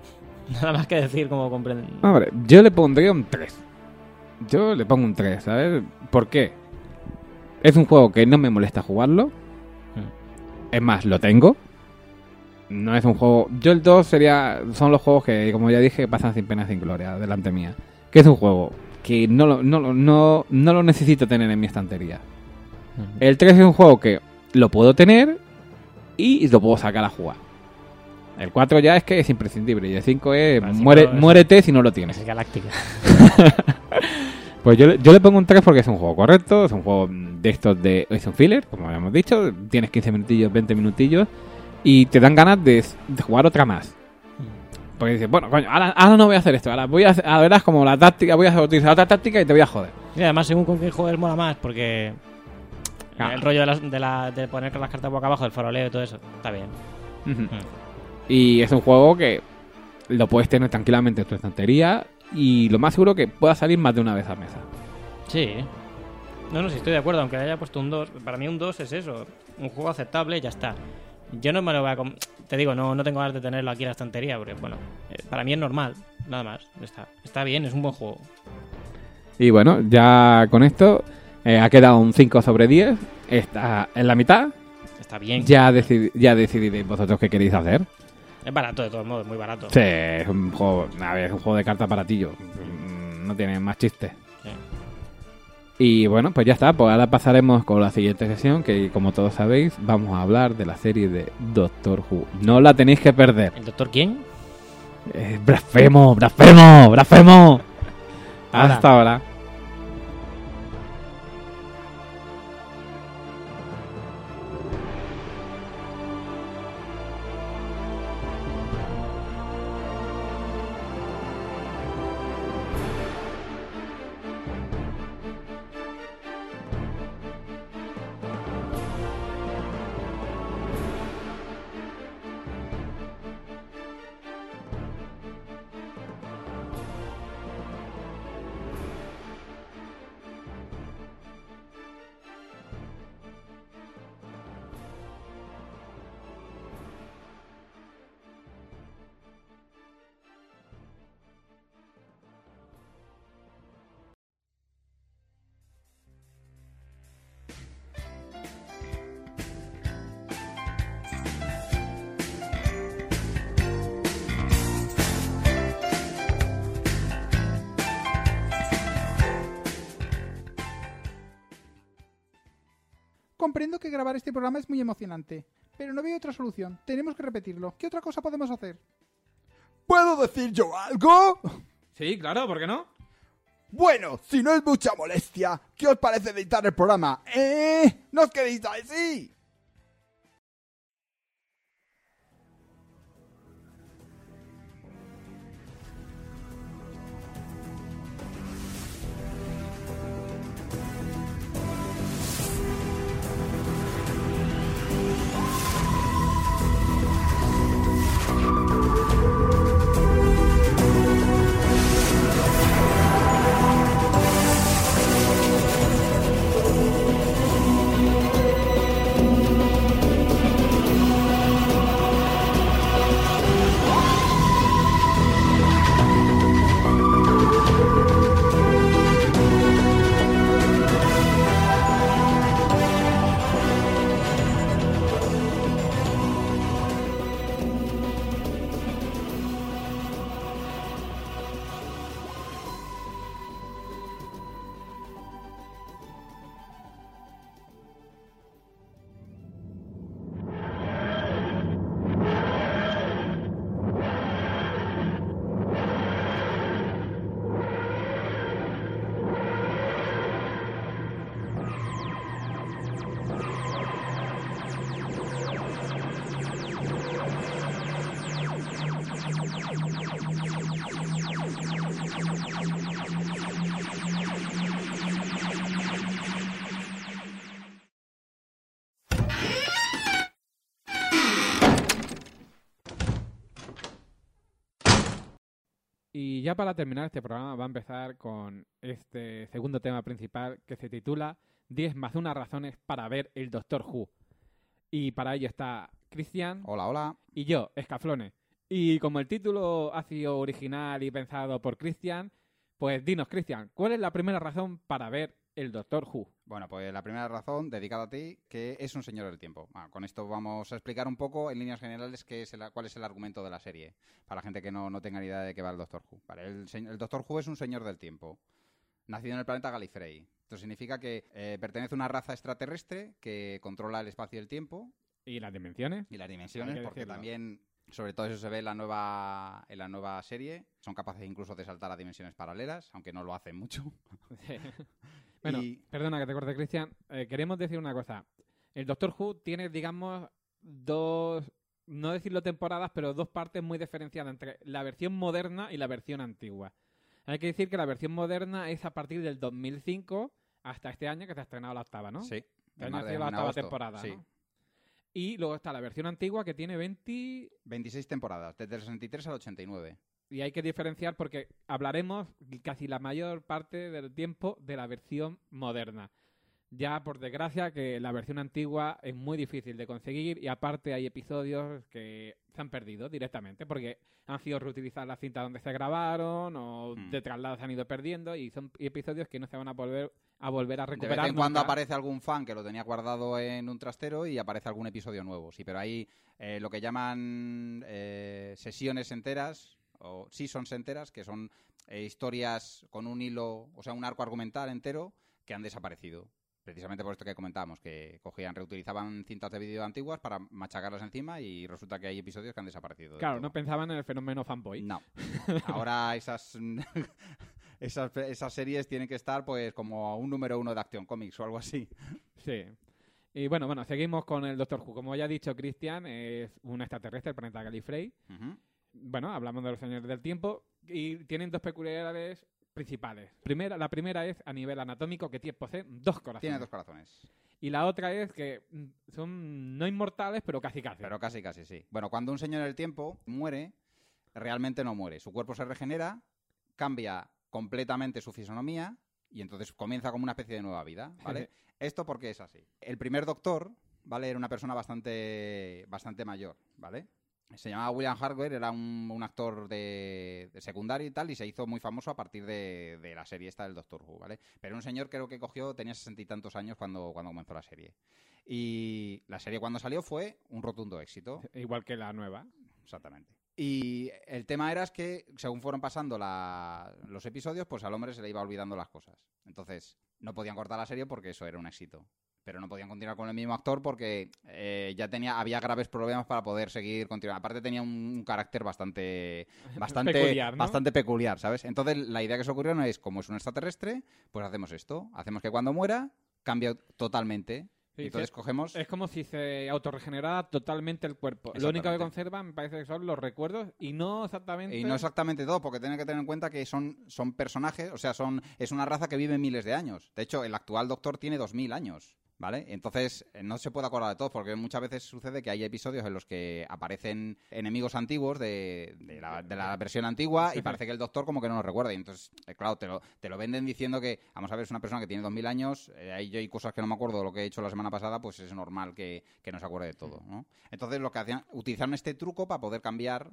[SPEAKER 1] Nada más que decir como comprenden.
[SPEAKER 4] Hombre, yo le pondría un tres. Yo le pongo un tres, ¿sabes? ¿Por qué? Es un juego que no me molesta jugarlo.
[SPEAKER 1] Mm.
[SPEAKER 4] Es más, lo tengo. No es un juego... Yo el dos sería... Son los juegos que, como ya dije, pasan sin pena sin gloria delante mía. Que es un juego que no lo, no, lo- no, no lo necesito tener en mi estantería.
[SPEAKER 1] Mm.
[SPEAKER 4] El tres es un juego que lo puedo tener y lo puedo sacar a jugar. El cuatro ya es que es imprescindible. Y el cinco es...
[SPEAKER 1] El cinco
[SPEAKER 4] muere,
[SPEAKER 1] es-
[SPEAKER 4] muérete si no lo tienes.
[SPEAKER 1] Es Galáctica.
[SPEAKER 4] Pues yo, le- yo le pongo un tres porque es un juego correcto, es un juego de estos de... Es un filler, como habíamos dicho, tienes quince minutillos, veinte minutillos y te dan ganas de, de jugar otra más. Porque dices, bueno, coño, ahora, ahora no voy a hacer esto, ahora voy a hacer, ahora verás como la táctica, voy a utilizar otra táctica y te voy a joder.
[SPEAKER 1] Y además, según con qué juegues mola más, porque
[SPEAKER 4] Ah.
[SPEAKER 1] el rollo de, las- de, la, de poner las cartas boca abajo, el faroleo y todo eso, está bien.
[SPEAKER 4] Ujú.
[SPEAKER 1] Mm.
[SPEAKER 4] Y es un juego que lo puedes tener tranquilamente en tu estantería y lo más seguro que pueda salir más de una vez a mesa.
[SPEAKER 1] Sí. No, no, sí estoy de acuerdo, aunque haya puesto un dos. Para mí un dos es eso, un juego aceptable y ya está. Yo no me lo voy a... com- Te digo, no, no tengo ganas de tenerlo aquí en la estantería, porque, bueno, eh, para mí es normal, nada más. Está, está bien, es un buen juego.
[SPEAKER 4] Y bueno, ya con esto eh, ha quedado un cinco sobre diez, está en la mitad.
[SPEAKER 1] Está bien.
[SPEAKER 4] Ya, decidi- ya decidiréis vosotros qué queréis hacer.
[SPEAKER 1] Es barato, de todos modos, muy barato.
[SPEAKER 4] Sí, es un juego, a ver, es un juego de cartas baratillo. Mm, No tiene más chiste.
[SPEAKER 1] Sí.
[SPEAKER 4] Y bueno, pues ya está. Pues ahora pasaremos con la siguiente sesión, que como todos sabéis, vamos a hablar de la serie de Doctor Who. No la tenéis que perder.
[SPEAKER 1] ¿El doctor quién?
[SPEAKER 4] Eh, blasfemo, blasfemo, blasfemo.
[SPEAKER 1] Ahora.
[SPEAKER 4] Hasta ahora.
[SPEAKER 5] Comprendo que grabar este programa es muy emocionante, pero no veo otra solución. Tenemos que repetirlo. ¿Qué otra cosa podemos hacer?
[SPEAKER 6] ¿Puedo decir yo algo?
[SPEAKER 2] Sí, claro, ¿por qué no?
[SPEAKER 6] Bueno, si no es mucha molestia, ¿qué os parece editar el programa? ¿Eh? ¿No os queréis así?
[SPEAKER 4] Y ya para terminar este programa va a empezar con este segundo tema principal que se titula diez más una razones para ver el Doctor Who. Y para ello está Cristian
[SPEAKER 3] Hola, hola.
[SPEAKER 4] y yo, Escaflone. Y como el título ha sido original y pensado por Cristian, pues dinos, Cristian, ¿cuál es la primera razón para ver el Doctor Who?
[SPEAKER 3] Bueno, pues la primera razón, dedicada a ti, que es un señor del tiempo. Bueno, con esto vamos a explicar un poco, en líneas generales, qué es el, cuál es el argumento de la serie, para la gente que no, no tenga ni idea de qué va el Doctor Who. Vale, el, el Doctor Who es un señor del tiempo, nacido en el planeta Gallifrey. Esto significa que eh, pertenece a una raza extraterrestre que controla el espacio y el tiempo.
[SPEAKER 4] ¿Y las dimensiones?
[SPEAKER 3] Y las dimensiones,
[SPEAKER 4] Hay que
[SPEAKER 3] porque
[SPEAKER 4] decirlo.
[SPEAKER 3] también, sobre todo eso se ve en la nueva en la nueva serie. Son capaces incluso de saltar a dimensiones paralelas, aunque no lo hacen mucho.
[SPEAKER 4] Sí. Bueno,
[SPEAKER 3] Y-
[SPEAKER 4] perdona que te corte, Cristian. Eh, queremos decir una cosa. El Doctor Who tiene, digamos, dos, no decirlo temporadas, pero dos partes muy diferenciadas entre la versión moderna y la versión antigua. Hay que decir que la versión moderna es a partir del dos mil cinco hasta este año que se ha estrenado la octava, ¿no?
[SPEAKER 3] Sí.
[SPEAKER 4] Este
[SPEAKER 3] en
[SPEAKER 4] año
[SPEAKER 3] mar-
[SPEAKER 4] ha sido
[SPEAKER 3] en
[SPEAKER 4] la octava
[SPEAKER 3] agosto.
[SPEAKER 4] temporada,
[SPEAKER 3] Sí.
[SPEAKER 4] ¿no? Y luego está la versión antigua que tiene veinte...
[SPEAKER 3] veintiséis temporadas, desde el sesenta y tres al ochenta y nueve.
[SPEAKER 4] Y hay que diferenciar porque hablaremos casi la mayor parte del tiempo de la versión moderna. Ya, por desgracia, que la versión antigua es muy difícil de conseguir y aparte hay episodios que se han perdido directamente porque han sido reutilizadas las cintas donde se grabaron o
[SPEAKER 3] Hmm.
[SPEAKER 4] de traslado se han ido perdiendo y son episodios que no se van a volver a volver a
[SPEAKER 3] De
[SPEAKER 4] recuperar
[SPEAKER 3] vez en cuando
[SPEAKER 4] nunca.
[SPEAKER 3] aparece algún fan que lo tenía guardado en un trastero y aparece algún episodio nuevo. Sí, pero hay eh, lo que llaman eh, sesiones enteras o seasons enteras, que son eh, historias con un hilo, o sea, un arco argumental entero que han desaparecido. Precisamente por esto que comentábamos, que cogían, reutilizaban cintas de vídeo antiguas para machacarlas encima y resulta que hay episodios que han desaparecido. del
[SPEAKER 4] Claro,
[SPEAKER 3] todo.
[SPEAKER 4] no pensaban en el fenómeno fanboy.
[SPEAKER 3] No. Ahora esas, esas esas series tienen que estar pues como a un número uno de Action Comics o algo así.
[SPEAKER 4] Sí. Y bueno, bueno, seguimos con el Doctor Who. Como ya ha dicho Cristian, es un extraterrestre del planeta Gallifrey.
[SPEAKER 3] Ujú.
[SPEAKER 4] Bueno, hablamos de los señores del tiempo y tienen dos peculiaridades principales. Primera, la primera es a nivel anatómico que tie- poseen dos corazones.
[SPEAKER 3] Tiene dos corazones.
[SPEAKER 4] Y la otra es que mm, son no inmortales, pero casi casi.
[SPEAKER 3] Pero casi, casi, sí. Bueno, cuando un señor del tiempo muere, realmente no muere. Su cuerpo se regenera, cambia completamente su fisonomía y entonces comienza como una especie de nueva vida, ¿vale? Esto porque es así. El primer doctor, ¿vale? Era una persona bastante, bastante mayor, ¿vale? Se llamaba William Hartwell, era un, un actor de, de secundario y tal, y se hizo muy famoso a partir de, de la serie esta del Doctor Who, ¿vale? Pero un señor creo que cogió, tenía sesenta y tantos años cuando, cuando comenzó la serie. Y la serie cuando salió fue un rotundo éxito.
[SPEAKER 4] Igual que la nueva.
[SPEAKER 3] Exactamente. Y el tema era es que, según fueron pasando la- los episodios, pues al hombre se le iba olvidando las cosas. Entonces, no podían cortar la serie porque eso era un éxito. Pero no podían continuar con el mismo actor porque eh, ya tenía había graves problemas para poder seguir continuando. Aparte tenía un, un carácter bastante bastante
[SPEAKER 4] Peculiar, ¿no?
[SPEAKER 3] bastante peculiar, ¿sabes? Entonces, la idea que se ocurrió no es, como es un extraterrestre, pues hacemos esto. Hacemos que cuando muera, cambie totalmente.
[SPEAKER 4] Sí,
[SPEAKER 3] Entonces
[SPEAKER 4] sí.
[SPEAKER 3] cogemos...
[SPEAKER 4] Es como si se autorregenerara totalmente el cuerpo. Lo único que conserva me parece que son los recuerdos y no exactamente...
[SPEAKER 3] Y no exactamente todo, porque tienen que tener en cuenta que son, son personajes, o sea, son es una raza que vive miles de años. De hecho, el actual Doctor tiene dos mil años, ¿vale? Entonces, eh, no se puede acordar de todo, porque muchas veces sucede que hay episodios en los que aparecen enemigos antiguos de, de, la, de la versión antigua y parece que el Doctor como que no lo recuerda. Y entonces, eh, claro, te lo, te lo venden diciendo que, vamos a ver, es una persona que tiene dos mil años, eh, ahí yo hay cosas que no me acuerdo de lo que he hecho la semana pasada, pues es normal que, que no se acuerde de todo, ¿no? Entonces, lo que hacían, utilizaron este truco para poder cambiar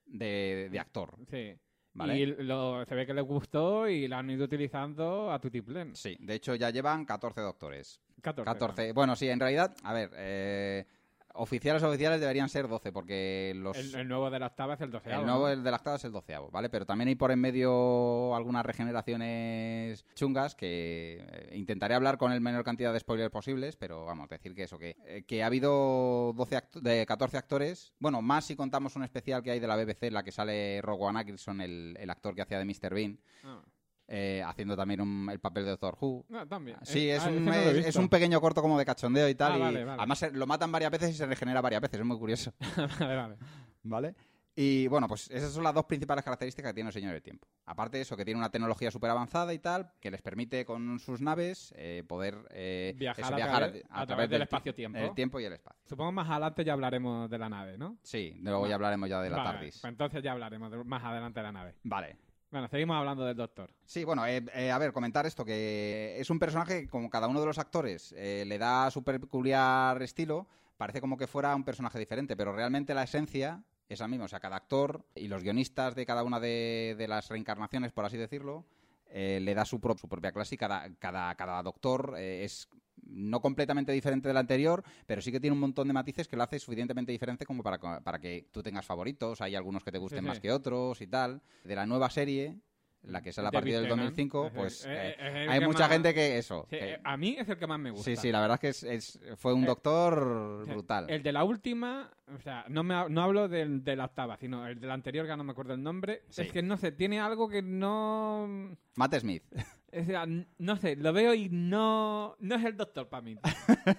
[SPEAKER 3] de, de actor.
[SPEAKER 4] Sí.
[SPEAKER 3] ¿Vale?
[SPEAKER 4] Y lo, se ve que les gustó y la han ido utilizando a tutiplén.
[SPEAKER 3] Sí, de hecho ya llevan catorce doctores.
[SPEAKER 4] catorce.
[SPEAKER 3] catorce. Bueno, sí, en realidad, a ver, eh, oficiales oficiales deberían ser doce, porque los...
[SPEAKER 4] El, el nuevo de la octava es el doceavo.
[SPEAKER 3] el nuevo
[SPEAKER 4] ¿no?
[SPEAKER 3] el de la octava es el doceavo, ¿vale? Pero también hay por en medio algunas regeneraciones chungas que eh, intentaré hablar con el menor cantidad de spoilers posibles, pero vamos, decir que eso, que, eh, que ha habido doce acto- de catorce actores, bueno, más si contamos un especial que hay de la B B C en la que sale Rowan Atkinson, el, el actor que hacía de míster Bean,
[SPEAKER 4] Ah.
[SPEAKER 3] eh, haciendo también un- el papel de Doctor Who.
[SPEAKER 4] No, también.
[SPEAKER 3] Sí,
[SPEAKER 4] Eh,
[SPEAKER 3] es,
[SPEAKER 4] ah,
[SPEAKER 3] un,
[SPEAKER 4] ese no lo he
[SPEAKER 3] es,
[SPEAKER 4] visto.
[SPEAKER 3] es un pequeño corto como de cachondeo y tal.
[SPEAKER 4] Ah,
[SPEAKER 3] y
[SPEAKER 4] vale, vale.
[SPEAKER 3] Además, se- lo matan varias veces y se regenera varias veces. Es muy curioso.
[SPEAKER 4] vale, vale.
[SPEAKER 3] ¿Vale? Y bueno, pues esas son las dos principales características que tiene el Señor del Tiempo. Aparte de eso, que tiene una tecnología súper avanzada y tal, que les permite con sus naves eh, poder eh,
[SPEAKER 4] Viajar
[SPEAKER 3] eso,
[SPEAKER 4] a
[SPEAKER 3] viajar
[SPEAKER 4] través- a través del
[SPEAKER 3] ti-
[SPEAKER 4] espacio-tiempo.
[SPEAKER 3] El tiempo y el espacio.
[SPEAKER 4] Supongo más adelante ya hablaremos de la nave, ¿no?
[SPEAKER 3] Sí, luego ya hablaremos ya de la
[SPEAKER 4] Vale,
[SPEAKER 3] TARDIS.
[SPEAKER 4] pues entonces ya hablaremos de- más adelante de la nave.
[SPEAKER 3] Vale.
[SPEAKER 4] Bueno, seguimos hablando del Doctor.
[SPEAKER 3] Sí, bueno, eh, eh, a ver, comentar esto, que es un personaje que como cada uno de los actores eh, le da su peculiar estilo, parece como que fuera un personaje diferente, pero realmente la esencia es la misma. O sea, cada actor y los guionistas de cada una de, de las reencarnaciones, por así decirlo, eh, le da su, pro- su propia clase y cada, cada, cada doctor eh, es no completamente diferente del anterior, pero sí que tiene un montón de matices que lo hace suficientemente diferente como para, para que tú tengas favoritos. Hay algunos que te gusten
[SPEAKER 4] Sí, sí.
[SPEAKER 3] más que otros y tal. De la nueva serie, la que sale a partir del
[SPEAKER 4] David
[SPEAKER 3] dos mil
[SPEAKER 4] Tennant,
[SPEAKER 3] cinco,
[SPEAKER 4] es el-
[SPEAKER 3] pues
[SPEAKER 4] es-
[SPEAKER 3] eh,
[SPEAKER 4] es el
[SPEAKER 3] hay
[SPEAKER 4] que
[SPEAKER 3] mucha
[SPEAKER 4] más-
[SPEAKER 3] gente que eso.
[SPEAKER 4] Sí,
[SPEAKER 3] que-
[SPEAKER 4] eh, a mí es el que más me gusta.
[SPEAKER 3] sí, sí, la verdad es que es, es- fue un
[SPEAKER 4] Eh,
[SPEAKER 3] doctor
[SPEAKER 4] Sí,
[SPEAKER 3] brutal.
[SPEAKER 4] El de la última, o sea, no, me, ha- no hablo del, de la octava, sino el del anterior, que no me acuerdo el nombre.
[SPEAKER 3] Sí.
[SPEAKER 4] Es que no sé, tiene algo que no...
[SPEAKER 3] Matt Smith.
[SPEAKER 4] O sea, n- no sé, lo veo y no, no es el doctor para mí.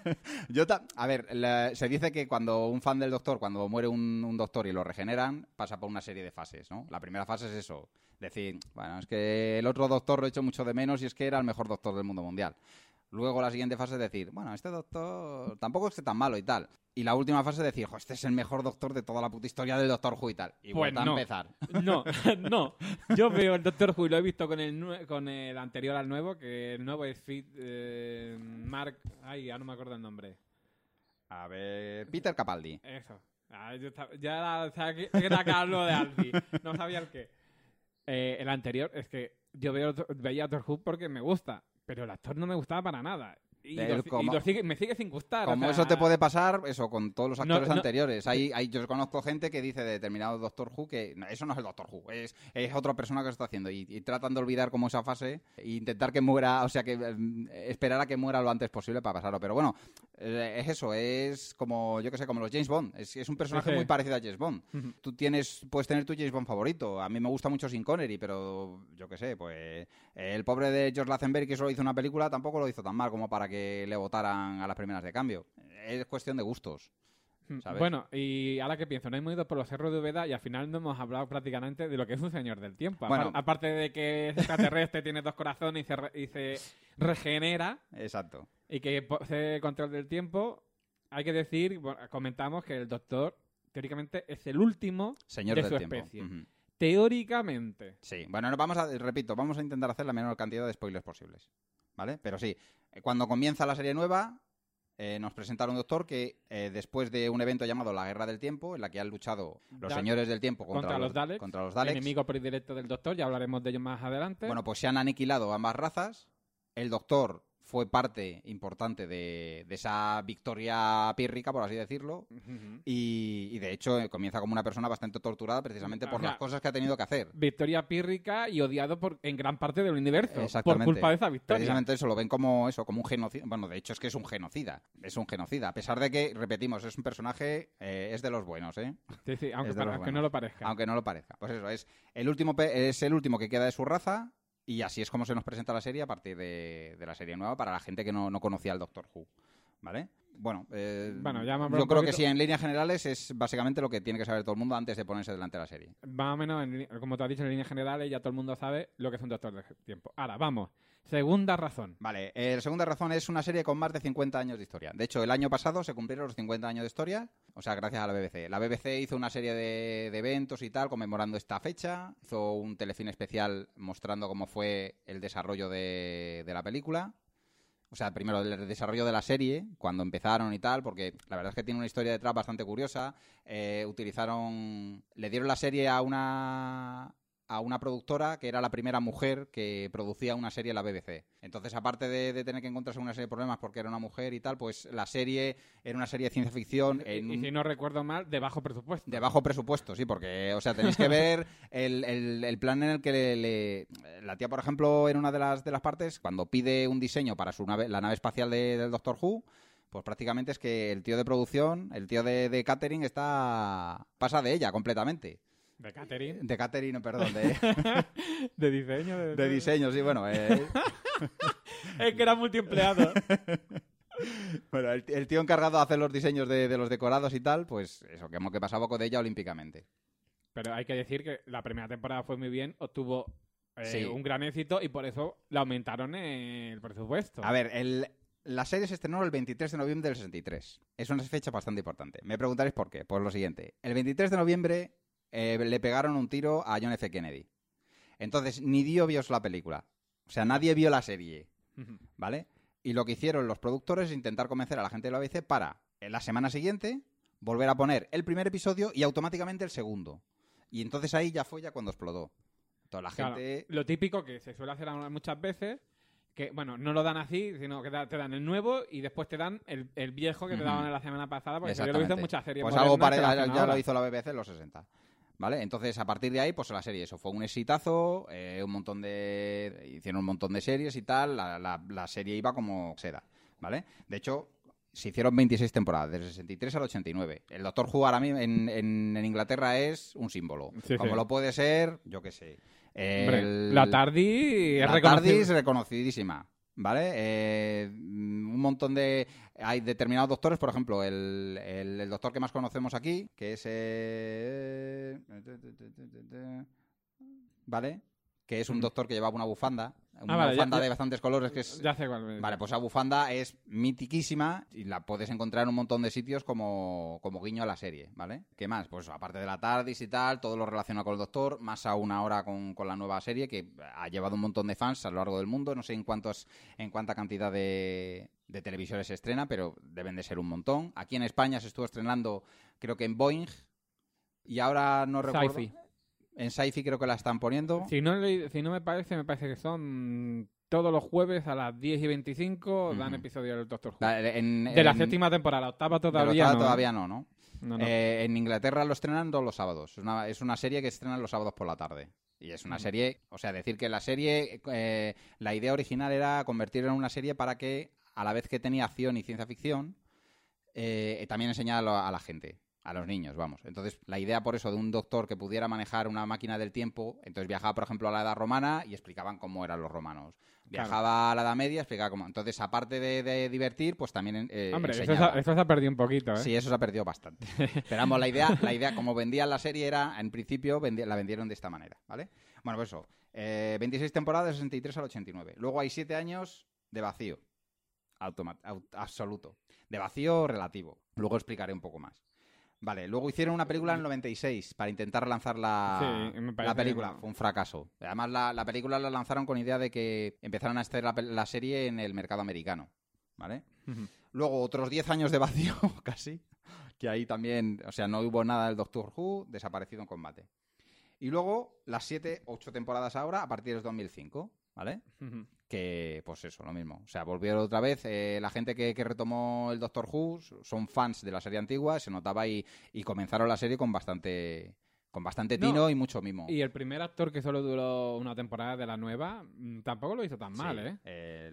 [SPEAKER 3] Yo ta- a ver, la- se dice que cuando un fan del doctor, cuando muere un, un doctor y lo regeneran, pasa por una serie de fases, ¿no? La primera fase es eso, decir, bueno, es que el otro doctor lo he hecho mucho de menos y es que era el mejor doctor del mundo mundial. Luego la siguiente fase es decir, bueno, este doctor tampoco es que tan malo y tal. Y la última fase es decir, jo, este es el mejor doctor de toda la puta historia del Doctor Who y tal. Y
[SPEAKER 4] Pues
[SPEAKER 3] vuelta
[SPEAKER 4] no.
[SPEAKER 3] a empezar.
[SPEAKER 4] No, no. Yo veo el Doctor Who y lo he visto con el, nue- con el anterior al nuevo, que el nuevo es Fit eh, Mark... Ay, ya no me acuerdo el nombre.
[SPEAKER 3] A ver, Peter Capaldi.
[SPEAKER 4] Eso. Ah, yo estaba- ya era, o sea, que era que hablo de Alfie. No sabía el qué. Eh, el anterior es que yo veo, veía Doctor Who porque me gusta, pero el actor no me gustaba para nada. Y,
[SPEAKER 3] Él
[SPEAKER 4] lo, y
[SPEAKER 3] como-
[SPEAKER 4] lo sigue, me sigue sin gustar. o
[SPEAKER 3] Como
[SPEAKER 4] sea,
[SPEAKER 3] eso te puede pasar, eso, con todos los
[SPEAKER 4] No,
[SPEAKER 3] actores
[SPEAKER 4] no.
[SPEAKER 3] anteriores. Hay, hay, yo conozco gente que dice de determinado Doctor Who que no, eso no es el Doctor Who, es, es otra persona que lo está haciendo. Y, y tratan de olvidar como esa fase e intentar que muera, o sea, que eh, esperar a que muera lo antes posible para pasarlo. Pero bueno, eh, es eso, es como, yo que sé, como los James Bond. Es, es un personaje
[SPEAKER 4] Sí, sí.
[SPEAKER 3] muy parecido a James Bond.
[SPEAKER 4] Ujú.
[SPEAKER 3] Tú tienes, puedes tener tu James Bond favorito. A mí me gusta mucho Sean Connery, pero yo que sé, pues el pobre de George Lazenby, que solo hizo una película, tampoco lo hizo tan mal como para que le votaran a las primeras de cambio. Es cuestión de gustos. ¿sabes?
[SPEAKER 4] Bueno, y ahora que pienso, no hemos ido por los cerros de Úbeda y al final no hemos hablado prácticamente de lo que es un señor del tiempo.
[SPEAKER 3] Bueno.
[SPEAKER 4] Apar- aparte de que es extraterrestre, tiene dos corazones y se, re- y se regenera
[SPEAKER 3] Exacto.
[SPEAKER 4] y que posee control del tiempo, hay que decir, bueno, comentamos que el doctor teóricamente es el último
[SPEAKER 3] Señor
[SPEAKER 4] de
[SPEAKER 3] del
[SPEAKER 4] su
[SPEAKER 3] tiempo.
[SPEAKER 4] especie.
[SPEAKER 3] Ujú.
[SPEAKER 4] Teóricamente.
[SPEAKER 3] Sí, bueno, no, vamos a, repito, vamos a intentar hacer la menor cantidad de spoilers posibles. ¿Vale? Pero sí, eh, cuando comienza la serie nueva, eh, nos presentaron un doctor que eh, después de un evento llamado la Guerra del Tiempo, en la que han luchado los
[SPEAKER 4] Da-
[SPEAKER 3] señores del tiempo contra,
[SPEAKER 4] contra los Daleks,
[SPEAKER 3] contra los Daleks,
[SPEAKER 4] enemigo predilecto del doctor, ya hablaremos de ellos más adelante.
[SPEAKER 3] bueno, pues se han aniquilado ambas razas. El doctor fue parte importante de, de esa victoria pírrica, por así decirlo.
[SPEAKER 4] Ujú.
[SPEAKER 3] Y, y de hecho eh, comienza como una persona bastante torturada precisamente por
[SPEAKER 4] Ajá.
[SPEAKER 3] las cosas que ha tenido que hacer.
[SPEAKER 4] Victoria pírrica y odiado por, en gran parte del universo por
[SPEAKER 3] Exactamente.
[SPEAKER 4] culpa de esa victoria.
[SPEAKER 3] Precisamente eso, lo ven como eso, como un genocida. Bueno, de hecho es que es un genocida. Es un genocida. A pesar de que, repetimos, es un personaje, eh, es de los buenos, ¿eh?
[SPEAKER 4] Sí, sí, aunque,
[SPEAKER 3] Es de
[SPEAKER 4] para-
[SPEAKER 3] los
[SPEAKER 4] aunque
[SPEAKER 3] buenos.
[SPEAKER 4] no lo parezca.
[SPEAKER 3] Aunque no lo parezca. Pues eso, es el último pe- es el último que queda de su raza. Y así es como se nos presenta la serie a partir de, de la serie nueva para la gente que no, no conocía al Doctor Who. ¿Vale? Bueno, eh,
[SPEAKER 4] Bueno, ya me
[SPEAKER 3] yo
[SPEAKER 4] hablado un
[SPEAKER 3] creo que
[SPEAKER 4] poquito-
[SPEAKER 3] sí, en líneas generales es básicamente lo que tiene que saber todo el mundo antes de ponerse delante de la serie.
[SPEAKER 4] Más o menos, en li- como te has dicho, en líneas generales ya todo el mundo sabe lo que es un doctor de tiempo. Ahora, vamos. Segunda razón.
[SPEAKER 3] Vale, eh, la segunda razón es una serie con más de cincuenta años de historia. De hecho, el año pasado se cumplieron los cincuenta años de historia, o sea, gracias a la B B C. La B B C hizo una serie de, de eventos y tal, conmemorando esta fecha. Hizo un telefilm especial mostrando cómo fue el desarrollo de, de la película. O sea, primero el desarrollo de la serie, cuando empezaron y tal, porque la verdad es que tiene una historia detrás bastante curiosa. Eh, utilizaron... Le dieron la serie a una... a una productora que era la primera mujer que producía una serie en la B B C. Entonces, aparte de, de tener que encontrarse una serie de problemas porque era una mujer y tal, pues la serie era una serie de ciencia ficción en
[SPEAKER 4] Y, y
[SPEAKER 3] un-
[SPEAKER 4] si no recuerdo mal, de bajo presupuesto.
[SPEAKER 3] de bajo presupuesto, sí, porque, o sea, tenéis que ver el, el- el plan en el que le, le- la tía, por ejemplo, en una de las de las partes, cuando pide un diseño para su nave, la nave espacial de- del Doctor Who, pues prácticamente es que el tío de producción, el tío de, de catering está pasa de ella completamente.
[SPEAKER 4] De catering.
[SPEAKER 3] De catering, perdón, de,
[SPEAKER 4] De diseño. De,
[SPEAKER 3] de diseño, sí, bueno. eh,
[SPEAKER 4] Es que era multiempleado.
[SPEAKER 3] bueno, el, el tío encargado de hacer los diseños de, de los decorados y tal, pues eso, como que pasaba con ella olímpicamente.
[SPEAKER 4] Pero hay que decir que la primera temporada fue muy bien, obtuvo eh,
[SPEAKER 3] Sí.
[SPEAKER 4] un gran éxito y por eso le aumentaron el presupuesto.
[SPEAKER 3] A ver, el, la serie se estrenó el veintitrés de noviembre del sesenta y tres. Es una fecha bastante importante. Me preguntaréis por qué. Pues lo siguiente. El veintitrés de noviembre eh, le pegaron un tiro a John F. Kennedy. Entonces, ni Dio vio la película. O sea, nadie vio la serie,
[SPEAKER 4] Ujú.
[SPEAKER 3] ¿vale? Y lo que hicieron los productores es intentar convencer a la gente de la B B C para, en la semana siguiente, volver a poner el primer episodio y automáticamente el segundo. Y entonces ahí ya fue ya cuando explotó. Toda la
[SPEAKER 4] Claro,
[SPEAKER 3] gente...
[SPEAKER 4] lo típico que se suele hacer muchas veces, que bueno, no lo dan así, sino que te dan el nuevo y después te dan el, el viejo que te
[SPEAKER 3] Ujú.
[SPEAKER 4] daban la semana pasada, porque yo lo he
[SPEAKER 3] Exactamente.
[SPEAKER 4] visto en muchas series
[SPEAKER 3] Pues
[SPEAKER 4] modernas
[SPEAKER 3] algo
[SPEAKER 4] que lo
[SPEAKER 3] parecido,
[SPEAKER 4] hacen
[SPEAKER 3] ya
[SPEAKER 4] ahora.
[SPEAKER 3] lo hizo la B B C en los sesenta. ¿Vale? Entonces, a partir de ahí, pues la serie, eso fue un exitazo, eh, un montón de... hicieron un montón de series y tal, la, la, la serie iba como seda, ¿vale? De hecho, se hicieron veintiséis temporadas, del sesenta y tres al ochenta y nueve. El Doctor Who ahora mismo en, en, en Inglaterra es un símbolo.
[SPEAKER 4] Sí,
[SPEAKER 3] como
[SPEAKER 4] sí.
[SPEAKER 3] lo puede ser, yo qué sé.
[SPEAKER 4] Hombre,
[SPEAKER 3] el-
[SPEAKER 4] la TARDIS es
[SPEAKER 3] la
[SPEAKER 4] reconocible.
[SPEAKER 3] TARDIS reconocidísima, ¿vale? Eh, un montón de... Hay determinados doctores, por ejemplo, el, el, el doctor que más conocemos aquí, que es... eh, ¿Vale? Que es un doctor que llevaba una bufanda, una
[SPEAKER 4] Ah, vale, ya-
[SPEAKER 3] bufanda
[SPEAKER 4] ya-
[SPEAKER 3] de bastantes colores que es...
[SPEAKER 4] Ya sé cuál es.
[SPEAKER 3] Vale, pues esa bufanda es mitiquísima y la puedes encontrar en un montón de sitios como, como guiño a la serie, ¿vale? ¿Qué más? Pues aparte de la TARDIS y tal, todo lo relacionado con el Doctor, más aún ahora con, con la nueva serie que ha llevado un montón de fans a lo largo del mundo. No sé en cuántos, en cuánta cantidad de, de televisores se estrena, pero deben de ser un montón. Aquí en España se estuvo estrenando, creo que en Boeing, y ahora no recuerdo...
[SPEAKER 4] Sci-Fi.
[SPEAKER 3] En Sci-Fi creo que la están poniendo.
[SPEAKER 4] Si no, le- si no me parece, me parece que son todos los jueves a las diez y veinticinco dan
[SPEAKER 3] Ujú.
[SPEAKER 4] episodio del Doctor Who.
[SPEAKER 3] La- en-
[SPEAKER 4] de la
[SPEAKER 3] en-
[SPEAKER 4] séptima temporada, la octava
[SPEAKER 3] de la
[SPEAKER 4] todavía
[SPEAKER 3] octava
[SPEAKER 4] no.
[SPEAKER 3] todavía no, ¿no?
[SPEAKER 4] No, no.
[SPEAKER 3] Eh, en Inglaterra lo estrenan todos los sábados. Es una, es una serie que estrenan los sábados por la tarde. Y es una
[SPEAKER 4] Mm.
[SPEAKER 3] serie, o sea, decir que la serie, eh, la idea original era convertirla en una serie para que, a la vez que tenía acción y ciencia ficción, eh, también enseñara a la, a la gente, a los niños, vamos. Entonces, la idea por eso de un doctor que pudiera manejar una máquina del tiempo, entonces viajaba, por ejemplo, a la Edad Romana y explicaban cómo eran los romanos. Viajaba a la Edad Media, explicaba cómo. Entonces, aparte de, de divertir, pues también eh,
[SPEAKER 4] Hombre, eso se,
[SPEAKER 3] enseñaba.
[SPEAKER 4] ha, eso se ha perdido un poquito, ¿eh?
[SPEAKER 3] Sí, eso se ha perdido bastante. Pero vamos, la idea, la idea, como vendían la serie, era, en principio, vendi- la vendieron de esta manera, ¿vale? Bueno, pues eso. Eh, veintiséis temporadas, sesenta y tres al ochenta y nueve. Luego hay siete años de vacío. Automa- aut- absoluto. De vacío relativo. Luego explicaré un poco más. Vale, luego hicieron una película en el noventa y seis para intentar lanzar la,
[SPEAKER 4] Sí, me parece
[SPEAKER 3] la película.
[SPEAKER 4] que no.
[SPEAKER 3] Fue un fracaso. Además, la, la película la lanzaron con idea de que empezaran a hacer la, pel- la serie en el mercado americano, ¿vale?
[SPEAKER 4] Ujú.
[SPEAKER 3] Luego otros diez años de vacío, casi, que ahí también, o sea, no hubo nada del Doctor Who, desaparecido en combate. Y luego las siete, ocho temporadas ahora, a partir del dos mil cinco, ¿vale?
[SPEAKER 4] Ujú.
[SPEAKER 3] Que, pues eso, lo mismo. O sea, volvieron otra vez. eh, la gente que, que retomó el Doctor Who son fans de la serie antigua, se notaba y, y comenzaron la serie con bastante con bastante
[SPEAKER 4] No,
[SPEAKER 3] tino y mucho mimo.
[SPEAKER 4] Y el primer actor que solo duró una temporada de la nueva mm, tampoco lo hizo tan mal,
[SPEAKER 3] Sí,
[SPEAKER 4] ¿eh?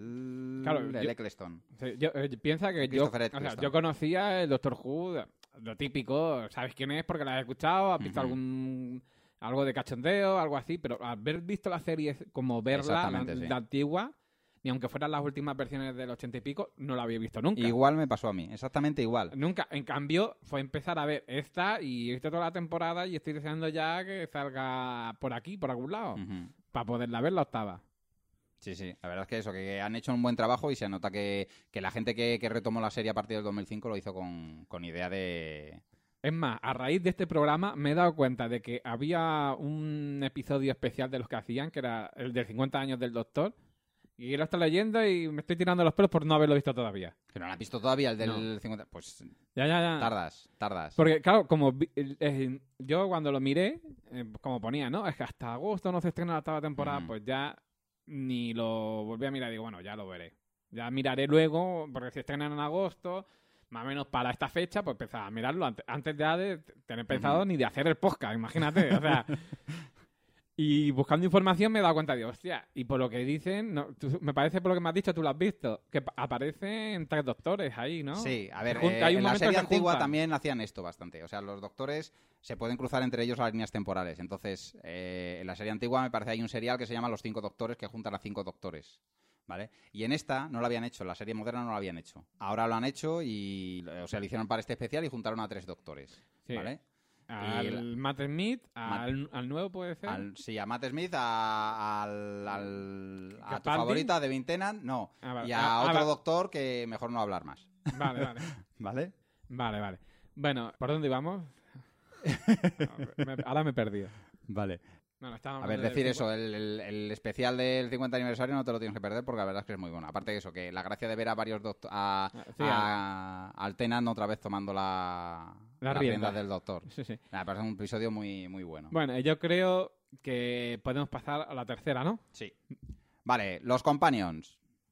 [SPEAKER 3] El,
[SPEAKER 4] Claro,
[SPEAKER 3] el
[SPEAKER 4] yo-
[SPEAKER 3] Eccleston.
[SPEAKER 4] Sí, yo, eh, piensa que yo,
[SPEAKER 3] Christopher
[SPEAKER 4] o sea,
[SPEAKER 3] Eccleston.
[SPEAKER 4] yo conocía el Doctor Who, lo típico, sabes quién es porque la has escuchado, has visto
[SPEAKER 3] Ujú.
[SPEAKER 4] algún algo de cachondeo, algo así, pero haber visto la serie como verla, la,
[SPEAKER 3] Exactamente, sí.
[SPEAKER 4] la antigua, ni aunque fueran las últimas versiones del ochenta y pico, no la había visto nunca.
[SPEAKER 3] Igual me pasó a mí, exactamente igual.
[SPEAKER 4] Nunca. En cambio, fue empezar a ver esta y he visto toda la temporada y estoy deseando ya que salga por aquí, por algún lado,
[SPEAKER 3] Ujú.
[SPEAKER 4] para poderla ver la octava.
[SPEAKER 3] Sí, sí, la verdad es que eso, que han hecho un buen trabajo y se nota que, que la gente que, que retomó la serie a partir del dos mil cinco lo hizo con, con idea de...
[SPEAKER 4] Es más, a raíz de este programa me he dado cuenta de que había un episodio especial de los que hacían, que era el de cincuenta años del Doctor, y lo estoy leyendo y me estoy tirando los pelos por no haberlo visto todavía.
[SPEAKER 3] Que no lo has visto todavía, el del cincuenta... Pues
[SPEAKER 4] Ya, ya, ya.
[SPEAKER 3] tardas, tardas.
[SPEAKER 4] Porque, claro, como vi- eh, yo cuando lo miré, eh, como ponía, ¿no? Es que hasta agosto no se estrena la octava temporada,
[SPEAKER 3] Mm.
[SPEAKER 4] pues ya ni lo volví a mirar. Digo, bueno, ya lo veré. Ya miraré luego, porque si estrenan en agosto, más o menos para esta fecha, pues empezaba a mirarlo antes, antes ya de tener pensado
[SPEAKER 3] Ujú.
[SPEAKER 4] ni de hacer el podcast, imagínate. O sea, y buscando información me he dado cuenta de, hostia, y por lo que dicen, no, tú- me parece por lo que me has dicho, tú lo has visto, que pa- aparecen tres doctores ahí, ¿no?
[SPEAKER 3] Sí, a ver,
[SPEAKER 4] Se junta-
[SPEAKER 3] eh,
[SPEAKER 4] hay un
[SPEAKER 3] en la
[SPEAKER 4] momento
[SPEAKER 3] serie
[SPEAKER 4] que se
[SPEAKER 3] antigua
[SPEAKER 4] juntan.
[SPEAKER 3] también hacían esto bastante. O sea, los doctores se pueden cruzar entre ellos las líneas temporales. Entonces, eh, en la serie antigua me parece hay un serial que se llama Los Cinco Doctores, que juntan a cinco doctores. ¿Vale? Y en esta no lo habían hecho, en la serie moderna no lo habían hecho. Ahora lo han hecho y, o sea, lo hicieron para este especial y juntaron a tres doctores.
[SPEAKER 4] Sí.
[SPEAKER 3] ¿Vale?
[SPEAKER 4] Al
[SPEAKER 3] Y la-
[SPEAKER 4] Matt Smith, al, al nuevo puede ser.
[SPEAKER 3] Al- sí, a Matt Smith, a, al, al- a tu
[SPEAKER 4] ¿Capaldi?
[SPEAKER 3] favorita, Devin Tennant, no.
[SPEAKER 4] Ah, vale.
[SPEAKER 3] Y
[SPEAKER 4] Ah,
[SPEAKER 3] a
[SPEAKER 4] ah,
[SPEAKER 3] otro
[SPEAKER 4] vale.
[SPEAKER 3] doctor que mejor no hablar más.
[SPEAKER 4] Vale, vale.
[SPEAKER 3] ¿Vale?
[SPEAKER 4] Vale, vale. Bueno, ¿por dónde íbamos? No, me- ahora me he perdido.
[SPEAKER 3] Vale.
[SPEAKER 4] No, no, estamos
[SPEAKER 3] A ver,
[SPEAKER 4] hablando
[SPEAKER 3] decir
[SPEAKER 4] del
[SPEAKER 3] eso, el, el- el especial del cincuenta aniversario no te lo tienes que perder porque la verdad es que es muy bueno. Aparte de eso, que la gracia de ver a varios doctores, a,
[SPEAKER 4] Sí,
[SPEAKER 3] a- al Tennant otra vez tomando la,
[SPEAKER 4] Las
[SPEAKER 3] las
[SPEAKER 4] riendas.
[SPEAKER 3] riendas del doctor.
[SPEAKER 4] Sí, sí.
[SPEAKER 3] Me parece un episodio muy, muy bueno.
[SPEAKER 4] Bueno, yo creo que podemos pasar a la tercera, ¿no?
[SPEAKER 3] Sí. Vale, los companions.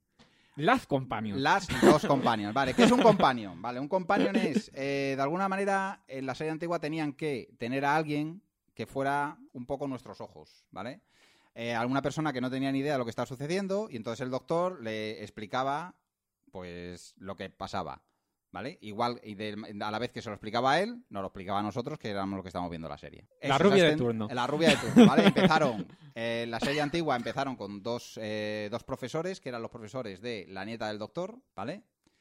[SPEAKER 4] Las Companions.
[SPEAKER 3] Las dos companions. Vale, ¿qué es un companion? Vale, un companion es, eh, de alguna manera, en la serie antigua tenían que tener a alguien que fuera un poco nuestros ojos, ¿vale? Eh, alguna persona que no tenía ni idea de lo que estaba sucediendo y entonces el doctor le explicaba, pues, lo que pasaba, ¿vale? Igual, y de- a la vez que se lo explicaba a él, nos lo explicaba a nosotros, que éramos los que estábamos viendo la serie.
[SPEAKER 4] La
[SPEAKER 3] Eso
[SPEAKER 4] rubia
[SPEAKER 3] se
[SPEAKER 4] de
[SPEAKER 3] exten-
[SPEAKER 4] turno.
[SPEAKER 3] La rubia de turno, ¿vale? Empezaron, eh, la serie antigua empezaron con dos, eh, dos profesores, que eran los profesores de la nieta del doctor, ¿vale?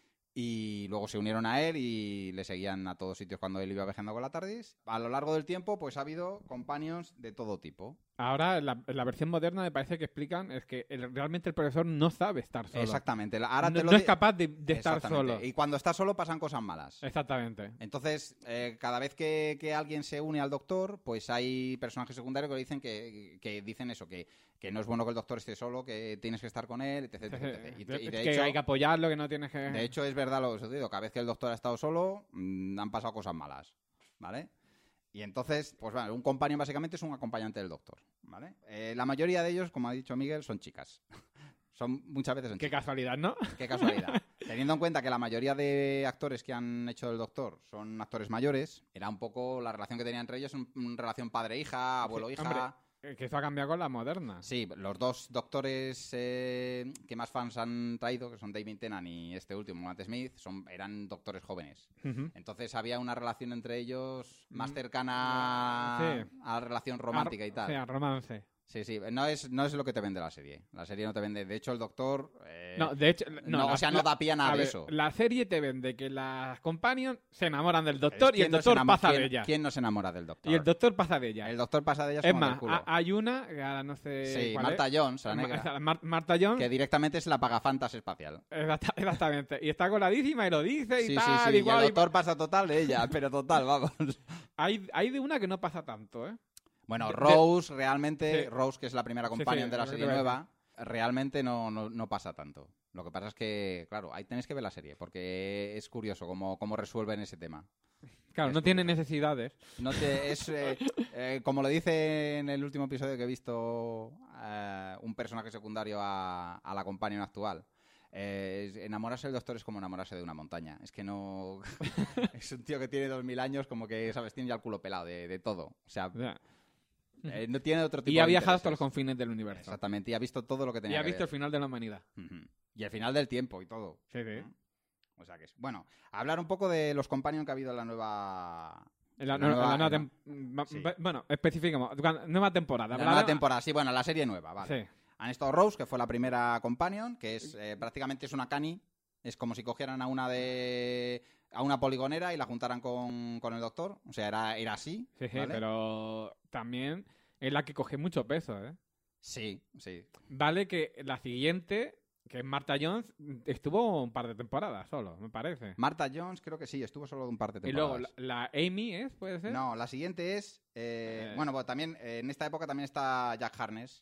[SPEAKER 3] Y luego se unieron a él y le seguían a todos sitios cuando él iba viajando con la TARDIS. A lo largo del tiempo, pues ha habido companions de todo tipo.
[SPEAKER 4] Ahora, en la, en la versión moderna me parece que explican es que el- realmente el profesor no sabe estar solo.
[SPEAKER 3] Exactamente. La- Ahora
[SPEAKER 4] no,
[SPEAKER 3] te lo
[SPEAKER 4] no es
[SPEAKER 3] di-
[SPEAKER 4] capaz de, de estar
[SPEAKER 3] Exactamente.
[SPEAKER 4] solo.
[SPEAKER 3] Y cuando está solo pasan cosas malas.
[SPEAKER 4] Exactamente.
[SPEAKER 3] Entonces, eh, cada vez que, que alguien se une al doctor, pues hay personajes secundarios que dicen que, que dicen eso, que, que no es bueno que el doctor esté solo, que tienes que estar con él, etc. etcétera, etcétera. Y, y de
[SPEAKER 4] que
[SPEAKER 3] hecho,
[SPEAKER 4] hay que apoyarlo, que no tienes que...
[SPEAKER 3] de hecho, es verdad lo que ha sucedido. Cada vez que el doctor ha estado solo, mm, han pasado cosas malas, ¿vale? Y entonces, pues bueno, un companion básicamente es un acompañante del doctor, ¿vale? Eh, la mayoría de ellos, como ha dicho Miguel, son chicas. Son muchas veces son
[SPEAKER 4] Qué
[SPEAKER 3] chicas.
[SPEAKER 4] casualidad, ¿no?
[SPEAKER 3] Qué casualidad. Teniendo en cuenta que la mayoría de actores que han hecho el doctor son actores mayores, era un poco la relación que tenía entre ellos, un- una relación padre-hija, abuelo-hija.
[SPEAKER 4] Hombre, eh, que eso ha cambiado con la moderna.
[SPEAKER 3] Sí, los dos doctores eh, que más fans han traído, que son David Tennant y este último, Matt Smith, son, eran doctores jóvenes.
[SPEAKER 4] Ujú.
[SPEAKER 3] Entonces había una relación entre ellos más
[SPEAKER 4] Mm,
[SPEAKER 3] cercana
[SPEAKER 4] sí.
[SPEAKER 3] a la relación romántica y tal.
[SPEAKER 4] O sea, romance.
[SPEAKER 3] Sí, sí, no es, no es lo que te vende la serie. La serie no te vende. De hecho, el doctor... eh,
[SPEAKER 4] No, de hecho...
[SPEAKER 3] no,
[SPEAKER 4] No,
[SPEAKER 3] o
[SPEAKER 4] la-
[SPEAKER 3] sea, no
[SPEAKER 4] la-
[SPEAKER 3] da pie a nada
[SPEAKER 4] a
[SPEAKER 3] de
[SPEAKER 4] ver,
[SPEAKER 3] eso.
[SPEAKER 4] La serie te vende que las companions se enamoran del doctor y
[SPEAKER 3] ¿quién
[SPEAKER 4] el
[SPEAKER 3] no se
[SPEAKER 4] doctor
[SPEAKER 3] enamo-
[SPEAKER 4] pasa
[SPEAKER 3] quién-
[SPEAKER 4] de ella.
[SPEAKER 3] ¿Quién no se enamora del doctor?
[SPEAKER 4] Y el doctor pasa de ella.
[SPEAKER 3] El doctor pasa de ellas
[SPEAKER 4] Es
[SPEAKER 3] como del
[SPEAKER 4] más,
[SPEAKER 3] culo.
[SPEAKER 4] ha- hay una, que ahora no sé
[SPEAKER 3] Sí,
[SPEAKER 4] cuál
[SPEAKER 3] Marta
[SPEAKER 4] es.
[SPEAKER 3] Jones, la
[SPEAKER 4] Ma-
[SPEAKER 3] negra,
[SPEAKER 4] Mar- Marta Jones.
[SPEAKER 3] que directamente es la pagafantas espacial.
[SPEAKER 4] Exacta- Exactamente. Y está coladísima y lo dice y
[SPEAKER 3] Sí, sí,
[SPEAKER 4] tal,
[SPEAKER 3] sí.
[SPEAKER 4] igual.
[SPEAKER 3] y el
[SPEAKER 4] y-
[SPEAKER 3] doctor pasa total de ella, pero total, vamos.
[SPEAKER 4] Hay, hay de una que no pasa tanto, ¿eh?
[SPEAKER 3] Bueno,
[SPEAKER 4] De-
[SPEAKER 3] Rose, realmente,
[SPEAKER 4] Sí.
[SPEAKER 3] Rose, que es la primera
[SPEAKER 4] Sí, sí,
[SPEAKER 3] companion de la
[SPEAKER 4] lo que
[SPEAKER 3] serie
[SPEAKER 4] te iba a
[SPEAKER 3] nueva, realmente no, no, no pasa tanto. Lo que pasa es que, claro, ahí tenéis que ver la serie, porque es curioso cómo, cómo resuelven ese tema.
[SPEAKER 4] Claro,
[SPEAKER 3] Es
[SPEAKER 4] no tiene
[SPEAKER 3] curioso.
[SPEAKER 4] necesidades.
[SPEAKER 3] No te, es, eh, eh, como lo dice en el último episodio que he visto eh, un personaje secundario a, a la companion actual. Eh, es- enamorarse del doctor es como enamorarse de una montaña. Es que no... es un tío que tiene dos mil años como que, ¿sabes? Tiene ya el culo pelado de, de todo. O sea,
[SPEAKER 4] O sea,
[SPEAKER 3] eh, no tiene otro tipo
[SPEAKER 4] y ha
[SPEAKER 3] de
[SPEAKER 4] viajado hasta los
[SPEAKER 3] intereses.
[SPEAKER 4] confines del universo.
[SPEAKER 3] Exactamente, y ha visto todo lo que
[SPEAKER 4] Y
[SPEAKER 3] tenía
[SPEAKER 4] ha
[SPEAKER 3] que
[SPEAKER 4] visto
[SPEAKER 3] ver.
[SPEAKER 4] el final de la humanidad.
[SPEAKER 3] Ujú. Y el final del tiempo y todo.
[SPEAKER 4] Sí, sí.
[SPEAKER 3] ¿Mm? O sea que es... Bueno, hablar un poco de los companions que ha habido en la nueva...
[SPEAKER 4] En la,
[SPEAKER 3] La
[SPEAKER 4] nueva-
[SPEAKER 3] nueva-
[SPEAKER 4] la nueva
[SPEAKER 3] en
[SPEAKER 4] tem- va-
[SPEAKER 3] sí.
[SPEAKER 4] va- Bueno, especificamos. Cuando- Nueva temporada.
[SPEAKER 3] La
[SPEAKER 4] Hablar-
[SPEAKER 3] nueva temporada, sí, bueno, la serie nueva, vale.
[SPEAKER 4] Sí.
[SPEAKER 3] Han estado Rose, que fue la primera companion, que es eh, prácticamente es una cani. Es como si cogieran a una de a una poligonera y la juntaran con, con el doctor. O sea, era, era así.
[SPEAKER 4] Sí, sí,
[SPEAKER 3] ¿vale?
[SPEAKER 4] pero también es la que coge mucho peso, ¿eh?
[SPEAKER 3] Sí, sí.
[SPEAKER 4] Vale que la siguiente, que es Marta Jones, estuvo un par de temporadas solo, me parece.
[SPEAKER 3] Marta Jones creo que sí, estuvo solo un par de
[SPEAKER 4] Y luego
[SPEAKER 3] temporadas.
[SPEAKER 4] la, la Amy, ¿es? ¿Puede ser?
[SPEAKER 3] No, la siguiente es... eh,
[SPEAKER 4] Eh.
[SPEAKER 3] Bueno, pues también eh, en esta época también está Jack Harness.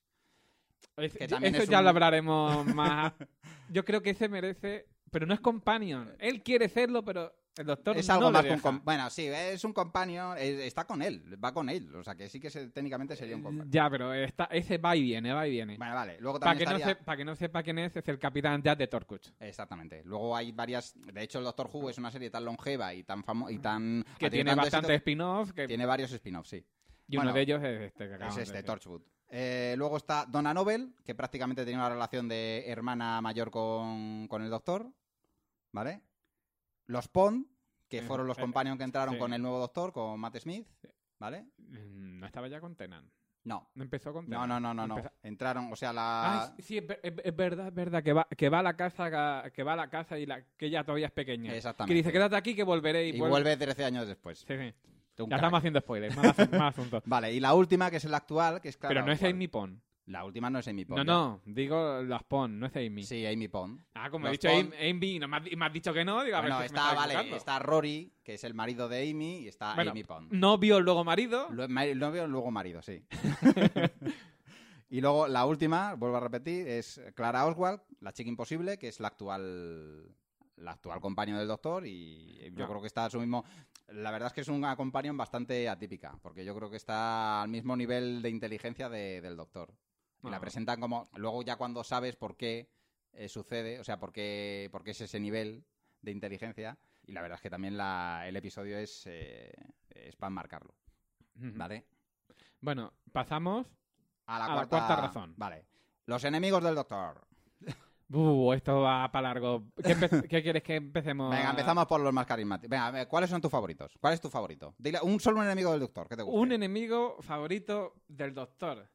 [SPEAKER 4] Es-
[SPEAKER 3] que
[SPEAKER 4] yo-
[SPEAKER 3] también
[SPEAKER 4] eso
[SPEAKER 3] es
[SPEAKER 4] ya
[SPEAKER 3] un-
[SPEAKER 4] lo hablaremos más. Yo creo que ese merece... Pero no es companion. Él quiere serlo, pero el doctor
[SPEAKER 3] Es
[SPEAKER 4] no
[SPEAKER 3] algo
[SPEAKER 4] le
[SPEAKER 3] más que un...
[SPEAKER 4] deja.
[SPEAKER 3] com- Bueno, sí, es un companion, eh, está con él, va con él. O sea, que sí que se- técnicamente sería un companion.
[SPEAKER 4] Ya, pero está, ese va y viene, va y viene.
[SPEAKER 3] Vale, vale. Luego
[SPEAKER 4] Para
[SPEAKER 3] también
[SPEAKER 4] que, no
[SPEAKER 3] estaría...
[SPEAKER 4] se- pa' que no sepa quién es, es el capitán Jack de Torcuch.
[SPEAKER 3] Exactamente. Luego hay varias... De hecho, el Doctor Who es una serie tan longeva y tan famosa y tan...
[SPEAKER 4] Que
[SPEAKER 3] ha tenido
[SPEAKER 4] tiene
[SPEAKER 3] tanto
[SPEAKER 4] bastantes
[SPEAKER 3] éxito
[SPEAKER 4] spin-offs. que-
[SPEAKER 3] que Tiene varios spin-offs, sí.
[SPEAKER 4] Y uno
[SPEAKER 3] bueno,
[SPEAKER 4] de ellos es este que
[SPEAKER 3] Es
[SPEAKER 4] acabamos de
[SPEAKER 3] este,
[SPEAKER 4] decir.
[SPEAKER 3] Torchwood. Eh, luego está Donna Noble, que prácticamente tenía una relación de hermana mayor con, con el Doctor. ¿Vale? Los Pond, que
[SPEAKER 4] Eh,
[SPEAKER 3] fueron los
[SPEAKER 4] eh,
[SPEAKER 3] companions que entraron
[SPEAKER 4] sí.
[SPEAKER 3] con el nuevo Doctor, con Matt Smith. ¿Vale?
[SPEAKER 4] Mm, No estaba ya con Tennant.
[SPEAKER 3] No.
[SPEAKER 4] No empezó con
[SPEAKER 3] No,
[SPEAKER 4] Tennant.
[SPEAKER 3] no, no, no, no.
[SPEAKER 4] Empeza-
[SPEAKER 3] Entraron, o sea,
[SPEAKER 4] Ah,
[SPEAKER 3] la...
[SPEAKER 4] sí, sí, es, ver- es- es verdad, es verdad, que va, que va a la casa, que va a la casa y la, que ella todavía es pequeña.
[SPEAKER 3] Exactamente.
[SPEAKER 4] Que dice, quédate aquí que volveré. Y,
[SPEAKER 3] Y vuelve trece años después.
[SPEAKER 4] Sí, sí.
[SPEAKER 3] Un
[SPEAKER 4] Ya
[SPEAKER 3] crack.
[SPEAKER 4] estamos haciendo spoilers, más, asu- más asuntos.
[SPEAKER 3] Vale, y la última, que es la actual, que es claro,
[SPEAKER 4] Pero no es
[SPEAKER 3] ¿cuál?
[SPEAKER 4] Amy Pond.
[SPEAKER 3] La última no es Amy Pond.
[SPEAKER 4] No,
[SPEAKER 3] ya.
[SPEAKER 4] no, digo las Pond, no es Amy.
[SPEAKER 3] Sí, Amy Pond.
[SPEAKER 4] Ah, como he
[SPEAKER 3] Los
[SPEAKER 4] dicho
[SPEAKER 3] Pond-
[SPEAKER 4] Amy, Amy, no me has, y me has dicho que no, digo, a ver
[SPEAKER 3] Bueno,
[SPEAKER 4] si me
[SPEAKER 3] está,
[SPEAKER 4] estaba
[SPEAKER 3] vale,
[SPEAKER 4] equivocando.
[SPEAKER 3] está Rory, que es el marido de Amy, y está
[SPEAKER 4] Bueno,
[SPEAKER 3] Amy Pond.
[SPEAKER 4] novio, luego marido.
[SPEAKER 3] Lo- mari- Novio, luego marido, sí. Y luego la última, vuelvo a repetir, es Clara Oswald, la chica imposible, que es la actual la actual compañera del Doctor, y yo
[SPEAKER 4] No.
[SPEAKER 3] creo que está a su mismo... La verdad es que es una companion bastante atípica, porque yo creo que está al mismo nivel de inteligencia de- del Doctor. Y la
[SPEAKER 4] Ah.
[SPEAKER 3] presentan como... Luego ya cuando sabes por qué eh, sucede, o sea, por qué, por qué es ese nivel de inteligencia, y la verdad es que también la, el episodio es, eh, es para marcarlo,
[SPEAKER 4] Ujú.
[SPEAKER 3] ¿vale?
[SPEAKER 4] Bueno, pasamos.
[SPEAKER 3] A la,
[SPEAKER 4] A la
[SPEAKER 3] cuarta...
[SPEAKER 4] cuarta razón.
[SPEAKER 3] Vale. Los enemigos del Doctor.
[SPEAKER 4] Uh, esto va para largo. ¿Qué, empe- ¿Qué quieres que empecemos?
[SPEAKER 3] Venga,
[SPEAKER 4] a-
[SPEAKER 3] empezamos por los más carismáticos. Venga, a ver, ¿cuáles son tus favoritos? ¿Cuál es tu favorito? Dile un solo enemigo del Doctor, ¿qué te gusta?
[SPEAKER 4] Un enemigo favorito del Doctor.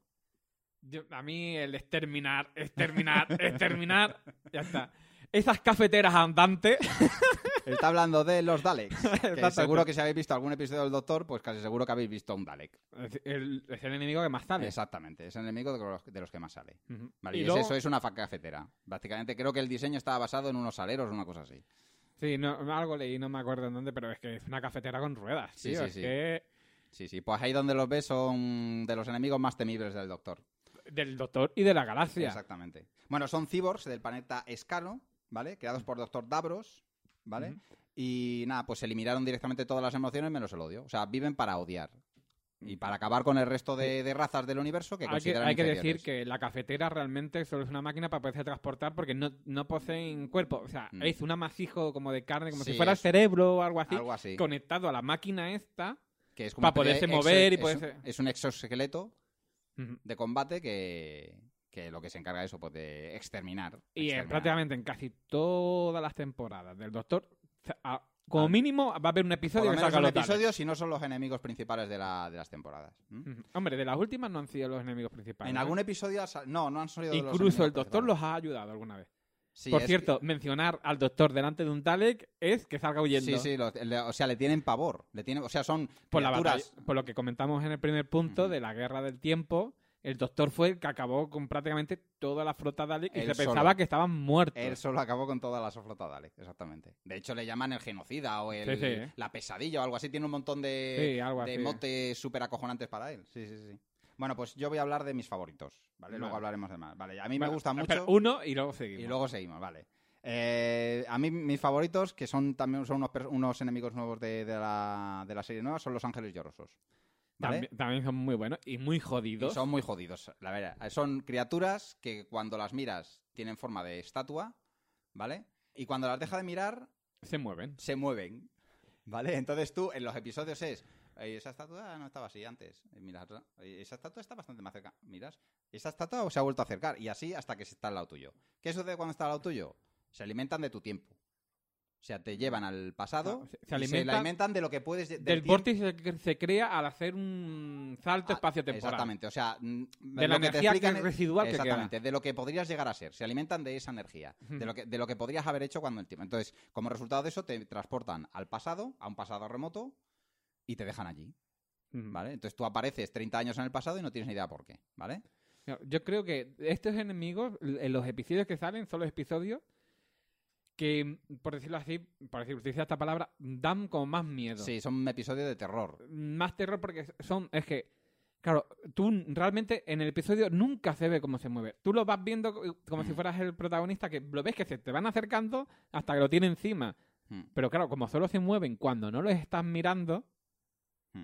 [SPEAKER 4] Yo- a mí el exterminar, exterminar, exterminar. Ya está. Esas cafeteras andantes.
[SPEAKER 3] Está hablando de los Daleks. Que
[SPEAKER 4] Exacto.
[SPEAKER 3] seguro que si habéis visto algún episodio del Doctor, pues casi seguro que habéis visto un Dalek.
[SPEAKER 4] Es el, es el enemigo que más sale.
[SPEAKER 3] Exactamente, es el enemigo de los, de los que más sale.
[SPEAKER 4] Ujú.
[SPEAKER 3] Vale,
[SPEAKER 4] Y
[SPEAKER 3] y es
[SPEAKER 4] luego-
[SPEAKER 3] eso, es una fa- cafetera. Básicamente creo que el diseño estaba basado en unos saleros o una cosa así.
[SPEAKER 4] Sí, no, algo leí, no me acuerdo en dónde, pero es que es una cafetera con ruedas.
[SPEAKER 3] Sí,
[SPEAKER 4] tío,
[SPEAKER 3] sí,
[SPEAKER 4] es
[SPEAKER 3] sí.
[SPEAKER 4] que
[SPEAKER 3] Sí, sí, pues ahí donde los ves son de los enemigos más temibles del Doctor.
[SPEAKER 4] del Doctor y de la galaxia.
[SPEAKER 3] Exactamente. Bueno, son cyborgs del planeta Escalo, ¿vale? Creados por Doctor Davros, ¿vale?
[SPEAKER 4] Ujú.
[SPEAKER 3] Y nada, pues eliminaron directamente todas las emociones menos el odio. O sea, viven para odiar. Y para acabar con el resto de, de razas del universo que
[SPEAKER 4] Hay que,
[SPEAKER 3] consideran
[SPEAKER 4] hay que
[SPEAKER 3] inferiores.
[SPEAKER 4] decir que la cafetera realmente solo es una máquina para poderse transportar porque no, no poseen cuerpo. O sea,
[SPEAKER 3] Mm.
[SPEAKER 4] es un amasijo como de carne, como
[SPEAKER 3] Sí,
[SPEAKER 4] si fuera el
[SPEAKER 3] es-
[SPEAKER 4] cerebro o algo así,
[SPEAKER 3] Algo así.
[SPEAKER 4] conectado a la máquina esta.
[SPEAKER 3] Que es como
[SPEAKER 4] para
[SPEAKER 3] una especie
[SPEAKER 4] poderse
[SPEAKER 3] de
[SPEAKER 4] mover y
[SPEAKER 3] exo-
[SPEAKER 4] poderse-
[SPEAKER 3] Es, un- es un exoesqueleto
[SPEAKER 4] Ujú.
[SPEAKER 3] de combate que, que lo que se encarga de eso, pues de exterminar.
[SPEAKER 4] Y eh,
[SPEAKER 3] exterminar.
[SPEAKER 4] prácticamente en casi todas las temporadas del Doctor, o sea, a- como
[SPEAKER 3] Ah.
[SPEAKER 4] mínimo va a haber un
[SPEAKER 3] Por
[SPEAKER 4] episodio
[SPEAKER 3] lo
[SPEAKER 4] que
[SPEAKER 3] menos
[SPEAKER 4] salga
[SPEAKER 3] un
[SPEAKER 4] los Daleks.
[SPEAKER 3] episodio, si no son los enemigos principales de, la, de las temporadas. ¿m?
[SPEAKER 4] Ujú. Hombre, de las últimas no han sido los enemigos principales.
[SPEAKER 3] En
[SPEAKER 4] ¿no?
[SPEAKER 3] algún episodio... ha sal- No, no han salido de los
[SPEAKER 4] Incluso el
[SPEAKER 3] enemigos
[SPEAKER 4] Doctor
[SPEAKER 3] principales.
[SPEAKER 4] los ha ayudado alguna vez.
[SPEAKER 3] Sí,
[SPEAKER 4] Por
[SPEAKER 3] es
[SPEAKER 4] cierto, mencionar al Doctor delante de un Dalek es que salga
[SPEAKER 3] que-
[SPEAKER 4] huyendo.
[SPEAKER 3] Sí, sí, lo- le- o sea, le tienen pavor. Le tienen, o sea, son
[SPEAKER 4] Por, la
[SPEAKER 3] criaturas...
[SPEAKER 4] batalla- por lo que comentamos en el primer punto
[SPEAKER 3] Ujú.
[SPEAKER 4] de la guerra del tiempo, el Doctor fue el que acabó con prácticamente toda la flota Dalek y
[SPEAKER 3] Él
[SPEAKER 4] se
[SPEAKER 3] solo.
[SPEAKER 4] pensaba que estaban muertos.
[SPEAKER 3] Él solo acabó con toda la flota Dalek, exactamente. De hecho, le llaman el genocida o el,
[SPEAKER 4] Sí, sí, ¿eh?
[SPEAKER 3] la pesadilla o algo así. Tiene un montón de,
[SPEAKER 4] Sí, algo
[SPEAKER 3] de
[SPEAKER 4] así.
[SPEAKER 3] motes súper acojonantes para él. Sí, sí, sí. Bueno, pues yo voy a hablar de mis favoritos, ¿vale? Luego
[SPEAKER 4] Vale.
[SPEAKER 3] hablaremos de más. Vale, a mí
[SPEAKER 4] Bueno,
[SPEAKER 3] me gusta
[SPEAKER 4] espera,
[SPEAKER 3] mucho...
[SPEAKER 4] uno y luego seguimos.
[SPEAKER 3] Y luego seguimos, vale. Eh, a mí mis favoritos, que son también son unos, per- unos enemigos nuevos de, de la, de la serie nueva, son los ángeles llorosos. ¿Vale?
[SPEAKER 4] También, también son muy buenos y muy
[SPEAKER 3] Y
[SPEAKER 4] jodidos.
[SPEAKER 3] son muy jodidos, la verdad. Son criaturas que cuando las miras tienen forma de estatua, ¿vale? Y cuando las dejas de mirar,
[SPEAKER 4] Se mueven.
[SPEAKER 3] se mueven, ¿vale? Entonces tú, en los episodios es... "Ay, esa estatua no estaba así antes. Y miras, "Ay, esa estatua está bastante más cerca. Miras, esa estatua se ha vuelto a acercar. Y así hasta que se está al lado tuyo. ¿Qué sucede cuando está al lado tuyo? Se alimentan de tu tiempo. O sea, te llevan al pasado
[SPEAKER 4] No, se- se
[SPEAKER 3] y se
[SPEAKER 4] alimentan
[SPEAKER 3] alimentan de lo que puedes... Del,
[SPEAKER 4] Del
[SPEAKER 3] tiempo.
[SPEAKER 4] vórtice que se crea al hacer un salto
[SPEAKER 3] Ah,
[SPEAKER 4] espacio-temporal.
[SPEAKER 3] Exactamente, o sea, mm,
[SPEAKER 4] De
[SPEAKER 3] lo
[SPEAKER 4] la
[SPEAKER 3] que te
[SPEAKER 4] energía
[SPEAKER 3] explican
[SPEAKER 4] que-
[SPEAKER 3] es-
[SPEAKER 4] residual que queda.
[SPEAKER 3] exactamente, de lo que podrías llegar a ser. Se alimentan de esa energía, de lo que de lo que podrías haber hecho cuando el tiempo. Entonces, como resultado de eso, te transportan al pasado, a un pasado remoto, y te dejan allí,
[SPEAKER 4] Ujú.
[SPEAKER 3] ¿vale? Entonces tú apareces treinta años en el pasado y no tienes ni idea por qué, ¿vale?
[SPEAKER 4] No, Yo creo que estos enemigos, en los episodios que salen, son los episodios que, por decirlo así, por decir, utilizar esta palabra, dan como más miedo.
[SPEAKER 3] Sí, son episodios de terror.
[SPEAKER 4] Más terror porque son, es que, claro, tú realmente en el episodio nunca se ve cómo se mueve. Tú lo vas viendo co- como si fueras el protagonista, que lo ves que se te van acercando hasta que lo tiene encima.
[SPEAKER 3] Mm.
[SPEAKER 4] Pero claro, como solo se mueven cuando no los estás mirando,
[SPEAKER 3] Mm.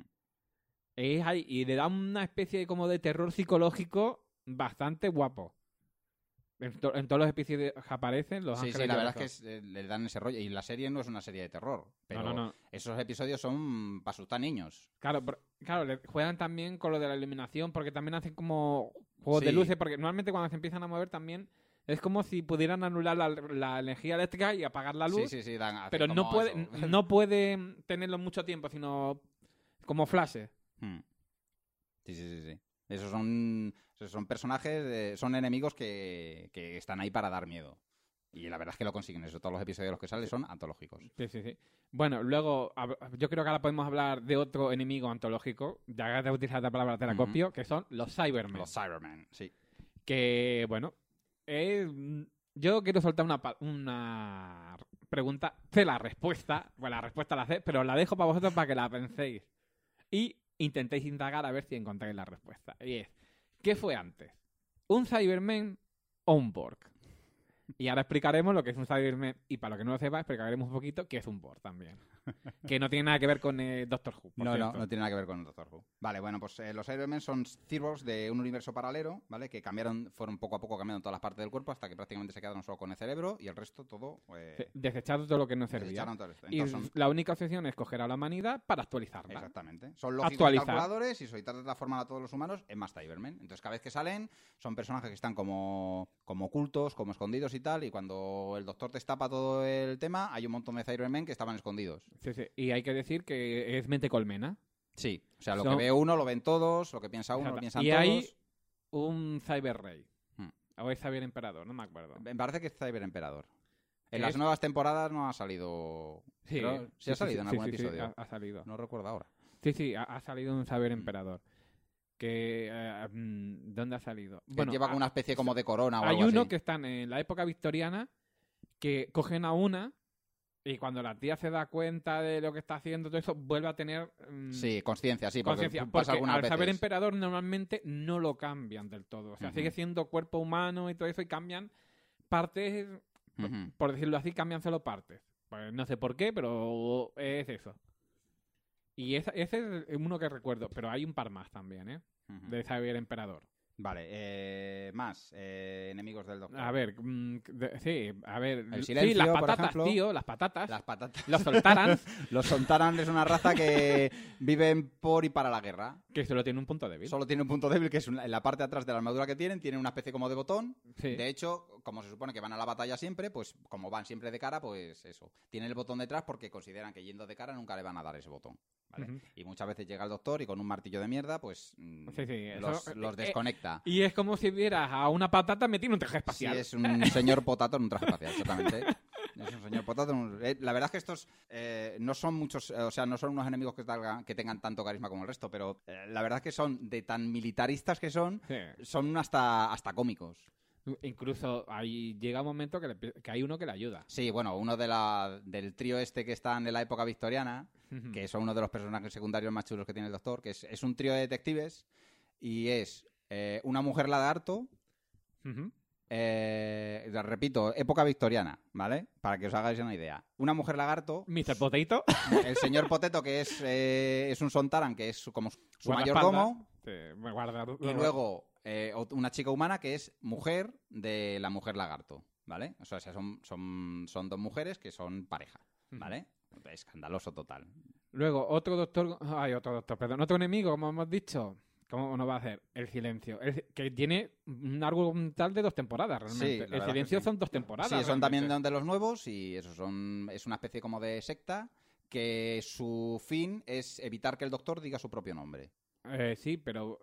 [SPEAKER 4] es ahí, y le da una especie de, como de terror psicológico bastante guapo. En, to- en todos los episodios que aparecen, los
[SPEAKER 3] Sí,
[SPEAKER 4] ángeles
[SPEAKER 3] sí, la verdad es
[SPEAKER 4] llorosos.
[SPEAKER 3] que es- eh, le dan ese rollo. Y la serie no es una serie de terror, pero
[SPEAKER 4] No, no, no.
[SPEAKER 3] esos episodios son para asustar niños.
[SPEAKER 4] Claro, pero- claro, le juegan también con lo de la iluminación, porque también hacen como juegos de
[SPEAKER 3] Sí.
[SPEAKER 4] luces, porque normalmente cuando se empiezan a mover también es como si pudieran anular la, la energía eléctrica y apagar la luz,
[SPEAKER 3] Sí, sí, sí, dan, hacen
[SPEAKER 4] pero no
[SPEAKER 3] como
[SPEAKER 4] puede,
[SPEAKER 3] eso.
[SPEAKER 4] no puede tenerlo mucho tiempo, sino como flashes.
[SPEAKER 3] Hmm. Sí, sí, sí, sí. Esos son, esos son personajes, eh, son enemigos que, que están ahí para dar miedo. Y la verdad es que lo consiguen. Eso, todos los episodios de los que salen son antológicos.
[SPEAKER 4] Sí, sí, sí. Bueno, luego hab- yo creo que ahora podemos hablar de otro enemigo antológico, ya que te utilizado la palabra te la
[SPEAKER 3] Ujú.
[SPEAKER 4] copio, que son los Cybermen.
[SPEAKER 3] Los Cybermen, sí.
[SPEAKER 4] Que, bueno, eh, yo quiero soltar una, pa- una pregunta, sé la respuesta, bueno, la respuesta la sé, pero la dejo para vosotros para que la penséis y intentéis indagar a ver si encontráis la respuesta. Y es, ¿qué fue antes? ¿Un Cyberman o un Borg? Y ahora explicaremos lo que es un Cyberman y para lo que no lo sepa, explicaremos un poquito qué es un Borg también. Que no tiene nada que ver con eh, Doctor Who. por
[SPEAKER 3] No, no,
[SPEAKER 4] cierto.
[SPEAKER 3] no tiene nada que ver con Doctor Who. Vale, bueno, pues eh, los Cybermen son cyborgs de un universo paralelo, ¿vale? Que cambiaron, fueron poco a poco cambiando todas las partes del cuerpo hasta que prácticamente se quedaron solo con el cerebro y el resto todo... Eh,
[SPEAKER 4] Sí, desecharon todo lo que no servía.
[SPEAKER 3] desecharon todo esto.
[SPEAKER 4] Y
[SPEAKER 3] Entonces son-
[SPEAKER 4] la única opción es coger a la humanidad para actualizarla.
[SPEAKER 3] Exactamente. Son lógicos
[SPEAKER 4] Actualizar.
[SPEAKER 3] calculadores y solicitar de la forma a todos los humanos es más Cybermen. Entonces, cada vez que salen, son personajes que están como, como ocultos, como escondidos y tal. Y cuando el doctor destapa todo el tema, hay un montón de Cybermen que estaban escondidos.
[SPEAKER 4] Sí, sí. Y hay que decir que es mente colmena.
[SPEAKER 3] Sí. O sea, lo
[SPEAKER 4] Son-
[SPEAKER 3] que ve uno lo ven todos, lo que piensa uno
[SPEAKER 4] Exacto.
[SPEAKER 3] lo piensan
[SPEAKER 4] Y
[SPEAKER 3] todos.
[SPEAKER 4] hay un Cyber Rey.
[SPEAKER 3] Hmm.
[SPEAKER 4] O es Cyber Emperador, no me acuerdo.
[SPEAKER 3] Me parece que es Cyber Emperador. En
[SPEAKER 4] ¿Qué
[SPEAKER 3] las
[SPEAKER 4] es?
[SPEAKER 3] nuevas temporadas no ha salido.
[SPEAKER 4] Sí,
[SPEAKER 3] Creo- sí, ha salido en
[SPEAKER 4] sí,
[SPEAKER 3] algún
[SPEAKER 4] sí, sí,
[SPEAKER 3] episodio.
[SPEAKER 4] ha, ha salido.
[SPEAKER 3] No recuerdo ahora.
[SPEAKER 4] Sí, sí, ha, ha salido un Cyber
[SPEAKER 3] Mm.
[SPEAKER 4] Emperador. Que, eh, mm, ¿dónde ha salido?
[SPEAKER 3] Que lleva
[SPEAKER 4] ha-
[SPEAKER 3] como una especie como de corona o
[SPEAKER 4] hay
[SPEAKER 3] algo
[SPEAKER 4] uno
[SPEAKER 3] así.
[SPEAKER 4] que están en la época victoriana que cogen a una y cuando la tía se da cuenta de lo que está haciendo todo eso vuelve a tener mm,
[SPEAKER 3] Sí, conciencia, sí, porque
[SPEAKER 4] conciencia.
[SPEAKER 3] pasa
[SPEAKER 4] Porque
[SPEAKER 3] algunas
[SPEAKER 4] al
[SPEAKER 3] veces.
[SPEAKER 4] saber emperador normalmente no lo cambian del todo. O sea,
[SPEAKER 3] Ujú.
[SPEAKER 4] sigue siendo cuerpo humano y todo eso y cambian partes,
[SPEAKER 3] Ujú.
[SPEAKER 4] por decirlo así, cambian solo partes. Pues no sé por qué, pero es eso. Y esa- ese es uno que recuerdo, pero hay un par más también, ¿eh?
[SPEAKER 3] Ujú.
[SPEAKER 4] De Xavier Emperador.
[SPEAKER 3] Vale, eh, más eh, enemigos del doctor.
[SPEAKER 4] A ver, mm, de- sí, a ver.
[SPEAKER 3] El
[SPEAKER 4] sí,
[SPEAKER 3] silencio,
[SPEAKER 4] las
[SPEAKER 3] por
[SPEAKER 4] patatas,
[SPEAKER 3] ejemplo.
[SPEAKER 4] tío, las patatas.
[SPEAKER 3] Las patatas.
[SPEAKER 4] Los soltaran,
[SPEAKER 3] Los Sontaran es una raza que viven por y para la guerra.
[SPEAKER 4] que solo tiene un punto débil.
[SPEAKER 3] Solo tiene un punto débil que es una- en la parte de atrás de la armadura que tienen, tienen una especie como de botón.
[SPEAKER 4] Sí.
[SPEAKER 3] De hecho, como se supone que van a la batalla siempre, pues como van siempre de cara, pues eso. Tienen el botón detrás porque consideran que yendo de cara nunca le van a dar ese botón. ¿vale?
[SPEAKER 4] Ujú.
[SPEAKER 3] Y muchas veces llega el doctor y con un martillo de mierda, pues mm,
[SPEAKER 4] Sí, sí, eso-
[SPEAKER 3] los, los
[SPEAKER 4] eh,
[SPEAKER 3] desconecta.
[SPEAKER 4] Y es como si vieras a una patata metida en un traje
[SPEAKER 3] Sí,
[SPEAKER 4] espacial.
[SPEAKER 3] es un señor potato en un traje espacial, exactamente. Es un señor potato. en un- eh, La verdad es que estos eh, no son muchos, eh, o sea, no son unos enemigos que, talga- que tengan tanto carisma como el resto, pero eh, la verdad es que son de tan militaristas que son,
[SPEAKER 4] Sí.
[SPEAKER 3] son hasta, hasta cómicos.
[SPEAKER 4] Incluso ahí llega un momento que, le pi- que hay uno que le ayuda.
[SPEAKER 3] Sí, bueno, uno de la, del trío este que están en la época victoriana,
[SPEAKER 4] Ujú.
[SPEAKER 3] que son uno de los personajes secundarios más chulos que tiene el doctor, que es, es un trío de detectives y es eh, una mujer lagarto.
[SPEAKER 4] Ujú.
[SPEAKER 3] Eh, repito, época victoriana, ¿vale? Para que os hagáis una idea. Una mujer lagarto,
[SPEAKER 4] mister Potato.
[SPEAKER 3] el señor Potato, que es, eh, es un Sontaran, que es su- como su
[SPEAKER 4] Guardaespaldas.
[SPEAKER 3] mayordomo,
[SPEAKER 4] Sí, me guarda-
[SPEAKER 3] y luego eh, ot- una chica humana que es mujer de la mujer lagarto, ¿vale? O sea, son, son, son dos mujeres que son pareja, ¿vale? Escandaloso total.
[SPEAKER 4] Luego, otro doctor. Ay, otro doctor, perdón. Otro enemigo, como hemos dicho. ¿Cómo no va a hacer? El silencio. El- que tiene un argumental de dos temporadas,
[SPEAKER 3] Sí,
[SPEAKER 4] realmente.
[SPEAKER 3] la
[SPEAKER 4] el
[SPEAKER 3] verdad
[SPEAKER 4] silencio
[SPEAKER 3] que sí.
[SPEAKER 4] son dos temporadas.
[SPEAKER 3] Sí, son también
[SPEAKER 4] realmente.
[SPEAKER 3] de los nuevos y eso son, es una especie como de secta que su fin es evitar que el doctor diga su propio nombre.
[SPEAKER 4] Eh, sí, pero.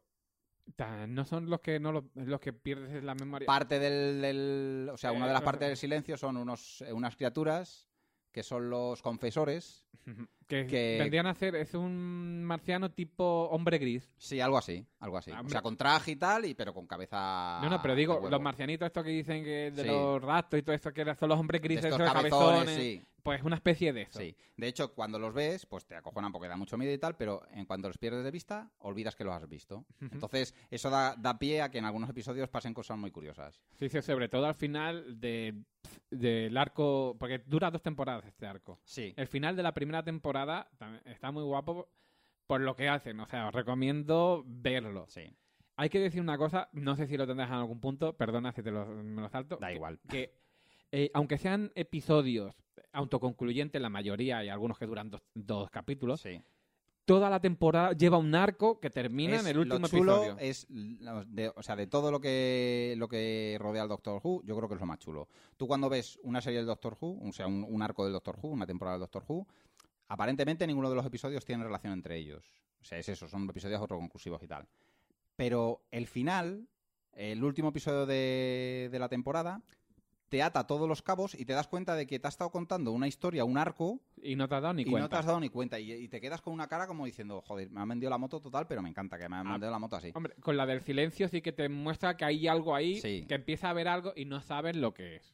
[SPEAKER 4] ta- No son los que no los, los que pierdes la memoria.
[SPEAKER 3] Parte del, del- o sea, una de las
[SPEAKER 4] Eh,
[SPEAKER 3] partes del silencio son unos, eh, unas criaturas que son los confesores.
[SPEAKER 4] que,
[SPEAKER 3] que-
[SPEAKER 4] vendrían a ser. Es un marciano tipo hombre gris.
[SPEAKER 3] Sí, algo así, algo así.
[SPEAKER 4] Ah,
[SPEAKER 3] O
[SPEAKER 4] hombre.
[SPEAKER 3] sea, con traje y tal, y, pero con cabeza.
[SPEAKER 4] No, no, pero
[SPEAKER 3] de
[SPEAKER 4] digo,
[SPEAKER 3] huevo.
[SPEAKER 4] los marcianitos estos que dicen que de
[SPEAKER 3] Sí.
[SPEAKER 4] los rastros y todo esto que son los hombres
[SPEAKER 3] De
[SPEAKER 4] grises,
[SPEAKER 3] estos
[SPEAKER 4] esos
[SPEAKER 3] cabezones,
[SPEAKER 4] cabezones,
[SPEAKER 3] sí.
[SPEAKER 4] pues una especie de eso.
[SPEAKER 3] Sí. De hecho, cuando los ves, pues te acojonan porque da mucho miedo y tal, pero en cuanto los pierdes de vista, olvidas que los has visto.
[SPEAKER 4] Ujú.
[SPEAKER 3] Entonces, eso da, da pie a que en algunos episodios pasen cosas muy curiosas.
[SPEAKER 4] Sí, sí, sobre todo al final de, del arco, porque dura dos temporadas este arco.
[SPEAKER 3] Sí.
[SPEAKER 4] El final de la primera temporada también está muy guapo por lo que hacen, o sea, os recomiendo verlo.
[SPEAKER 3] Sí.
[SPEAKER 4] Hay que decir una cosa, no sé si lo tendrás en algún punto, perdona si te lo, me lo salto.
[SPEAKER 3] Da
[SPEAKER 4] que-
[SPEAKER 3] igual.
[SPEAKER 4] Que eh, aunque sean episodios autoconcluyentes, la mayoría, y algunos que duran dos, dos capítulos,
[SPEAKER 3] Sí.
[SPEAKER 4] toda la temporada lleva un arco que termina
[SPEAKER 3] Es-
[SPEAKER 4] en el último
[SPEAKER 3] lo chulo
[SPEAKER 4] episodio.
[SPEAKER 3] es, lo- de, o sea, de todo lo que lo que rodea al Doctor Who, yo creo que es lo más chulo. Tú cuando ves una serie del Doctor Who, o sea, un, un arco del Doctor Who, una temporada del Doctor Who, aparentemente ninguno de los episodios tiene relación entre ellos. O sea, es eso, son episodios autoconclusivos y tal. Pero el final, el último episodio de, de la temporada, te ata todos los cabos y te das cuenta de que te ha estado contando una historia, un arco,
[SPEAKER 4] Y no te has dado ni
[SPEAKER 3] y
[SPEAKER 4] cuenta.
[SPEAKER 3] no te has dado ni cuenta. Y, y te quedas con una cara como diciendo, joder, me han vendido la moto total, pero me encanta que me han
[SPEAKER 4] Ah.
[SPEAKER 3] vendido la moto así.
[SPEAKER 4] Hombre, con la del silencio sí que te muestra que hay algo ahí,
[SPEAKER 3] Sí.
[SPEAKER 4] que empieza a ver algo y no sabes lo que es.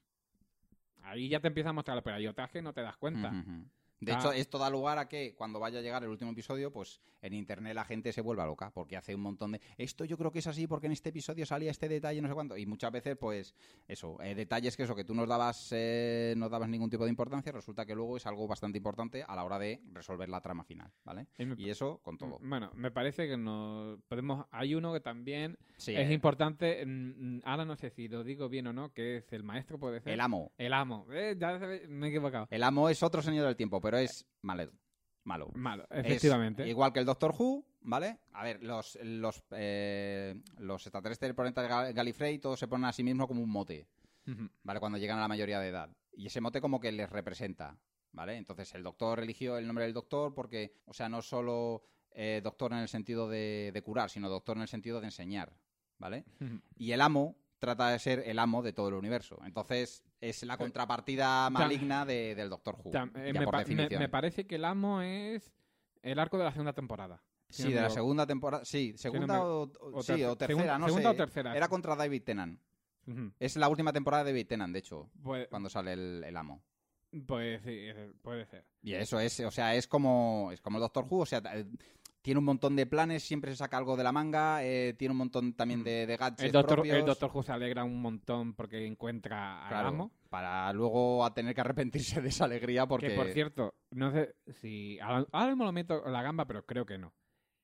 [SPEAKER 4] Ahí ya te empieza a mostrarlo, pero hay otras que no te das cuenta.
[SPEAKER 3] Ujú, ujú. De
[SPEAKER 4] Ah.
[SPEAKER 3] hecho, esto da lugar a que cuando vaya a llegar el último episodio, pues en internet la gente se vuelva loca, porque hace un montón de... Esto yo creo que es así porque en este episodio salía este detalle, no sé cuánto. Y muchas veces, pues, eso, eh, detalles que eso, que tú nos dabas, eh, no dabas ningún tipo de importancia, resulta que luego es algo bastante importante a la hora de resolver la trama final, ¿vale?
[SPEAKER 4] Y me-
[SPEAKER 3] Y eso con todo.
[SPEAKER 4] Bueno, me parece que no podemos. Hay uno que también
[SPEAKER 3] Sí,
[SPEAKER 4] es
[SPEAKER 3] eh,
[SPEAKER 4] importante. mm, Ahora no sé si lo digo bien o no, que es el maestro, puede ser.
[SPEAKER 3] el amo.
[SPEAKER 4] El amo. Eh, ya se- me he equivocado.
[SPEAKER 3] El amo es otro señor del tiempo, pero es malo. Malo.
[SPEAKER 4] Malo,
[SPEAKER 3] Es
[SPEAKER 4] efectivamente.
[SPEAKER 3] igual que el Doctor Who, ¿vale? A ver, los, los, eh, los extraterrestres del planeta Ga- Gallifrey todos se ponen a sí mismos como un mote,
[SPEAKER 4] Ujú.
[SPEAKER 3] ¿vale? Cuando llegan a la mayoría de edad. Y ese mote como que les representa, ¿vale? Entonces el doctor eligió el nombre del doctor porque, o sea, no solo eh, doctor en el sentido de, de curar, sino doctor en el sentido de enseñar, ¿vale?
[SPEAKER 4] Ujú.
[SPEAKER 3] Y el amo trata de ser el amo de todo el universo. Entonces es la contrapartida maligna de- del Doctor Who,
[SPEAKER 4] Tam- eh,
[SPEAKER 3] ya
[SPEAKER 4] me,
[SPEAKER 3] por
[SPEAKER 4] pa- me-
[SPEAKER 3] definición.
[SPEAKER 4] me parece que el amo es el arco de la segunda temporada. Si
[SPEAKER 3] Sí,
[SPEAKER 4] no me
[SPEAKER 3] de la
[SPEAKER 4] equivoco.
[SPEAKER 3] segunda temporada. Sí, segunda
[SPEAKER 4] me-
[SPEAKER 3] o, o-
[SPEAKER 4] o
[SPEAKER 3] sí,
[SPEAKER 4] terce-
[SPEAKER 3] o tercera,
[SPEAKER 4] segunda-
[SPEAKER 3] no
[SPEAKER 4] segunda
[SPEAKER 3] sé.
[SPEAKER 4] o tercera.
[SPEAKER 3] Era contra David Tennant.
[SPEAKER 4] Ujú.
[SPEAKER 3] Es la última temporada de David Tennant, de hecho,
[SPEAKER 4] Pues,
[SPEAKER 3] cuando sale el, el amo.
[SPEAKER 4] pues sí, eh, puede ser.
[SPEAKER 3] Y eso es, o sea, es como, es como el Doctor Who, o sea, eh, tiene un montón de planes, siempre se saca algo de la manga, eh, tiene un montón también de, de gadgets
[SPEAKER 4] El doctor,
[SPEAKER 3] propios.
[SPEAKER 4] el doctor Who se alegra un montón porque encuentra al
[SPEAKER 3] Claro,
[SPEAKER 4] amo.
[SPEAKER 3] para luego a tener que arrepentirse de esa alegría porque...
[SPEAKER 4] Que por cierto, no sé si. Ahora ahora mismo lo meto en la gamba, pero creo que no.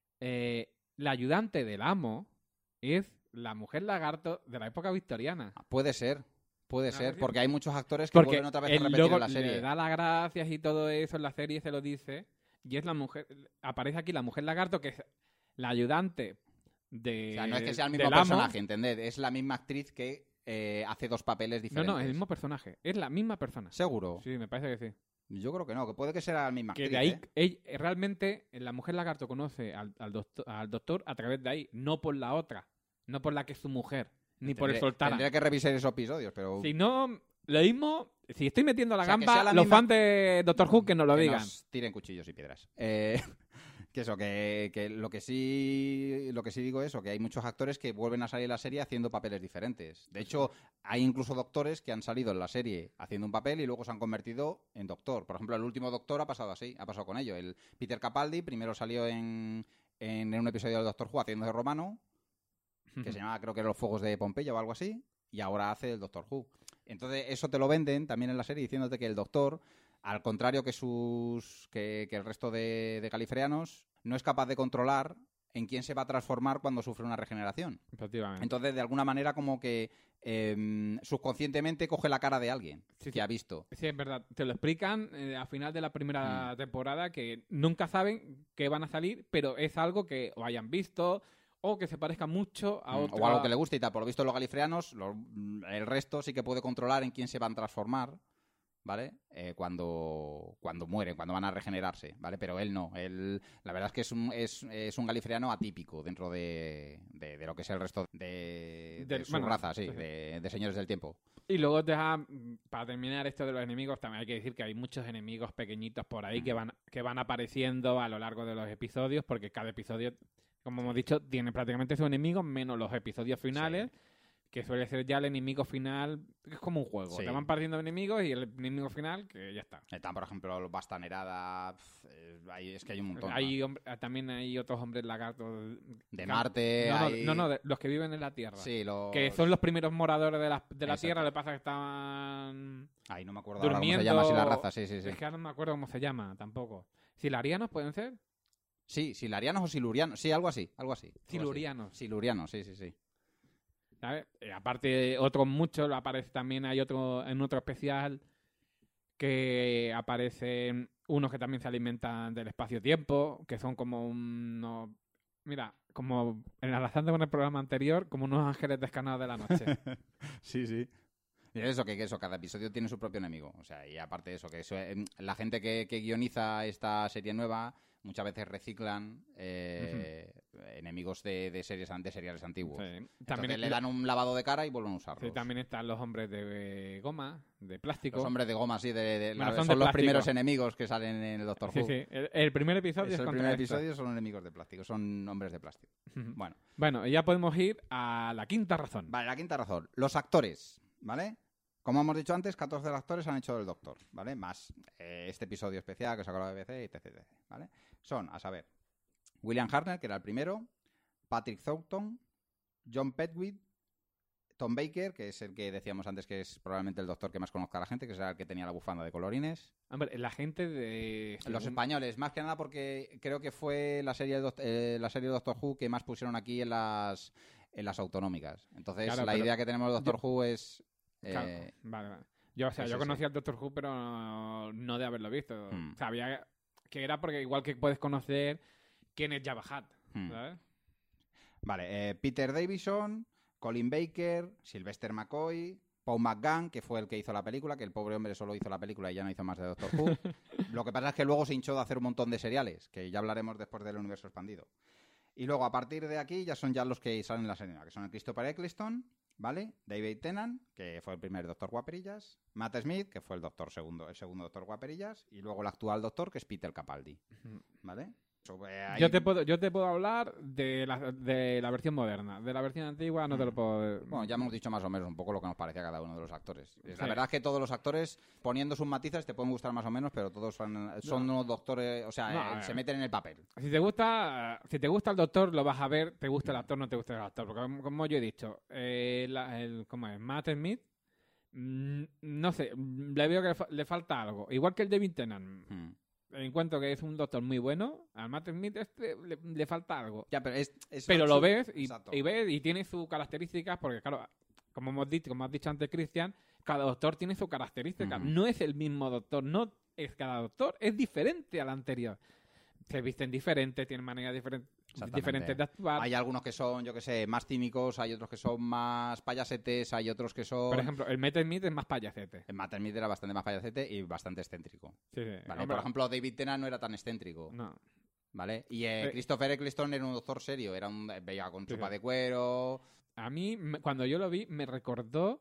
[SPEAKER 4] Eh, la ayudante del amo es la mujer lagarto de la época victoriana.
[SPEAKER 3] Puede ser, puede
[SPEAKER 4] No,
[SPEAKER 3] ser,
[SPEAKER 4] sí.
[SPEAKER 3] porque hay muchos actores que
[SPEAKER 4] Porque
[SPEAKER 3] vuelven otra vez a
[SPEAKER 4] él
[SPEAKER 3] repetir
[SPEAKER 4] luego
[SPEAKER 3] en la serie.
[SPEAKER 4] le da las gracias y todo eso en la serie, se lo dice. Y es la mujer. Aparece aquí la mujer lagarto, que es la ayudante de.
[SPEAKER 3] O sea, no es que sea el mismo
[SPEAKER 4] del amo.
[SPEAKER 3] personaje, ¿entended? Es la misma actriz que eh, hace dos papeles
[SPEAKER 4] No,
[SPEAKER 3] diferentes.
[SPEAKER 4] no, es el mismo personaje. Es la misma persona.
[SPEAKER 3] ¿Seguro?
[SPEAKER 4] Sí, me parece que sí.
[SPEAKER 3] Yo creo que no, que puede que sea la misma
[SPEAKER 4] Que
[SPEAKER 3] actriz,
[SPEAKER 4] de ahí,
[SPEAKER 3] ¿eh?
[SPEAKER 4] ella- realmente, la mujer lagarto conoce al, al doctor, al doctor a través de ahí, no por la otra, no por la que es su mujer, ni por el
[SPEAKER 3] Tendré-
[SPEAKER 4] soltara.
[SPEAKER 3] Tendría que revisar esos episodios, pero...
[SPEAKER 4] Si no, lo mismo, si estoy metiendo la
[SPEAKER 3] O sea, que
[SPEAKER 4] gamba,
[SPEAKER 3] sea la
[SPEAKER 4] los
[SPEAKER 3] misma-
[SPEAKER 4] fans de Doctor Who que nos lo
[SPEAKER 3] que
[SPEAKER 4] digan.
[SPEAKER 3] nos tiren cuchillos y piedras. Eh, que eso, que, que lo que sí lo que sí digo es eso, que hay muchos actores que vuelven a salir en la serie haciendo papeles diferentes. De hecho, hay incluso doctores que han salido en la serie haciendo un papel y luego se han convertido en doctor. Por ejemplo, el último doctor ha pasado así, ha pasado con ello. El Peter Capaldi primero salió en, en, en un episodio del Doctor Who haciendo de romano, que se llamaba, creo que era Los Fuegos de Pompeya o algo así, y ahora hace el Doctor Who. Entonces, eso te lo venden también en la serie diciéndote que el doctor, al contrario que sus que, que el resto de, de galifreanos, no es capaz de controlar en quién se va a transformar cuando sufre una regeneración.
[SPEAKER 4] Efectivamente.
[SPEAKER 3] Entonces, de alguna manera, como que eh, subconscientemente coge la cara de alguien
[SPEAKER 4] Sí, sí.
[SPEAKER 3] que ha visto.
[SPEAKER 4] Sí, es verdad. Te lo explican eh, al final de la
[SPEAKER 3] Mm.
[SPEAKER 4] primera temporada que nunca saben que van a salir, pero es algo que o hayan visto o que se parezca mucho a
[SPEAKER 3] Mm,
[SPEAKER 4] otro.
[SPEAKER 3] O algo que le guste y tal. Por lo visto, los galifreanos, los- el resto sí que puede controlar en quién se van a transformar, ¿vale? Eh, cuando, cuando mueren, cuando van a regenerarse, ¿vale? Pero él no. Él, la verdad es que es un, es, es un galifreano atípico dentro de, de, de lo que es el resto de, de
[SPEAKER 4] Del-
[SPEAKER 3] su
[SPEAKER 4] bueno,
[SPEAKER 3] raza, sí,
[SPEAKER 4] sí, sí.
[SPEAKER 3] De, de señores del tiempo.
[SPEAKER 4] Y luego deja, mm, para terminar esto de los enemigos, también hay que decir que hay muchos enemigos pequeñitos por ahí que van, que van apareciendo a lo largo de los episodios, porque cada episodio, como hemos dicho, tiene prácticamente sus enemigos, menos los episodios finales, que suele ser ya el enemigo final, es como un juego.
[SPEAKER 3] Sí.
[SPEAKER 4] Te van partiendo enemigos y el enemigo final, que ya está.
[SPEAKER 3] Están, por ejemplo, los Bastanerada, pf, eh, hay- es que hay un montón.
[SPEAKER 4] Hay
[SPEAKER 3] ¿no?
[SPEAKER 4] hombre- también hay otros hombres lagartos.
[SPEAKER 3] De
[SPEAKER 4] que-
[SPEAKER 3] Marte,
[SPEAKER 4] No, no,
[SPEAKER 3] hay-
[SPEAKER 4] no, no, de- los que viven en la Tierra.
[SPEAKER 3] Sí, los...
[SPEAKER 4] Que son los primeros moradores de la, de la
[SPEAKER 3] Exacto.
[SPEAKER 4] Tierra, lo que pasa es que estaban
[SPEAKER 3] Ay, no me acuerdo ahora cómo
[SPEAKER 4] durmiendo.
[SPEAKER 3] se llama así la raza, sí, sí, sí.
[SPEAKER 4] Es que ahora no me acuerdo cómo se llama tampoco. ¿Silarianos pueden ser?
[SPEAKER 3] Sí, silarianos o silurianos, sí, algo así, algo así. algo así.
[SPEAKER 4] Silurianos.
[SPEAKER 3] Silurianos, sí, sí, sí.
[SPEAKER 4] ¿Sabes? Eh, aparte, otros muchos, aparece también, hay otro en otro especial que aparecen unos que también se alimentan del espacio-tiempo, que son como unos... Mira, como enlazando con el programa anterior, como unos ángeles descarnados de la noche.
[SPEAKER 3] Sí, sí. Y eso, que, que eso, cada episodio tiene su propio enemigo. O sea, y aparte de eso, que eso, eh, la gente que, que guioniza esta serie nueva, muchas veces reciclan eh, uh-huh. enemigos de, de series de seriales antiguos. Sí. Entonces también le dan un lavado de cara y vuelven a usarlos.
[SPEAKER 4] Sí, también están los hombres de goma, de plástico.
[SPEAKER 3] Los hombres de goma, sí, de, de,
[SPEAKER 4] bueno,
[SPEAKER 3] la,
[SPEAKER 4] son,
[SPEAKER 3] son
[SPEAKER 4] de
[SPEAKER 3] los primeros enemigos que salen en el Doctor
[SPEAKER 4] sí,
[SPEAKER 3] Who.
[SPEAKER 4] Sí, el, el primer episodio
[SPEAKER 3] Eso,
[SPEAKER 4] es
[SPEAKER 3] el
[SPEAKER 4] contra
[SPEAKER 3] primer
[SPEAKER 4] esto.
[SPEAKER 3] episodio son enemigos de plástico, son hombres de plástico. Uh-huh. Bueno.
[SPEAKER 4] Bueno, ya podemos ir a la quinta razón.
[SPEAKER 3] Vale, la quinta razón. Los actores, ¿vale? Como hemos dicho antes, catorce actores han hecho del Doctor, ¿vale? Más eh, este episodio especial que sacó la B B C, etc, etc, ¿vale? Son, a saber, William Hartnell, que era el primero, Patrick Troughton, John Pertwee, Tom Baker, que es el que decíamos antes que es probablemente el Doctor que más conozca a la gente, que era el que tenía la bufanda de colorines.
[SPEAKER 4] Hombre, la gente de...
[SPEAKER 3] Los españoles, más que nada porque creo que fue la serie de, eh, la serie de Doctor Who que más pusieron aquí en las, en las autonómicas. Entonces, claro, la idea que tenemos de Doctor yo... Who es...
[SPEAKER 4] Claro,
[SPEAKER 3] eh,
[SPEAKER 4] vale, vale. Yo, o sea, yo conocía al Doctor Who, pero no, no de haberlo visto. Hmm. Sabía que era porque igual que puedes conocer quién es Jabba Hutt, hmm. ¿sabes?
[SPEAKER 3] Vale, eh, Peter Davison, Colin Baker, Sylvester McCoy, Paul McGann, que fue el que hizo la película, que el pobre hombre solo hizo la película y ya no hizo más de Doctor Who. Lo que pasa es que luego se hinchó de hacer un montón de seriales, que ya hablaremos después del universo expandido. Y luego, a partir de aquí, ya son ya los que salen en la serie, que son el Christopher Eccleston, ¿vale? David Tennant, que fue el primer Doctor Guaperillas, Matt Smith, que fue el Doctor segundo, el segundo Doctor Guaperillas, y luego el actual Doctor, que es Peter Capaldi, ¿vale? Sobre ahí...
[SPEAKER 4] Yo te puedo, yo te puedo hablar de la, de la versión moderna. De la versión antigua no te lo puedo...
[SPEAKER 3] Bueno, ya hemos dicho más o menos un poco lo que nos parecía cada uno de los actores. Sí. La verdad es que todos los actores, poniendo sus matices, te pueden gustar más o menos, pero todos son, son no. unos doctores... O sea, no, eh, se meten en el papel.
[SPEAKER 4] Si te gusta si te gusta el Doctor, lo vas a ver. Te gusta el actor, no te gusta el actor. Porque como yo he dicho, eh, la, el, ¿cómo es? Matt Smith, mmm, no sé, le veo que le, fa le falta algo. Igual que el David Tennant. Hmm. Encuentro que es un Doctor muy bueno. Al Matt Smith este le, le falta algo.
[SPEAKER 3] Ya, pero es, es
[SPEAKER 4] pero lo ves y, y ves y tiene sus características, porque claro, como hemos dicho, como has dicho antes, Cristian, cada Doctor tiene sus características. Uh-huh. No es el mismo Doctor, no es cada Doctor, es diferente al anterior. Se visten diferentes, tienen maneras diferentes, diferentes de actuar.
[SPEAKER 3] Hay algunos que son, yo que sé, más cínicos, hay otros que son más payasetes, hay otros que son...
[SPEAKER 4] Por ejemplo, el Matt Smith es más payasete.
[SPEAKER 3] El Matt Smith era bastante más payasete y bastante excéntrico.
[SPEAKER 4] Sí, sí.
[SPEAKER 3] Vale, Hombre, por ejemplo, David Tennant no era tan excéntrico.
[SPEAKER 4] No.
[SPEAKER 3] ¿Vale? Y eh, eh, Christopher Eccleston era un doctor serio, era un veía con chupa sí, sí. de cuero...
[SPEAKER 4] A mí, cuando yo lo vi, me recordó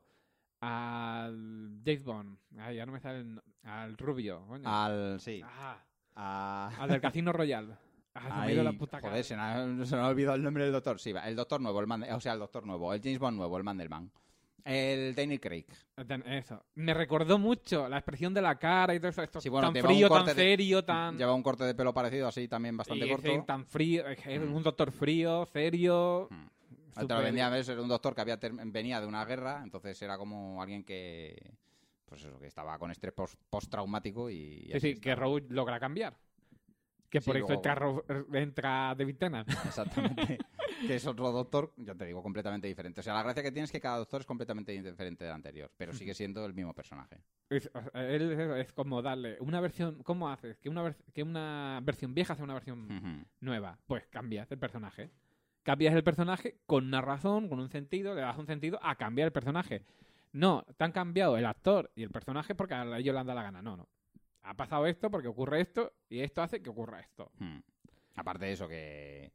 [SPEAKER 4] al James Bond. Ay, ya no me sale el... Al rubio. Coño.
[SPEAKER 3] Al... sí.
[SPEAKER 4] Ah.
[SPEAKER 3] A...
[SPEAKER 4] Al del Casino Royal. Ah,
[SPEAKER 3] Ay,
[SPEAKER 4] me la puta
[SPEAKER 3] joder, se me, ha, se me ha olvidado el nombre del doctor. Sí, el doctor nuevo, el man, o sea, el doctor nuevo, el James Bond nuevo, el Mandelman. El Daniel Craig.
[SPEAKER 4] Eso. Me recordó mucho la expresión de la cara y todo eso. Esto
[SPEAKER 3] sí, bueno,
[SPEAKER 4] tan frío, tan de, serio, tan...
[SPEAKER 3] Lleva un corte de pelo parecido, así también bastante
[SPEAKER 4] y
[SPEAKER 3] corto.
[SPEAKER 4] Ese, tan frío, es mm. un doctor frío, serio...
[SPEAKER 3] Mm. Te lo vendía a ver, era un doctor que había venía de una guerra, entonces era como alguien que... Pues eso, que estaba con estrés postraumático y...
[SPEAKER 4] Sí, sí, que Rogue logra cambiar. Que por sí, eso luego... entra, entra David Tennant.
[SPEAKER 3] Exactamente. Que es otro doctor, ya te digo, completamente diferente. O sea, la gracia que tiene es que cada doctor es completamente diferente del anterior, pero sigue siendo el mismo personaje.
[SPEAKER 4] Es, él es, es como darle una versión... ¿Cómo haces? Que una, que una versión vieja sea una versión uh-huh. nueva. Pues cambias el personaje. Cambias el personaje con una razón, con un sentido, le das un sentido a cambiar el personaje. No, te han cambiado el actor y el personaje porque a ellos le han dado la gana. No, no. Ha pasado esto porque ocurre esto y esto hace que ocurra esto.
[SPEAKER 3] Hmm. Aparte de eso, que...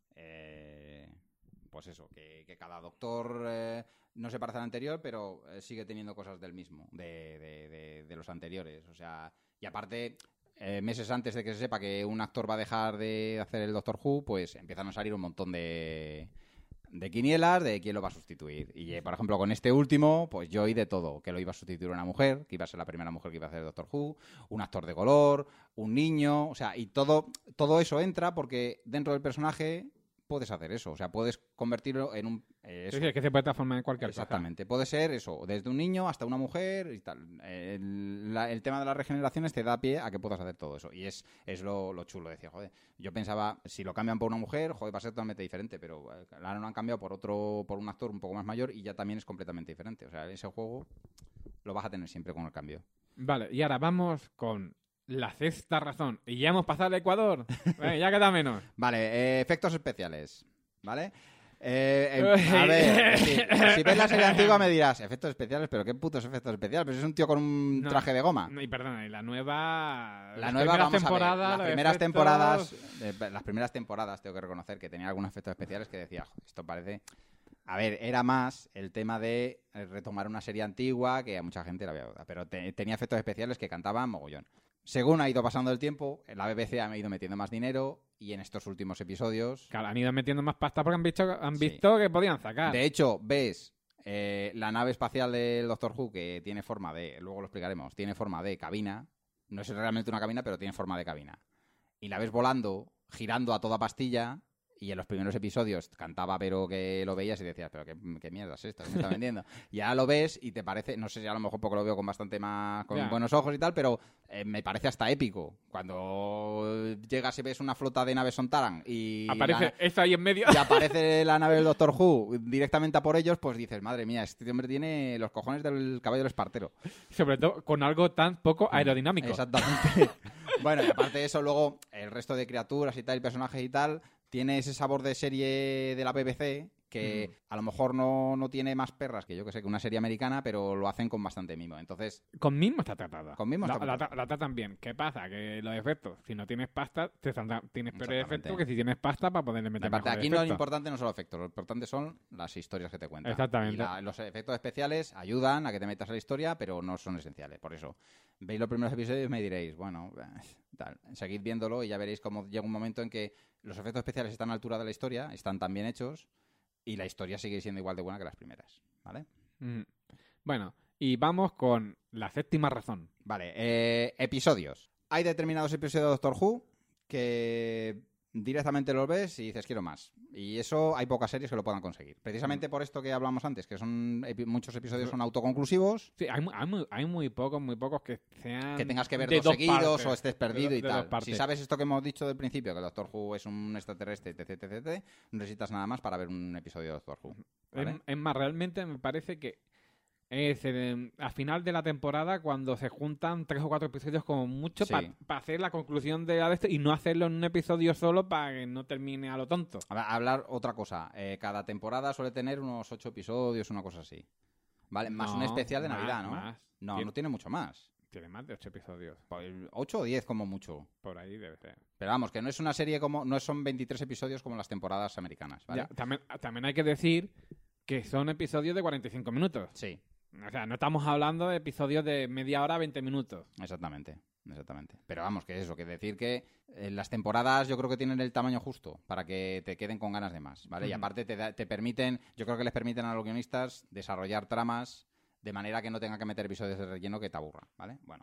[SPEAKER 3] Eh, pues eso, que, que cada doctor eh, no se parece al anterior, pero eh, sigue teniendo cosas del mismo, de, de, de, de los anteriores. O sea, y aparte, eh, meses antes de que se sepa que un actor va a dejar de hacer el Doctor Who, pues empiezan a salir un montón de... de quinielas de quién lo va a sustituir. Y, por ejemplo, con este último, pues yo oí de todo. Que lo iba a sustituir una mujer, que iba a ser la primera mujer que iba a hacer Doctor Who, un actor de color, un niño, o sea, y todo, todo eso entra porque dentro del personaje puedes hacer eso. O sea, puedes convertirlo en un... Eh, eso.
[SPEAKER 4] Sí, sí, que se puede transformar en cualquier cosa.
[SPEAKER 3] Exactamente. Puede ser eso, desde un niño hasta una mujer y tal. El, la, el tema de las regeneraciones te da pie a que puedas hacer todo eso. Y es, es lo, lo chulo. Decía, joder, yo pensaba, si lo cambian por una mujer, joder, va a ser totalmente diferente. Pero eh, ahora lo han cambiado por otro, por un actor un poco más mayor y ya también es completamente diferente. O sea, ese juego lo vas a tener siempre con el cambio.
[SPEAKER 4] Vale, y ahora vamos con... la sexta razón. Y ya hemos pasado al Ecuador. Bueno, ya queda menos.
[SPEAKER 3] Vale, eh, efectos especiales. ¿Vale? Eh, eh, a ver, si, si ves la serie antigua me dirás, efectos especiales, pero qué putos efectos especiales, pero es un tío con un
[SPEAKER 4] No,
[SPEAKER 3] traje de goma.
[SPEAKER 4] No, y perdona, y la nueva...
[SPEAKER 3] La
[SPEAKER 4] las
[SPEAKER 3] nueva,
[SPEAKER 4] primeras
[SPEAKER 3] vamos a ver,
[SPEAKER 4] temporadas,
[SPEAKER 3] las
[SPEAKER 4] los
[SPEAKER 3] primeras
[SPEAKER 4] efectos-
[SPEAKER 3] temporadas, eh, las primeras temporadas tengo que reconocer que tenía algunos efectos especiales que decía, "Jo, esto parece... A ver, era más el tema de retomar una serie antigua que a mucha gente la había dudado, pero te- tenía efectos especiales que cantaban mogollón. Según ha ido pasando el tiempo, la B B C ha ido metiendo más dinero y en estos últimos episodios...
[SPEAKER 4] Claro, han ido metiendo más pasta porque han visto, han
[SPEAKER 3] Sí.
[SPEAKER 4] visto que podían sacar.
[SPEAKER 3] De hecho, ves eh, la nave espacial del Doctor Who que tiene forma de, luego lo explicaremos, tiene forma de cabina. No es realmente una cabina, pero tiene forma de cabina. Y la ves volando, girando a toda pastilla. Y en los primeros episodios cantaba, pero que lo veías y decías, pero qué, qué mierda es esto, ¿qué me está vendiendo? Y ahora lo ves y te parece, no sé si a lo mejor porque lo veo con bastante más, con
[SPEAKER 4] Ya.
[SPEAKER 3] buenos ojos y tal, pero eh, me parece hasta épico. Cuando llegas y ves una flota de naves Sontaran y...
[SPEAKER 4] Aparece
[SPEAKER 3] la-
[SPEAKER 4] esto ahí en medio.
[SPEAKER 3] y aparece la nave del Doctor Who directamente a por ellos, pues dices, madre mía, este hombre tiene los cojones del caballo del espartero.
[SPEAKER 4] Sobre todo con algo tan poco aerodinámico.
[SPEAKER 3] Exactamente. Bueno, y aparte de eso, luego el resto de criaturas y tal, y personajes y tal, tiene ese sabor de serie de la B B C que
[SPEAKER 4] Mm.
[SPEAKER 3] a lo mejor no, no tiene más perras que yo que sé, que una serie americana, pero lo hacen con bastante mimo. Entonces,
[SPEAKER 4] Con mimo está tratada.
[SPEAKER 3] Con mimo
[SPEAKER 4] la,
[SPEAKER 3] está
[SPEAKER 4] la,
[SPEAKER 3] tratada.
[SPEAKER 4] la tratan bien. ¿Qué pasa? Que los efectos, si no tienes pasta, te saldrá- tienes peores
[SPEAKER 3] Exactamente.
[SPEAKER 4] efectos que si tienes pasta para poderle meter
[SPEAKER 3] aparte,
[SPEAKER 4] mejores
[SPEAKER 3] aquí no lo
[SPEAKER 4] efectos.
[SPEAKER 3] importante no son los efectos, lo importante son las historias que te cuentan.
[SPEAKER 4] Exactamente.
[SPEAKER 3] Y la- los efectos especiales ayudan a que te metas a la historia, pero no son esenciales. Por eso, veis los primeros episodios y me diréis, bueno, eh, tal, seguid viéndolo y ya veréis cómo llega un momento en que los efectos especiales están a la altura de la historia, están tan bien hechos y la historia sigue siendo igual de buena que las primeras, ¿vale?
[SPEAKER 4] Mm. Bueno, y vamos con la séptima razón.
[SPEAKER 3] Vale, eh, episodios. Hay determinados episodios de Doctor Who que directamente los ves y dices, quiero más. Y eso hay pocas series que lo puedan conseguir. Precisamente por esto que hablamos antes, que son epi- muchos episodios son autoconclusivos,
[SPEAKER 4] Sí, hay, mu- hay, muy, hay muy pocos, muy pocos que sean...
[SPEAKER 3] que tengas que ver
[SPEAKER 4] de
[SPEAKER 3] dos seguidos
[SPEAKER 4] partes.
[SPEAKER 3] o estés perdido
[SPEAKER 4] De
[SPEAKER 3] y
[SPEAKER 4] do- de dos
[SPEAKER 3] tal.
[SPEAKER 4] partes.
[SPEAKER 3] Si sabes esto que hemos dicho del principio, que el Doctor Who es un extraterrestre, etc, etc, etc, no necesitas nada más para ver un episodio de Doctor Who. ¿vale?
[SPEAKER 4] Es, es más, realmente me parece que es eh, a final de la temporada cuando se juntan tres o cuatro episodios como mucho
[SPEAKER 3] Sí.
[SPEAKER 4] para hacer la conclusión de la de esto y no hacerlo en un episodio solo para que no termine a lo tonto.
[SPEAKER 3] A ver, hablar otra cosa. Eh, cada temporada suele tener unos ocho episodios, una cosa así. ¿Vale? Más un
[SPEAKER 4] No,
[SPEAKER 3] especial de
[SPEAKER 4] más,
[SPEAKER 3] Navidad, ¿no?
[SPEAKER 4] más.
[SPEAKER 3] No,
[SPEAKER 4] Tiene-
[SPEAKER 3] no tiene mucho más.
[SPEAKER 4] Tiene más de ocho episodios.
[SPEAKER 3] Pues ocho o diez como mucho.
[SPEAKER 4] Por ahí debe ser.
[SPEAKER 3] Pero vamos, que no es una serie como... No son veintitrés episodios como las temporadas americanas, ¿vale?
[SPEAKER 4] Ya, también, también hay que decir que son episodios de cuarenta y cinco minutos.
[SPEAKER 3] Sí,
[SPEAKER 4] O sea, no estamos hablando de episodios de media hora, veinte minutos.
[SPEAKER 3] exactamente. Exactamente. Pero vamos, que es eso, que decir que eh, las temporadas yo creo que tienen el tamaño justo para que te queden con ganas de más, ¿vale? Y
[SPEAKER 4] Ujú.
[SPEAKER 3] aparte te, da- te permiten, yo creo que les permiten a los guionistas desarrollar tramas de manera que no tenga que meter episodios de relleno que te aburran, ¿vale? Bueno,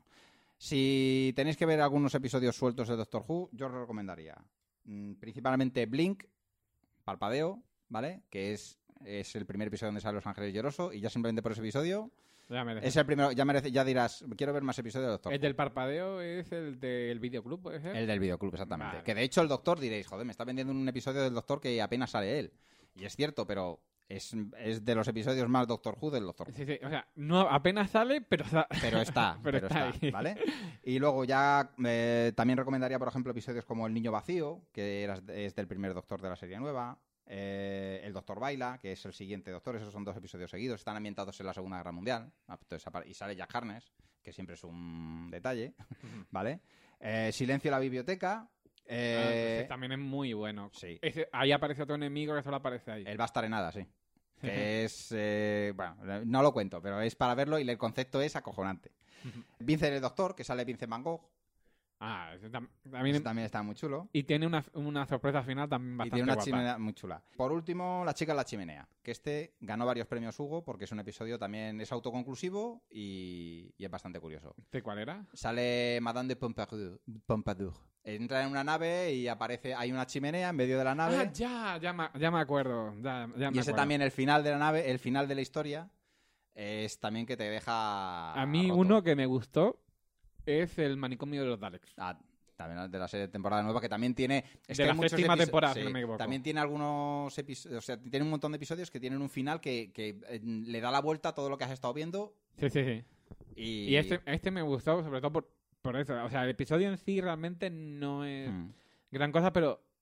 [SPEAKER 3] si tenéis que ver algunos episodios sueltos de Doctor Who, yo os lo recomendaría. Mm, principalmente Blink, Parpadeo, ¿vale? Que es, es el primer episodio donde sale Los Ángeles Lloroso y ya simplemente por ese episodio
[SPEAKER 4] Ya merece.
[SPEAKER 3] es el primero, ya merece, ya dirás, quiero ver más episodios de Doctor
[SPEAKER 4] El
[SPEAKER 3] Who.
[SPEAKER 4] del parpadeo es el del videoclub, ¿puede ser?
[SPEAKER 3] El del videoclub, exactamente.
[SPEAKER 4] Vale.
[SPEAKER 3] Que de hecho el Doctor diréis, joder, me está vendiendo un episodio del Doctor que apenas sale él. Y es cierto, pero es, es de los episodios más Doctor Who del Doctor Who.
[SPEAKER 4] Sí, sí, o sea, no apenas sale, pero sa-
[SPEAKER 3] Pero está,
[SPEAKER 4] Pero
[SPEAKER 3] pero,
[SPEAKER 4] está
[SPEAKER 3] está,
[SPEAKER 4] ahí.
[SPEAKER 3] ¿vale? Y luego ya eh, también recomendaría, por ejemplo, episodios como El Niño Vacío, que era, es del primer Doctor de la serie nueva. eh, El Doctor Baila, que es el siguiente Doctor. Esos son dos episodios seguidos. Están ambientados en la Segunda Guerra Mundial. Entonces, apar- y sale Jack Harkness, que siempre es un detalle, ¿vale? Eh, Silencio en la biblioteca. eh,
[SPEAKER 4] Ah, ese también es muy bueno.
[SPEAKER 3] sí.
[SPEAKER 4] Ese- ahí aparece otro enemigo que solo aparece ahí.
[SPEAKER 3] Él va a estar en nada, sí. Que es. eh, bueno, no lo cuento, pero es para verlo y el concepto es acojonante. Vincent el Doctor, que sale Vincent Van Gogh.
[SPEAKER 4] Ah, ese tam- también,
[SPEAKER 3] Ese también está muy chulo.
[SPEAKER 4] y tiene una, una sorpresa final también
[SPEAKER 3] Y
[SPEAKER 4] bastante
[SPEAKER 3] tiene una
[SPEAKER 4] guapa.
[SPEAKER 3] chimenea muy chula. Por último, La chica en la chimenea. Que este ganó varios premios Hugo porque es un episodio también. Es autoconclusivo y, y es bastante curioso.
[SPEAKER 4] ¿Este cuál era?
[SPEAKER 3] Sale Madame de Pompadour. Pompadour. Entra en una nave y aparece. Hay una chimenea en medio de la nave.
[SPEAKER 4] Ah, ya, ya me, ya me acuerdo. Ya, ya me
[SPEAKER 3] y ese
[SPEAKER 4] acuerdo.
[SPEAKER 3] también, el final de la nave, el final de la historia, es también que te deja.
[SPEAKER 4] A mí
[SPEAKER 3] roto.
[SPEAKER 4] uno que me gustó es el manicomio de los Daleks.
[SPEAKER 3] Ah, también de la serie de temporada nueva, que también tiene. es
[SPEAKER 4] De
[SPEAKER 3] que
[SPEAKER 4] la
[SPEAKER 3] hay muchos
[SPEAKER 4] séptima
[SPEAKER 3] episo-
[SPEAKER 4] temporada,
[SPEAKER 3] sí,
[SPEAKER 4] si no me equivoco.
[SPEAKER 3] También tiene algunos episodios. O sea, tiene un montón de episodios que tienen un final que, que, eh, le da la vuelta a todo lo que has estado viendo.
[SPEAKER 4] Sí, sí, sí.
[SPEAKER 3] Y,
[SPEAKER 4] Y este, este me gustó sobre todo por, por eso. O sea, el episodio en sí realmente no es
[SPEAKER 3] Mm.
[SPEAKER 4] gran cosa, pero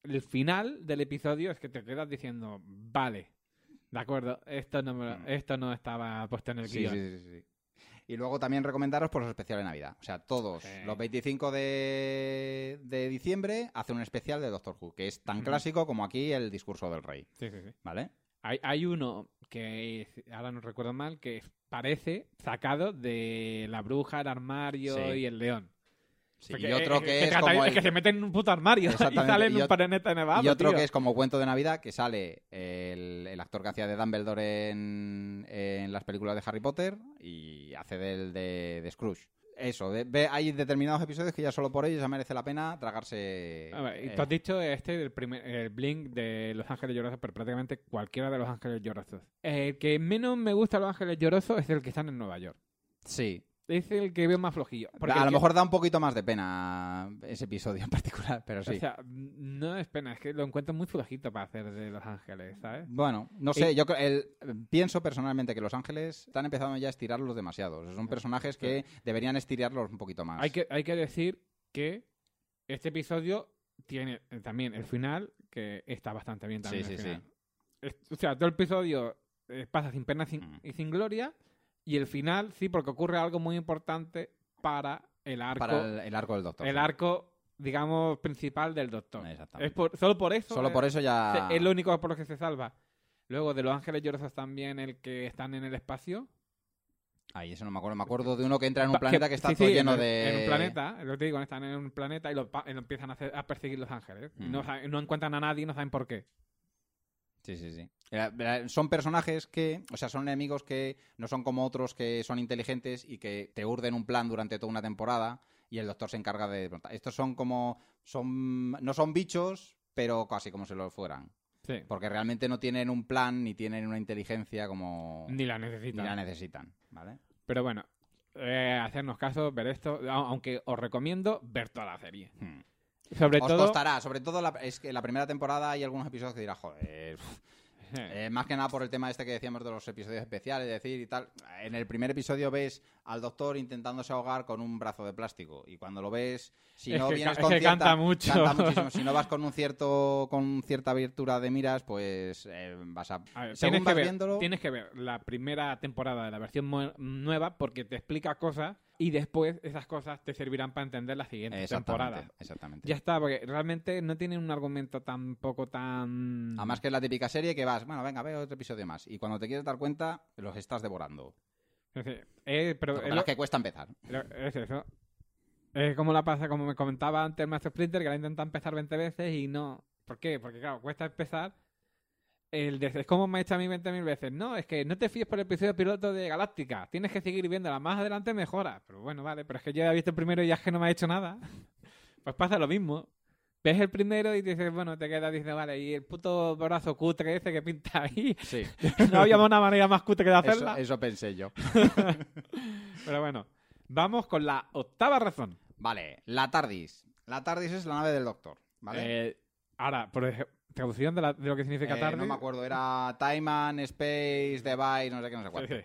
[SPEAKER 4] el final del episodio es que te quedas diciendo, vale, de acuerdo, esto no, me lo-
[SPEAKER 3] Mm.
[SPEAKER 4] esto no estaba puesto en el
[SPEAKER 3] Sí,
[SPEAKER 4] guión.
[SPEAKER 3] sí, sí, sí. Y luego también recomendaros por los especiales de Navidad. O sea, todos
[SPEAKER 4] Sí.
[SPEAKER 3] los veinticinco de, de diciembre hacen un especial de Doctor Who, que es tan
[SPEAKER 4] Ujú.
[SPEAKER 3] clásico como aquí el discurso del rey.
[SPEAKER 4] Sí, sí, sí.
[SPEAKER 3] ¿Vale?
[SPEAKER 4] Hay, hay uno que, es- ahora no recuerdo mal, que parece sacado de la bruja, el armario
[SPEAKER 3] Sí.
[SPEAKER 4] y el león.
[SPEAKER 3] Sí,
[SPEAKER 4] Porque,
[SPEAKER 3] y otro
[SPEAKER 4] eh,
[SPEAKER 3] que es
[SPEAKER 4] trata-
[SPEAKER 3] como
[SPEAKER 4] es
[SPEAKER 3] el-
[SPEAKER 4] que se meten en un puto armario y
[SPEAKER 3] Exactamente,
[SPEAKER 4] salen en
[SPEAKER 3] y
[SPEAKER 4] un
[SPEAKER 3] ot-
[SPEAKER 4] planeta nevado,
[SPEAKER 3] y otro
[SPEAKER 4] tío.
[SPEAKER 3] que es como cuento de Navidad, que sale el, el actor que hacía de Dumbledore en, en las películas de Harry Potter y hace del de, de Scrooge. Eso, ve, ve- hay determinados episodios que ya solo por ellos ya merece la pena tragarse...
[SPEAKER 4] A ver, y
[SPEAKER 3] eh,
[SPEAKER 4] tú has dicho este, el, primer, el Blink de Los Ángeles Llorosos, pero prácticamente cualquiera de Los Ángeles Llorosos. El que menos me gusta de Los Ángeles Llorosos es el que están en Nueva York.
[SPEAKER 3] sí.
[SPEAKER 4] Es el que veo más flojillo. Porque
[SPEAKER 3] A
[SPEAKER 4] el
[SPEAKER 3] lo
[SPEAKER 4] que-
[SPEAKER 3] mejor da un poquito más de pena ese episodio en particular, pero sí.
[SPEAKER 4] O sea, no es pena, es que lo encuentro muy flojito para hacer de Los Ángeles, ¿sabes?
[SPEAKER 3] Bueno, no sé, yo creo- el- pienso personalmente que Los Ángeles están empezando ya a estirarlos demasiado. Son personajes que deberían estirarlos un poquito más.
[SPEAKER 4] Hay que, hay que decir que este episodio tiene eh, también el final, que está bastante bien también.
[SPEAKER 3] Sí,
[SPEAKER 4] el
[SPEAKER 3] sí,
[SPEAKER 4] final. Es- o sea, todo el episodio eh, pasa sin pena sin-
[SPEAKER 3] Mm.
[SPEAKER 4] y sin gloria, y el final sí, porque ocurre algo muy importante para el arco,
[SPEAKER 3] Para el, el arco del Doctor.
[SPEAKER 4] el
[SPEAKER 3] sí.
[SPEAKER 4] arco, digamos, principal del Doctor.
[SPEAKER 3] Exactamente.
[SPEAKER 4] Es por, solo por eso.
[SPEAKER 3] Solo
[SPEAKER 4] eh,
[SPEAKER 3] por eso ya...
[SPEAKER 4] es lo único por lo que se salva. Luego de Los Ángeles Llorosos también el que están en el espacio.
[SPEAKER 3] Ay, eso no me acuerdo. Me acuerdo de uno que entra en un
[SPEAKER 4] Pa-
[SPEAKER 3] planeta que está
[SPEAKER 4] sí,
[SPEAKER 3] todo
[SPEAKER 4] sí,
[SPEAKER 3] lleno
[SPEAKER 4] en,
[SPEAKER 3] de...
[SPEAKER 4] En un planeta, es lo que te digo, están en un planeta y lo, pa- y lo empiezan a, hacer- a perseguir los ángeles. Y no,
[SPEAKER 3] Mm.
[SPEAKER 4] saben- no encuentran a nadie y no saben por qué.
[SPEAKER 3] Sí, sí, sí. Era- era- Son personajes que, o sea, son enemigos que no son como otros que son inteligentes y que te urden un plan durante toda una temporada y el Doctor se encarga de... Estos son como... son no son bichos, pero casi como si lo fueran.
[SPEAKER 4] Sí.
[SPEAKER 3] Porque realmente no tienen un plan ni tienen una inteligencia como...
[SPEAKER 4] Ni la
[SPEAKER 3] ni
[SPEAKER 4] necesitan.
[SPEAKER 3] la necesitan, ¿vale?
[SPEAKER 4] Pero bueno, eh, hacernos caso, ver esto. a- Aunque os recomiendo ver toda la serie.
[SPEAKER 3] Hmm.
[SPEAKER 4] Sobre
[SPEAKER 3] Os
[SPEAKER 4] todo.
[SPEAKER 3] costará, sobre todo la, es que la primera temporada hay algunos episodios que dirás, joder, pf,
[SPEAKER 4] eh,
[SPEAKER 3] eh, más que nada por el tema este que decíamos de los episodios especiales, es decir, y tal. En el primer episodio ves al Doctor intentándose ahogar con un brazo de plástico y cuando lo ves, si
[SPEAKER 4] Es
[SPEAKER 3] no
[SPEAKER 4] que
[SPEAKER 3] vienes
[SPEAKER 4] ca-
[SPEAKER 3] con
[SPEAKER 4] es que
[SPEAKER 3] cierta,
[SPEAKER 4] canta mucho.
[SPEAKER 3] canta muchísimo. Si no vas con un cierto, con cierta abertura de miras, pues eh, vas a,
[SPEAKER 4] a ver,
[SPEAKER 3] según
[SPEAKER 4] tienes,
[SPEAKER 3] vas
[SPEAKER 4] que ver,
[SPEAKER 3] viéndolo,
[SPEAKER 4] tienes que ver la primera temporada de la versión mu- nueva porque te explica cosas y después esas cosas te servirán para entender la siguiente temporada.
[SPEAKER 3] exactamente, exactamente.
[SPEAKER 4] Ya está, porque realmente no tienen un argumento tampoco tan...
[SPEAKER 3] Además que es la típica serie que vas, bueno, venga, veo otro episodio más. Y cuando te quieres dar cuenta, los estás devorando.
[SPEAKER 4] Es decir, eh, pero
[SPEAKER 3] Lo que
[SPEAKER 4] es,
[SPEAKER 3] pasa
[SPEAKER 4] lo-
[SPEAKER 3] es que cuesta empezar.
[SPEAKER 4] lo- es eso. Es como la pasa, como me comentaba antes el Maestro Splinter, que la intenta empezar veinte veces y no... ¿Por qué? Porque claro, cuesta empezar. El de- es como me ha hecho a mí veinte mil veces. No, es que no te fíes por el episodio piloto de Galáctica. Tienes que seguir viéndola. Más adelante mejora. Pero bueno, vale. Pero es que yo ya he visto el primero y ya es que no me ha hecho nada. Pues pasa lo mismo. Ves el primero y dices, bueno, te quedas, dices, vale, y el puto brazo cutre ese que pinta ahí.
[SPEAKER 3] Sí,
[SPEAKER 4] No había una manera más cutre de
[SPEAKER 3] eso,
[SPEAKER 4] hacerla.
[SPEAKER 3] eso pensé yo.
[SPEAKER 4] Pero bueno, vamos con la octava razón.
[SPEAKER 3] Vale, la TARDIS. La TARDIS es la nave del Doctor, ¿vale?
[SPEAKER 4] Eh, ahora, por ejemplo, traducción de, la- de lo que significa
[SPEAKER 3] Eh,
[SPEAKER 4] tarde.
[SPEAKER 3] no me acuerdo, era Time and Space, Device, no sé qué, no sé
[SPEAKER 4] Sí,
[SPEAKER 3] cuánto.
[SPEAKER 4] sí.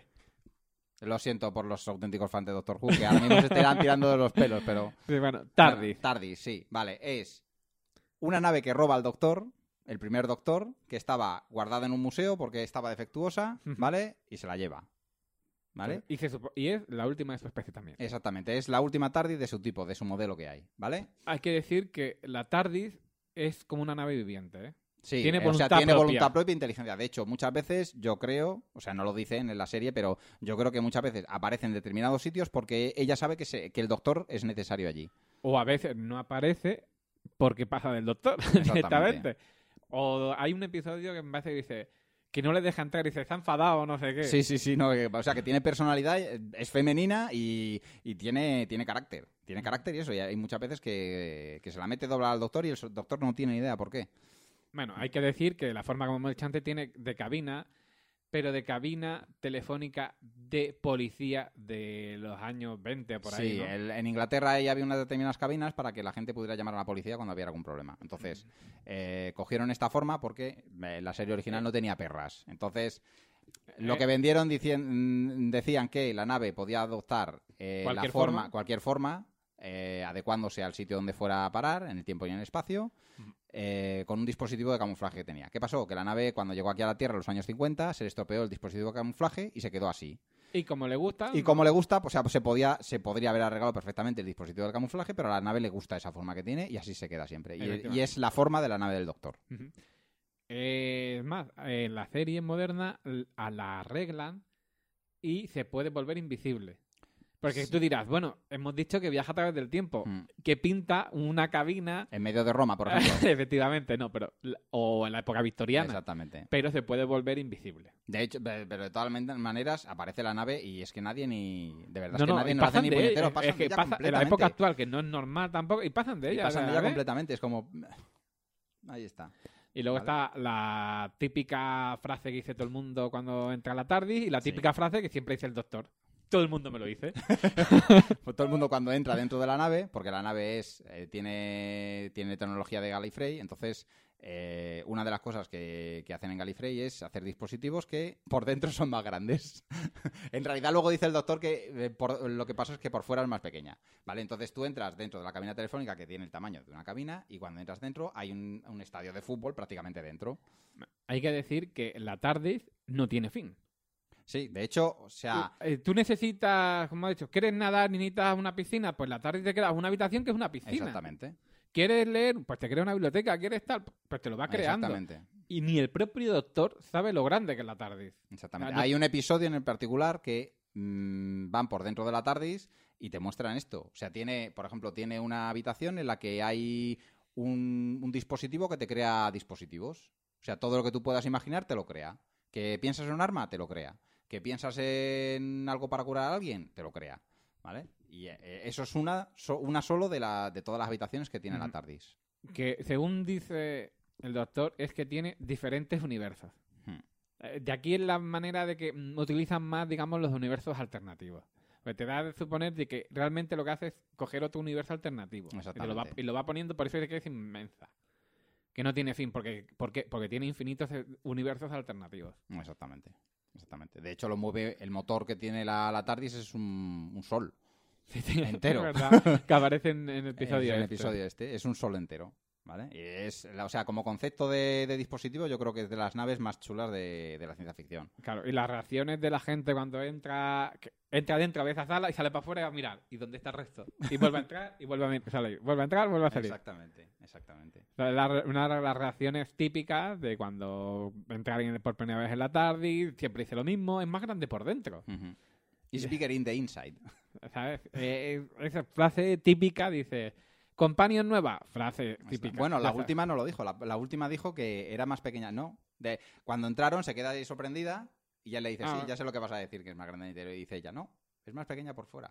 [SPEAKER 3] Lo siento por los auténticos fans de Doctor Who, que ahora mismo se estarán tirando de los pelos, pero...
[SPEAKER 4] Sí, bueno, TARDIS.
[SPEAKER 3] Bueno, TARDIS, sí, vale. Es una nave que roba al Doctor, el primer Doctor, que estaba guardada en un museo porque estaba defectuosa,
[SPEAKER 4] Ujú.
[SPEAKER 3] ¿vale? Y se la lleva, ¿vale?
[SPEAKER 4] Y, se supo- y es la última de su especie también.
[SPEAKER 3] Exactamente, es la última TARDIS de su tipo, de su modelo que hay, ¿vale?
[SPEAKER 4] Hay que decir que la TARDIS es como una nave viviente, ¿eh?
[SPEAKER 3] Sí,
[SPEAKER 4] Tiene
[SPEAKER 3] eh, o
[SPEAKER 4] voluntad
[SPEAKER 3] sea, tiene
[SPEAKER 4] propia.
[SPEAKER 3] voluntad propia e inteligencia. De hecho, muchas veces yo creo, o sea, no lo dicen en la serie, pero yo creo que muchas veces aparece en determinados sitios porque ella sabe que, se- que el Doctor es necesario allí.
[SPEAKER 4] O a veces no aparece porque pasa del doctor
[SPEAKER 3] Exactamente.
[SPEAKER 4] directamente. O hay un episodio que me parece que dice que no le deja entrar y dice, está enfadado o no sé qué.
[SPEAKER 3] Sí, sí, sí, no, que- o sea, que tiene personalidad, eh, es femenina y, y tiene, tiene carácter. Tiene carácter y eso, y hay muchas veces que, que se la mete doblar al Doctor y el so- Doctor no tiene ni idea por qué.
[SPEAKER 4] Bueno, hay que decir que la forma como Melchante tiene de cabina, pero de cabina telefónica de policía de los años veinte o por ahí,
[SPEAKER 3] Sí,
[SPEAKER 4] ¿no?
[SPEAKER 3] el- en Inglaterra ahí había unas determinadas cabinas para que la gente pudiera llamar a la policía cuando había algún problema. Entonces, eh, cogieron esta forma porque eh, la serie original no tenía perras. Entonces, lo
[SPEAKER 4] Eh.
[SPEAKER 3] que vendieron dicien- mm, decían que la nave podía adoptar eh, la
[SPEAKER 4] Cualquier
[SPEAKER 3] forma,
[SPEAKER 4] forma.
[SPEAKER 3] cualquier forma, eh, adecuándose al sitio donde fuera a parar, en el tiempo y en el espacio, eh, con un dispositivo de camuflaje que tenía. ¿Qué pasó? Que la nave, cuando llegó aquí a la Tierra en los años cincuenta, se le estropeó el dispositivo de camuflaje y se quedó así.
[SPEAKER 4] Y como le gusta...
[SPEAKER 3] Y como le gusta, pues, o sea, pues se podía, se podría haber arreglado perfectamente el dispositivo de camuflaje, pero a la nave le gusta esa forma que tiene y así se queda siempre. Y, y es la forma de la nave del Doctor.
[SPEAKER 4] Uh-huh. eh, es más, en la serie moderna a la arreglan y se puede volver invisible. Porque sí. Tú dirás, bueno, hemos dicho que viaja a través del tiempo. Mm. ¿Qué pinta una cabina?
[SPEAKER 3] En medio de Roma, por ejemplo.
[SPEAKER 4] Efectivamente, no, pero o en la época victoriana.
[SPEAKER 3] Exactamente.
[SPEAKER 4] Pero se puede volver invisible.
[SPEAKER 3] De hecho, pero de todas maneras aparece la nave y es que nadie ni... De verdad,
[SPEAKER 4] no,
[SPEAKER 3] es que
[SPEAKER 4] no,
[SPEAKER 3] nadie no hace ni puñeteros. Pasan
[SPEAKER 4] es que
[SPEAKER 3] de ella
[SPEAKER 4] pasa, en la época actual, que no es normal tampoco, y pasan de ella.
[SPEAKER 3] Y pasan de ella
[SPEAKER 4] ¿sabes?
[SPEAKER 3] completamente, es como... Ahí está.
[SPEAKER 4] Y luego ¿vale? Está la típica frase que dice todo el mundo cuando entra a la TARDIS y la típica sí. frase que siempre dice el Doctor. Todo el mundo me lo dice.
[SPEAKER 3] Pues todo el mundo cuando entra dentro de la nave, porque la nave es eh, tiene, tiene tecnología de Gallifrey, entonces eh, una de las cosas que, que hacen en Gallifrey es hacer dispositivos que por dentro son más grandes. En realidad luego dice el Doctor que eh, por, lo que pasa es que por fuera es más pequeña. ¿Vale? Entonces tú entras dentro de la cabina telefónica que tiene el tamaño de una cabina y cuando entras dentro hay un, un estadio de fútbol prácticamente dentro.
[SPEAKER 4] Hay que decir que la TARDIS no tiene fin.
[SPEAKER 3] Sí, de hecho, o sea...
[SPEAKER 4] Tú, eh, tú necesitas, como he dicho, ¿quieres nadar y necesitas una piscina? Pues la TARDIS te crea una habitación que es una piscina.
[SPEAKER 3] Exactamente.
[SPEAKER 4] ¿Quieres leer? Pues te crea una biblioteca. ¿Quieres tal? Pues te lo va creando.
[SPEAKER 3] Exactamente.
[SPEAKER 4] Y ni el propio Doctor sabe lo grande que es la TARDIS.
[SPEAKER 3] Exactamente.
[SPEAKER 4] O sea, no...
[SPEAKER 3] Hay un episodio en el particular que mmm, van por dentro de la TARDIS y te muestran esto. O sea, tiene, por ejemplo, tiene una habitación en la que hay un, un dispositivo que te crea dispositivos. O sea, todo lo que tú puedas imaginar te lo crea. ¿Que piensas en un arma? Te lo crea. ¿Que piensas en algo para curar a alguien? Te lo crea, ¿vale? Y eh, eso es una, so, una solo de, la, de todas las habitaciones que tiene mm. la TARDIS.
[SPEAKER 4] Que según dice el Doctor, es que tiene diferentes universos. Hmm. De aquí es la manera de que utilizan más, digamos, los universos alternativos. Pues te da de suponer de que realmente lo que hace es coger otro universo alternativo.
[SPEAKER 3] Exactamente.
[SPEAKER 4] Y lo va, y lo va poniendo, por eso es que es inmensa. Que no tiene fin, porque, porque, porque tiene infinitos universos alternativos.
[SPEAKER 3] Exactamente. Exactamente. De hecho, lo mueve el motor que tiene la, la TARDIS es un, un sol
[SPEAKER 4] sí, sí,
[SPEAKER 3] entero.
[SPEAKER 4] Es verdad, que aparece en, en el episodio
[SPEAKER 3] es, en el
[SPEAKER 4] este.
[SPEAKER 3] episodio este. Es un sol entero, ¿vale? Y es, o sea, como concepto de, de dispositivo, yo creo que es de las naves más chulas de, de la ciencia ficción.
[SPEAKER 4] Claro, y las reacciones de la gente cuando entra que entra dentro de esa sala y sale para afuera y va a mirar. ¿Y dónde está el resto? Y vuelve a entrar y vuelve a salir. Vuelve a entrar, vuelve a salir.
[SPEAKER 3] Exactamente, exactamente.
[SPEAKER 4] O sea, la, una de las reacciones típicas de cuando entra alguien por primera vez en la TARDIS, siempre dice lo mismo, es más grande por dentro.
[SPEAKER 3] Uh-huh. It's bigger in the inside.
[SPEAKER 4] ¿Sabes? Eh, esa frase típica dice... Companion nueva, frase típica.
[SPEAKER 3] Bueno, la última no lo dijo. La, la última dijo que era más pequeña. No. De, cuando entraron se queda ahí sorprendida y ya le dice, ah. sí, ya sé lo que vas a decir, que es más grande. Y dice ella, no, es más pequeña por fuera.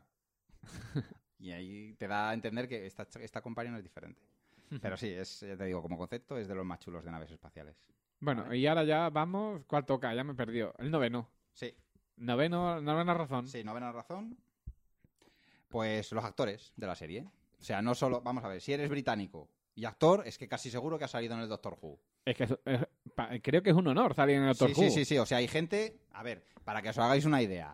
[SPEAKER 3] Y ahí te da a entender que esta, esta Companion es diferente. Pero sí, es, ya te digo, como concepto es de los más chulos de naves espaciales.
[SPEAKER 4] Bueno,
[SPEAKER 3] ¿vale?
[SPEAKER 4] Y ahora ya vamos, ¿cuál toca? Ya me perdió. El noveno.
[SPEAKER 3] Sí.
[SPEAKER 4] Noveno, novena razón.
[SPEAKER 3] Sí, novena razón. Pues los actores de la serie. O sea, no solo... Vamos a ver, si eres británico y actor, es que casi seguro que has salido en el Doctor Who.
[SPEAKER 4] Es que es, es, creo que es un honor salir en el Doctor
[SPEAKER 3] sí,
[SPEAKER 4] Who.
[SPEAKER 3] Sí, sí, sí. O sea, hay gente... A ver, para que os hagáis una idea.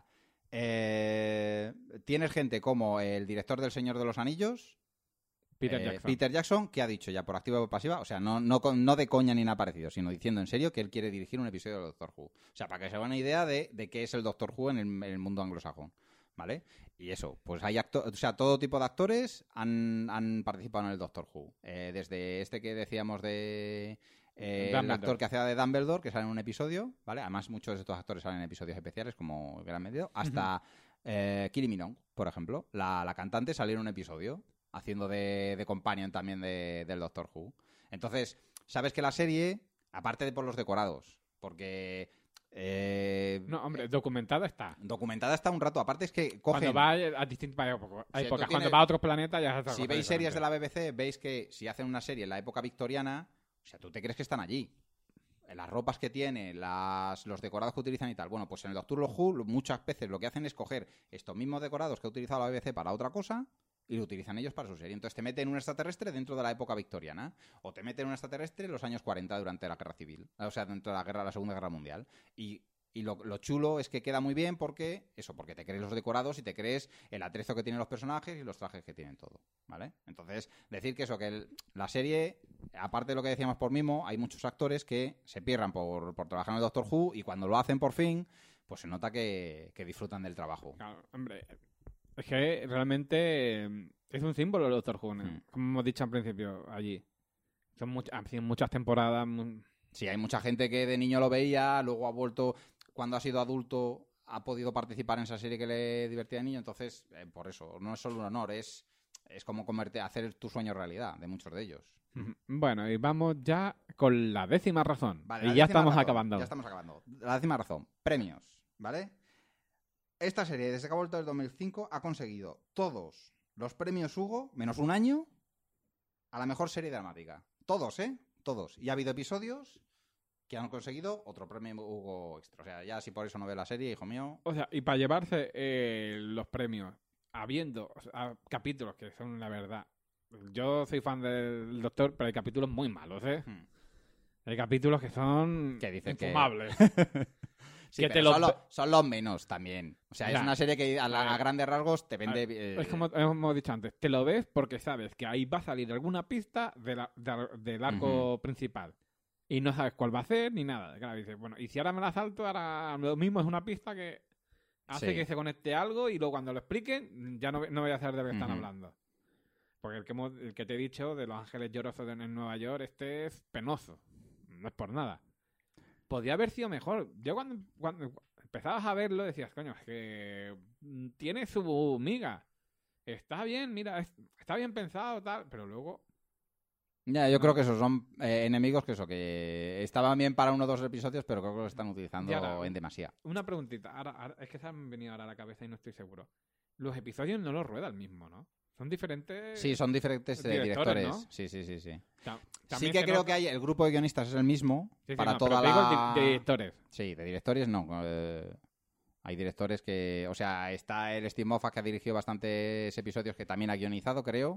[SPEAKER 3] Eh, tienes gente como el director del Señor de los Anillos...
[SPEAKER 4] Peter
[SPEAKER 3] eh,
[SPEAKER 4] Jackson.
[SPEAKER 3] Peter Jackson, que ha dicho ya por activa o por pasiva, o sea, no, no, no de coña ni nada parecido, sino diciendo en serio que él quiere dirigir un episodio del Doctor Who. O sea, para que se haga una idea de, de qué es el Doctor Who en el, en el mundo anglosajón. ¿Vale? Y eso, pues hay actores, o sea, todo tipo de actores han, han participado en el Doctor Who. Eh, desde este que decíamos de eh, el actor que hacía de Dumbledore, que sale en un episodio, ¿vale? Además, muchos de estos actores salen en episodios especiales, como el Gran Medio, hasta uh-huh. eh, Kylie Minogue, por ejemplo. La, la cantante salió en un episodio, haciendo de, de companion también de, del Doctor Who. Entonces, sabes que la serie, aparte de por los decorados, porque... Eh,
[SPEAKER 4] no, hombre, documentada está.
[SPEAKER 3] Documentada está un rato. Aparte es que cogen...
[SPEAKER 4] Cuando va a distintas épocas.
[SPEAKER 3] Si
[SPEAKER 4] épocas.
[SPEAKER 3] tienes...
[SPEAKER 4] Cuando va a otros planetas ya es
[SPEAKER 3] Si veis series de la B B C, veis que si hacen una serie en la época victoriana, o sea, tú te crees que están allí. Las ropas que tiene, las, los decorados que utilizan y tal. Bueno, pues en el Doctor Who muchas veces lo que hacen es coger estos mismos decorados que ha utilizado la B B C para otra cosa y lo utilizan ellos para su serie. Entonces te meten un extraterrestre dentro de la época victoriana o te meten un extraterrestre en los años cuarenta durante la Guerra Civil. O sea, dentro de la guerra, la Segunda Guerra Mundial. Y Y lo, lo chulo es que queda muy bien porque, eso, porque te crees los decorados y te crees el atrezo que tienen los personajes y los trajes que tienen todo, ¿vale? Entonces, decir que eso, que el- la serie, aparte de lo que decíamos por mimo, hay muchos actores que se pierdan por, por trabajar en el Doctor Who y cuando lo hacen por fin, pues se nota que, que disfrutan del trabajo.
[SPEAKER 4] Claro, hombre, es que realmente eh, es un símbolo el Doctor Who, ¿no?
[SPEAKER 3] Mm.
[SPEAKER 4] Como hemos dicho al principio allí. Son much- han sido muchas temporadas. mu-
[SPEAKER 3] Sí, hay mucha gente que de niño lo veía, luego ha vuelto, cuando ha sido adulto, ha podido participar en esa serie que le divertía de niño, entonces, eh, por eso, no es solo un honor, es, es como convertir, hacer tu sueño realidad, de muchos de ellos.
[SPEAKER 4] Bueno, y vamos ya con la décima razón.
[SPEAKER 3] Vale,
[SPEAKER 4] y
[SPEAKER 3] la
[SPEAKER 4] ya
[SPEAKER 3] décima
[SPEAKER 4] estamos
[SPEAKER 3] razón,
[SPEAKER 4] acabando.
[SPEAKER 3] Ya estamos acabando. La décima razón, premios, ¿vale? Esta serie, desde que ha vuelto del dos mil cinco, ha conseguido todos los premios Hugo, menos un año, a la mejor serie dramática. Todos, ¿eh? Todos. Y ha habido episodios que han conseguido otro premio Hugo extra. O sea, ya si por eso no ve la serie, hijo mío...
[SPEAKER 4] O sea, y para llevarse eh, los premios, habiendo o sea, capítulos que son la verdad. Yo soy fan del Doctor, pero hay capítulos muy malos, ¿eh?
[SPEAKER 3] Hmm.
[SPEAKER 4] Hay capítulos que son
[SPEAKER 3] Que dicen que-
[SPEAKER 4] infumables.
[SPEAKER 3] Sí,
[SPEAKER 4] que
[SPEAKER 3] pero
[SPEAKER 4] te lo-
[SPEAKER 3] son, lo- son los menos también. O sea,
[SPEAKER 4] Ya.
[SPEAKER 3] es una serie que a, la- a grandes rasgos te vende... eh,
[SPEAKER 4] Es como hemos dicho antes, te lo ves porque sabes que ahí va a salir alguna pista de la- de- del arco principal. Y no sabes cuál va a ser ni nada. Claro, dices, bueno, y si ahora me la salto, ahora lo mismo es una pista que hace
[SPEAKER 3] Sí.
[SPEAKER 4] que se conecte algo y luego cuando lo expliquen, ya no, no voy a saber de qué están
[SPEAKER 3] Ujú.
[SPEAKER 4] hablando. Porque el que, hemos- el que te he dicho de Los Ángeles Llorosos en en Nueva York, este es penoso. No es por nada. Podría haber sido mejor. Yo cuando, cuando empezabas a verlo decías, coño, es que mm, tiene su miga. Está bien, mira, es- está bien pensado, tal, pero luego...
[SPEAKER 3] Ya, yo creo que esos son eh, enemigos que eso, que estaban bien para uno o dos episodios, pero creo que lo están utilizando
[SPEAKER 4] Ya, la-
[SPEAKER 3] en demasía.
[SPEAKER 4] Una preguntita, ahora, ahora- es que se han venido ahora a la cabeza y no estoy seguro. Los episodios no los rueda el mismo, ¿no? Son diferentes...
[SPEAKER 3] Sí, son diferentes eh,
[SPEAKER 4] directores,
[SPEAKER 3] directores.
[SPEAKER 4] ¿no?
[SPEAKER 3] Sí, sí, sí, sí.
[SPEAKER 4] Ta-
[SPEAKER 3] Sí
[SPEAKER 4] también
[SPEAKER 3] que
[SPEAKER 4] se
[SPEAKER 3] creo
[SPEAKER 4] nota-
[SPEAKER 3] que hay, el grupo de guionistas es el mismo
[SPEAKER 4] Sí, sí,
[SPEAKER 3] para
[SPEAKER 4] no,
[SPEAKER 3] toda
[SPEAKER 4] pero te digo
[SPEAKER 3] la...
[SPEAKER 4] di- directores.
[SPEAKER 3] Sí, de directores no. eh, hay directores que... O sea, está el Steve Moffat que ha dirigido bastantes episodios que también ha guionizado, creo.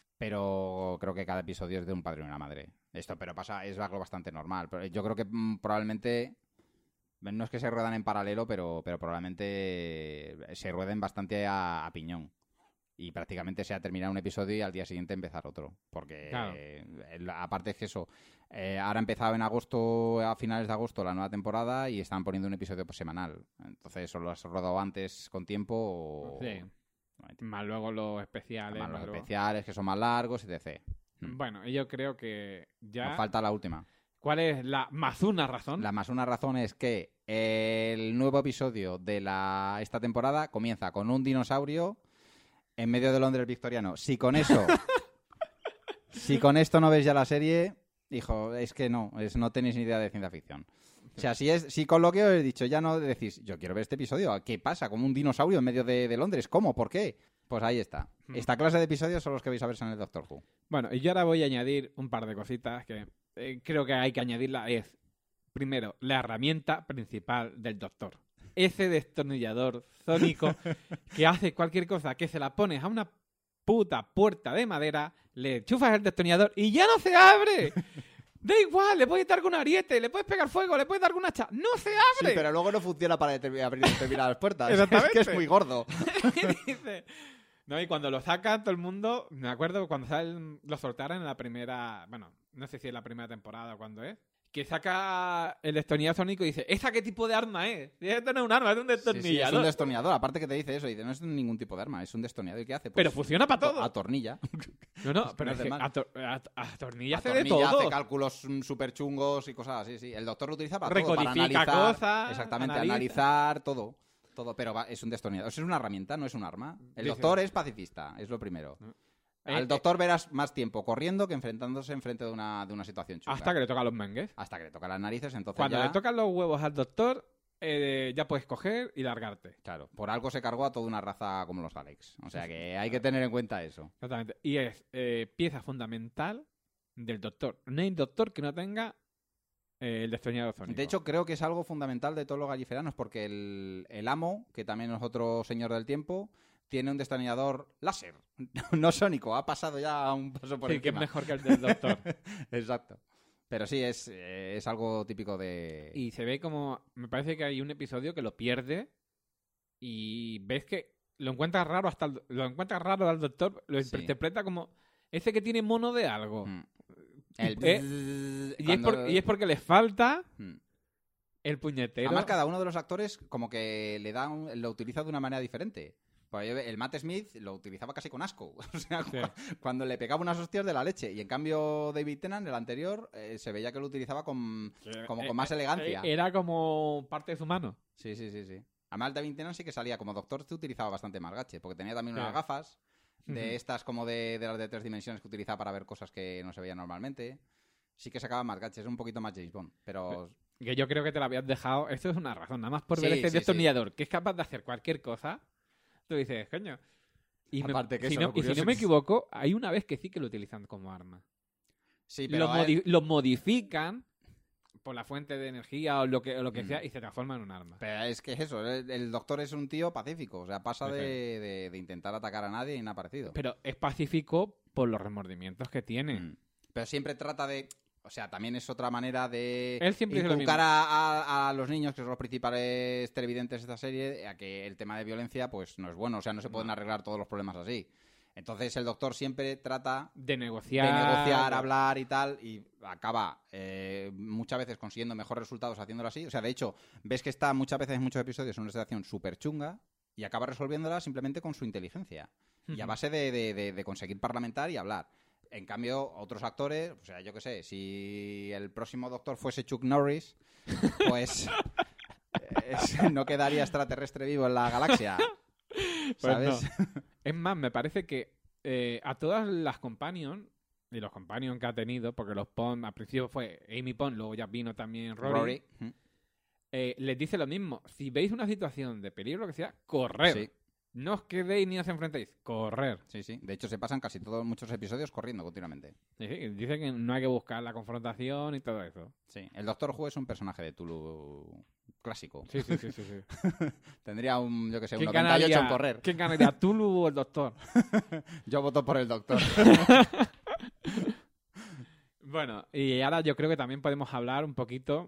[SPEAKER 3] Pero creo que cada episodio es de un padre y una madre. Esto, pero pasa, es algo bastante normal. Pero yo creo que mm, probablemente... No es que se ruedan en paralelo, pero, pero probablemente se rueden bastante a, a piñón. Y prácticamente sea terminar un episodio y al día siguiente empezar otro. Porque
[SPEAKER 4] Claro.
[SPEAKER 3] eh, el- aparte es que eso, eh, ahora ha empezado en agosto, a finales de agosto, la nueva temporada y están poniendo un episodio pues, semanal. Entonces, ¿eso lo has rodado antes con tiempo o...?
[SPEAKER 4] Sí. Más luego los especiales.
[SPEAKER 3] Además, los
[SPEAKER 4] más luego-
[SPEAKER 3] especiales que son más largos, etcétera. Mm.
[SPEAKER 4] Bueno, y yo creo que ya...
[SPEAKER 3] Nos falta la última.
[SPEAKER 4] ¿Cuál es la más una razón?
[SPEAKER 3] La más una razón es que el nuevo episodio de la esta temporada comienza con un dinosaurio en medio de Londres victoriano. Si con eso, si con esto no ves ya la serie, hijo, es que no, es, no tenéis ni idea de ciencia ficción. O sea, si es, si con lo que os he dicho ya no decís, yo quiero ver este episodio, ¿qué pasa? Como un dinosaurio en medio de, de Londres, ¿cómo? ¿Por qué? Pues ahí está. Esta clase de episodios son los que vais a ver en el Doctor Who.
[SPEAKER 4] Bueno, y yo ahora voy a añadir un par de cositas que eh, creo que hay que añadirla. Es, primero, la herramienta principal del Doctor. Ese destornillador sónico que hace cualquier cosa, que se la pones a una puta puerta de madera, le chufas el destornillador y ya no se abre. Da igual, le puedes dar con un ariete, le puedes pegar fuego, le puedes dar con un hacha. ¡No se abre!
[SPEAKER 3] Sí, pero luego no funciona para determin- abrir determinadas puertas.
[SPEAKER 4] Exactamente.
[SPEAKER 3] Es que es muy gordo.
[SPEAKER 4] Dice- No, y cuando lo saca todo el mundo, me acuerdo cuando salen, lo soltaron en la primera, bueno, no sé si es la primera temporada o cuándo es, que saca el destornillador sónico y dice, ¿esa qué tipo de arma es? Esto no es un arma, es un
[SPEAKER 3] Sí, sí, es
[SPEAKER 4] destornillador.
[SPEAKER 3] un destornillador. Aparte que te dice eso, dice, no es ningún tipo de arma, es un destornillador. ¿Y qué hace? Pues,
[SPEAKER 4] Pero funciona para todo.
[SPEAKER 3] Atornilla.
[SPEAKER 4] No, no, pero es
[SPEAKER 3] hace
[SPEAKER 4] que
[SPEAKER 3] mal.
[SPEAKER 4] ator- at- atornilla hace de
[SPEAKER 3] Atornilla,
[SPEAKER 4] todo.
[SPEAKER 3] hace cálculos súper chungos y cosas así, sí. El doctor lo utiliza para todo, para
[SPEAKER 4] Recodifica
[SPEAKER 3] analizar.
[SPEAKER 4] cosas,
[SPEAKER 3] Exactamente,
[SPEAKER 4] analiza.
[SPEAKER 3] analizar todo. Todo, pero va- es un destornillador. O sea, es una herramienta, no es un arma. El
[SPEAKER 4] Dice-
[SPEAKER 3] doctor es pacifista, es lo primero.
[SPEAKER 4] Eh,
[SPEAKER 3] Al
[SPEAKER 4] eh,
[SPEAKER 3] doctor verás más tiempo corriendo que enfrentándose enfrente de una, de una situación chunga.
[SPEAKER 4] Hasta que le tocan los mengues.
[SPEAKER 3] Hasta que le toca las narices, entonces
[SPEAKER 4] Cuando
[SPEAKER 3] ya...
[SPEAKER 4] le tocan los huevos al doctor, eh, ya puedes coger y largarte.
[SPEAKER 3] Claro, por algo se cargó a toda una raza como los Alex. O sea que hay que tener en cuenta eso.
[SPEAKER 4] Exactamente. Y es eh, pieza fundamental del doctor. No hay doctor que no tenga eh, el destornillador sónico.
[SPEAKER 3] De hecho, creo que es algo fundamental de todos los galliferanos, porque el, el amo, que también es otro señor del tiempo, tiene un destornillador láser, no sónico. Ha pasado ya a un paso por
[SPEAKER 4] sí, que es
[SPEAKER 3] encima.
[SPEAKER 4] mejor que el del doctor.
[SPEAKER 3] Exacto. Pero sí, es, eh, es algo típico de...
[SPEAKER 4] Y se ve como... Me parece que hay un episodio que lo pierde y ves que lo encuentra raro hasta el- lo encuentra raro al doctor, lo
[SPEAKER 3] Sí.
[SPEAKER 4] interpreta como ese que tiene mono de algo.
[SPEAKER 3] Mm. El...
[SPEAKER 4] Eh,
[SPEAKER 3] bzzz,
[SPEAKER 4] Y, es
[SPEAKER 3] cuando-
[SPEAKER 4] por- y es porque le falta
[SPEAKER 3] Mm.
[SPEAKER 4] el puñetero.
[SPEAKER 3] Además, cada uno de los actores como que le da un- lo utiliza de una manera diferente. Pues el Matt Smith lo utilizaba casi con asco. O sea,
[SPEAKER 4] Sí.
[SPEAKER 3] cu- cuando le pegaba unas hostias de la leche. Y en cambio David Tennant, el anterior, eh, se veía que lo utilizaba con, como
[SPEAKER 4] Eh,
[SPEAKER 3] con más
[SPEAKER 4] eh,
[SPEAKER 3] elegancia.
[SPEAKER 4] eh, Era como parte de su mano.
[SPEAKER 3] Sí, sí, sí, sí. Además, David Tennant sí que salía como doctor, te utilizaba bastante más gache, porque tenía también unas
[SPEAKER 4] Sí.
[SPEAKER 3] gafas de
[SPEAKER 4] Ujú.
[SPEAKER 3] estas como de, de las de tres dimensiones que utilizaba para ver cosas que no se veían normalmente. Sí que sacaba más gache, es un poquito más James Bond, pero...
[SPEAKER 4] Que yo creo que te lo habías dejado. Esto es una razón, nada más por ver
[SPEAKER 3] Sí,
[SPEAKER 4] este
[SPEAKER 3] sí, sí.
[SPEAKER 4] destornillador, que es capaz de hacer cualquier cosa. Tú dices, coño. Y, me-
[SPEAKER 3] Aparte que
[SPEAKER 4] si
[SPEAKER 3] eso,
[SPEAKER 4] no,
[SPEAKER 3] lo
[SPEAKER 4] y si
[SPEAKER 3] curioso
[SPEAKER 4] no me
[SPEAKER 3] es-
[SPEAKER 4] equivoco, hay una vez que sí que lo utilizan como arma.
[SPEAKER 3] Sí, pero
[SPEAKER 4] Lo,
[SPEAKER 3] a él-
[SPEAKER 4] modi- lo modifican por la fuente de energía o lo que, o lo que
[SPEAKER 3] Mm.
[SPEAKER 4] sea y se transforma en un arma.
[SPEAKER 3] Pero es que es eso, el, el doctor es un tío pacífico, o sea, pasa
[SPEAKER 4] Sí,
[SPEAKER 3] de,
[SPEAKER 4] sí.
[SPEAKER 3] de- de intentar atacar a nadie y nada parecido.
[SPEAKER 4] Pero es pacífico por los remordimientos que tiene.
[SPEAKER 3] Mm. Pero siempre trata de... O sea, también es otra manera de
[SPEAKER 4] Él siempre dice lo
[SPEAKER 3] inculcar
[SPEAKER 4] mismo.
[SPEAKER 3] a, a- a los niños, que son los principales televidentes de esta serie, a que el tema de violencia pues no es bueno, o sea, no se pueden arreglar todos los problemas así. Entonces el doctor siempre trata
[SPEAKER 4] De negociar.
[SPEAKER 3] de negociar, hablar y tal, y acaba eh, muchas veces consiguiendo mejores resultados haciéndolo así. O sea, de hecho, ves que está muchas veces en muchos episodios en una situación súper chunga y acaba resolviéndola simplemente con su inteligencia. Y a
[SPEAKER 4] Ujú.
[SPEAKER 3] base de, de- de- de conseguir parlamentar y hablar. En cambio, otros actores, o sea, yo qué sé, si el próximo doctor fuese Chuck Norris, pues es- no quedaría extraterrestre vivo en la galaxia.
[SPEAKER 4] Pues
[SPEAKER 3] ¿Sabes?
[SPEAKER 4] no. Es más, me parece que eh, a todas las companions y los companions que ha tenido, porque los Pond al principio fue Amy Pond, luego ya vino también Rory,
[SPEAKER 3] Rory. Mm.
[SPEAKER 4] eh, les dice lo mismo. Si veis una situación de peligro o lo que sea, correr.
[SPEAKER 3] Sí.
[SPEAKER 4] No os quedéis ni os enfrentéis, correr.
[SPEAKER 3] Sí, sí. De hecho, se pasan casi todos muchos episodios corriendo continuamente.
[SPEAKER 4] Sí, sí, dice que no hay que buscar la confrontación y todo eso.
[SPEAKER 3] Sí. El Doctor Who es un personaje de Tulu clásico.
[SPEAKER 4] Sí, sí, sí, sí. sí.
[SPEAKER 3] Tendría un, yo que sé, un
[SPEAKER 4] ¿Quién
[SPEAKER 3] noventa y ocho en
[SPEAKER 4] ganaría,
[SPEAKER 3] correr.
[SPEAKER 4] ¿Quién ganaría, Tulu o el doctor?
[SPEAKER 3] Yo voto por el Doctor.
[SPEAKER 4] Bueno, y ahora yo creo que también podemos hablar un poquito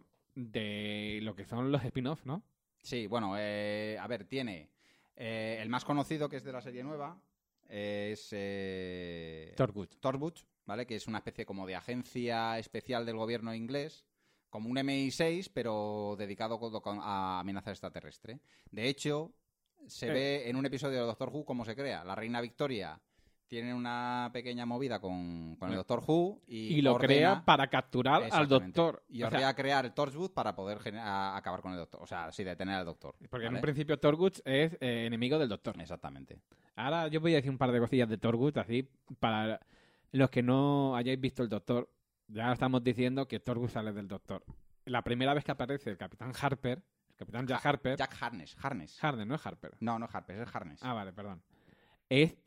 [SPEAKER 4] de lo que son los spin-offs, ¿no?
[SPEAKER 3] Sí, bueno, eh, a ver, tiene eh, el más conocido, que es de la serie nueva, es eh,
[SPEAKER 4] Torchwood.
[SPEAKER 3] Torchwood, ¿vale? Que es una especie como de agencia especial del gobierno inglés, como un M I seis, pero dedicado con- con- a amenaza extraterrestre. De hecho, se
[SPEAKER 4] Eh.
[SPEAKER 3] ve en un episodio de Doctor Who cómo se crea. La reina Victoria tiene una pequeña movida con, con el
[SPEAKER 4] Eh.
[SPEAKER 3] Doctor Who y,
[SPEAKER 4] Y lo
[SPEAKER 3] ordena-
[SPEAKER 4] crea para capturar al
[SPEAKER 3] Exactamente.
[SPEAKER 4] doctor.
[SPEAKER 3] Y
[SPEAKER 4] O sea,
[SPEAKER 3] ordena crear el Torchwood para poder gener- a- acabar con el Doctor. O sea, sí, detener al Doctor.
[SPEAKER 4] porque en
[SPEAKER 3] ¿vale?
[SPEAKER 4] un principio Torchwood es eh, enemigo del doctor.
[SPEAKER 3] Exactamente.
[SPEAKER 4] Ahora yo voy a decir un par de cosillas de Torchwood, así, para los que no hayáis visto el doctor. Ya estamos diciendo que Torchwood sale del doctor. La primera vez que aparece el capitán Harper, el capitán Jack Harper,
[SPEAKER 3] Jack Harness. Harness.
[SPEAKER 4] Harden, no es Harper.
[SPEAKER 3] No, no Harper, es Harness.
[SPEAKER 4] Ah, vale, perdón. Es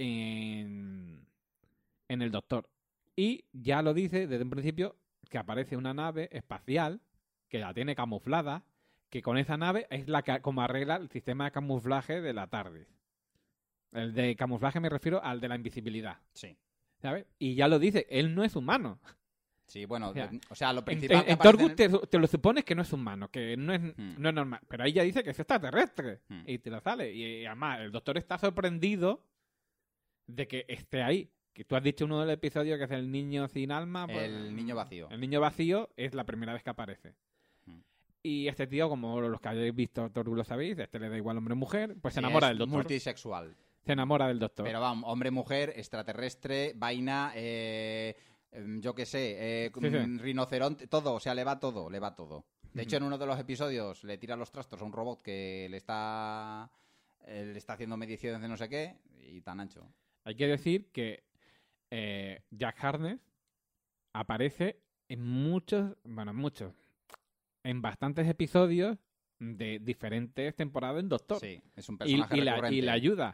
[SPEAKER 4] en, en el Doctor. Y ya lo dice desde un principio que aparece una nave espacial que la tiene camuflada, que con esa nave es la que como arregla el sistema de camuflaje de la TARDIS. El de camuflaje me refiero al de la invisibilidad,
[SPEAKER 3] Sí.
[SPEAKER 4] ¿sabes? Y ya lo dice, él no es humano.
[SPEAKER 3] Sí, bueno,
[SPEAKER 4] O sea,
[SPEAKER 3] de- o sea, lo
[SPEAKER 4] En,
[SPEAKER 3] principal
[SPEAKER 4] en,
[SPEAKER 3] que
[SPEAKER 4] en
[SPEAKER 3] aparece
[SPEAKER 4] Torchwood
[SPEAKER 3] en el-
[SPEAKER 4] te, te lo supones que no es humano, que no es,
[SPEAKER 3] Hmm.
[SPEAKER 4] no es normal. Pero ahí ya dice que es extraterrestre.
[SPEAKER 3] Hmm.
[SPEAKER 4] Y te lo sale. Y, y además, el doctor está sorprendido de que esté ahí. Que tú has dicho uno del episodio que es el niño sin alma. pues,
[SPEAKER 3] El niño vacío.
[SPEAKER 4] El niño vacío es la primera vez que aparece.
[SPEAKER 3] Hmm.
[SPEAKER 4] Y este tío, como los que hayáis visto Torchwood lo sabéis, este le da igual hombre o mujer, pues se
[SPEAKER 3] Sí,
[SPEAKER 4] enamora
[SPEAKER 3] es
[SPEAKER 4] del doctor.
[SPEAKER 3] multisexual.
[SPEAKER 4] Se enamora del doctor.
[SPEAKER 3] Pero vamos, hombre, mujer, extraterrestre, vaina, eh, em, yo qué sé, eh,
[SPEAKER 4] Sí, sí.
[SPEAKER 3] mm, rinoceronte, todo, o sea, le va todo, le va todo. De hecho,
[SPEAKER 4] Ujú.
[SPEAKER 3] en uno de los episodios le tira los trastos a un robot que le está, eh, le está haciendo mediciones de no sé qué y tan ancho.
[SPEAKER 4] Hay que decir que eh, Jack Harness aparece en muchos, bueno, en muchos, en bastantes episodios de diferentes temporadas en Doctor.
[SPEAKER 3] Sí, es un
[SPEAKER 4] y,
[SPEAKER 3] personaje
[SPEAKER 4] y la,
[SPEAKER 3] recurrente.
[SPEAKER 4] y la ayuda.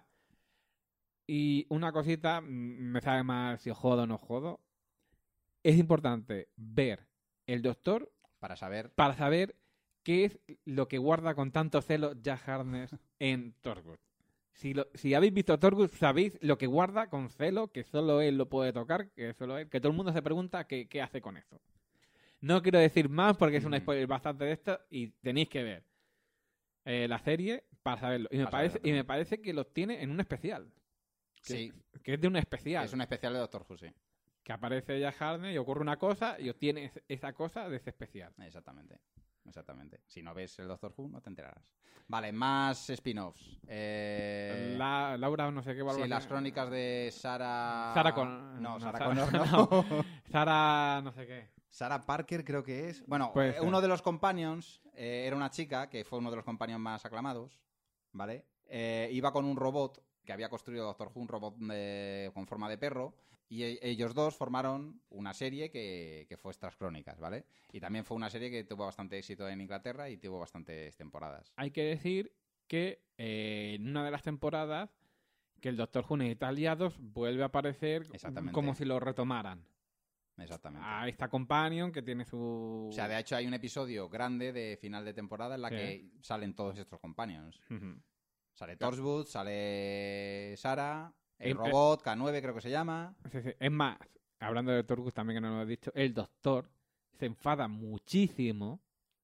[SPEAKER 4] Y una cosita, mm, me sabe mal si jodo o no jodo. Es importante ver el Doctor
[SPEAKER 3] Para saber,
[SPEAKER 4] para saber qué es lo que guarda con tanto celo Jack Harness en Torchwood. Si, lo- si habéis visto Torchwood, sabéis lo que guarda con celo, que solo él lo puede tocar, que solo él, que todo el mundo se pregunta qué, qué hace con eso. No quiero decir más porque es un
[SPEAKER 3] Mm.
[SPEAKER 4] spoiler bastante de esto y tenéis que ver eh, la serie para saberlo. Y me,
[SPEAKER 3] Para
[SPEAKER 4] parece,
[SPEAKER 3] saberlo
[SPEAKER 4] y me
[SPEAKER 3] también.
[SPEAKER 4] parece que los tiene en un especial. Que,
[SPEAKER 3] Sí,
[SPEAKER 4] que es de un especial.
[SPEAKER 3] es un especial de Doctor Who, sí.
[SPEAKER 4] Que aparece Jack Harkness y ocurre una cosa y obtiene es- esa cosa de ese especial.
[SPEAKER 3] Exactamente. Exactamente. Si no ves el Doctor Who, no te enterarás. Vale, más spin-offs. Eh...
[SPEAKER 4] La, Laura, no sé qué. o algo
[SPEAKER 3] Sí,
[SPEAKER 4] así.
[SPEAKER 3] las crónicas de Sara...
[SPEAKER 4] Sara Con...
[SPEAKER 3] No, Sara
[SPEAKER 4] Sara-
[SPEAKER 3] Connor no.
[SPEAKER 4] Sara, no sé qué.
[SPEAKER 3] Sara Parker creo que es. Bueno,
[SPEAKER 4] Puede
[SPEAKER 3] eh,
[SPEAKER 4] ser.
[SPEAKER 3] uno de los companions eh, era una chica que fue uno de los companions más aclamados, ¿vale? Eh, iba con un robot que había construido Doctor Who, un robot de- con forma de perro, y e- ellos dos formaron una serie que, que fue Estas Crónicas, ¿vale? Y también fue una serie que tuvo bastante éxito en Inglaterra y tuvo bastantes temporadas.
[SPEAKER 4] Hay que decir que eh, en una de las temporadas que el Doctor Who necesita aliados vuelve a aparecer
[SPEAKER 3] Exactamente.
[SPEAKER 4] como si lo retomaran.
[SPEAKER 3] Exactamente.
[SPEAKER 4] A esta companion que tiene su...
[SPEAKER 3] O sea, de hecho hay un episodio grande de final de temporada en la
[SPEAKER 4] Sí.
[SPEAKER 3] que salen todos estos companions.
[SPEAKER 4] Ujú.
[SPEAKER 3] Sale Torchwood, sale Sara, el
[SPEAKER 4] Eh,
[SPEAKER 3] robot, K nueve creo que se llama.
[SPEAKER 4] Sí, sí. Es más, hablando de Torgus también que no lo he dicho, el Doctor se enfada muchísimo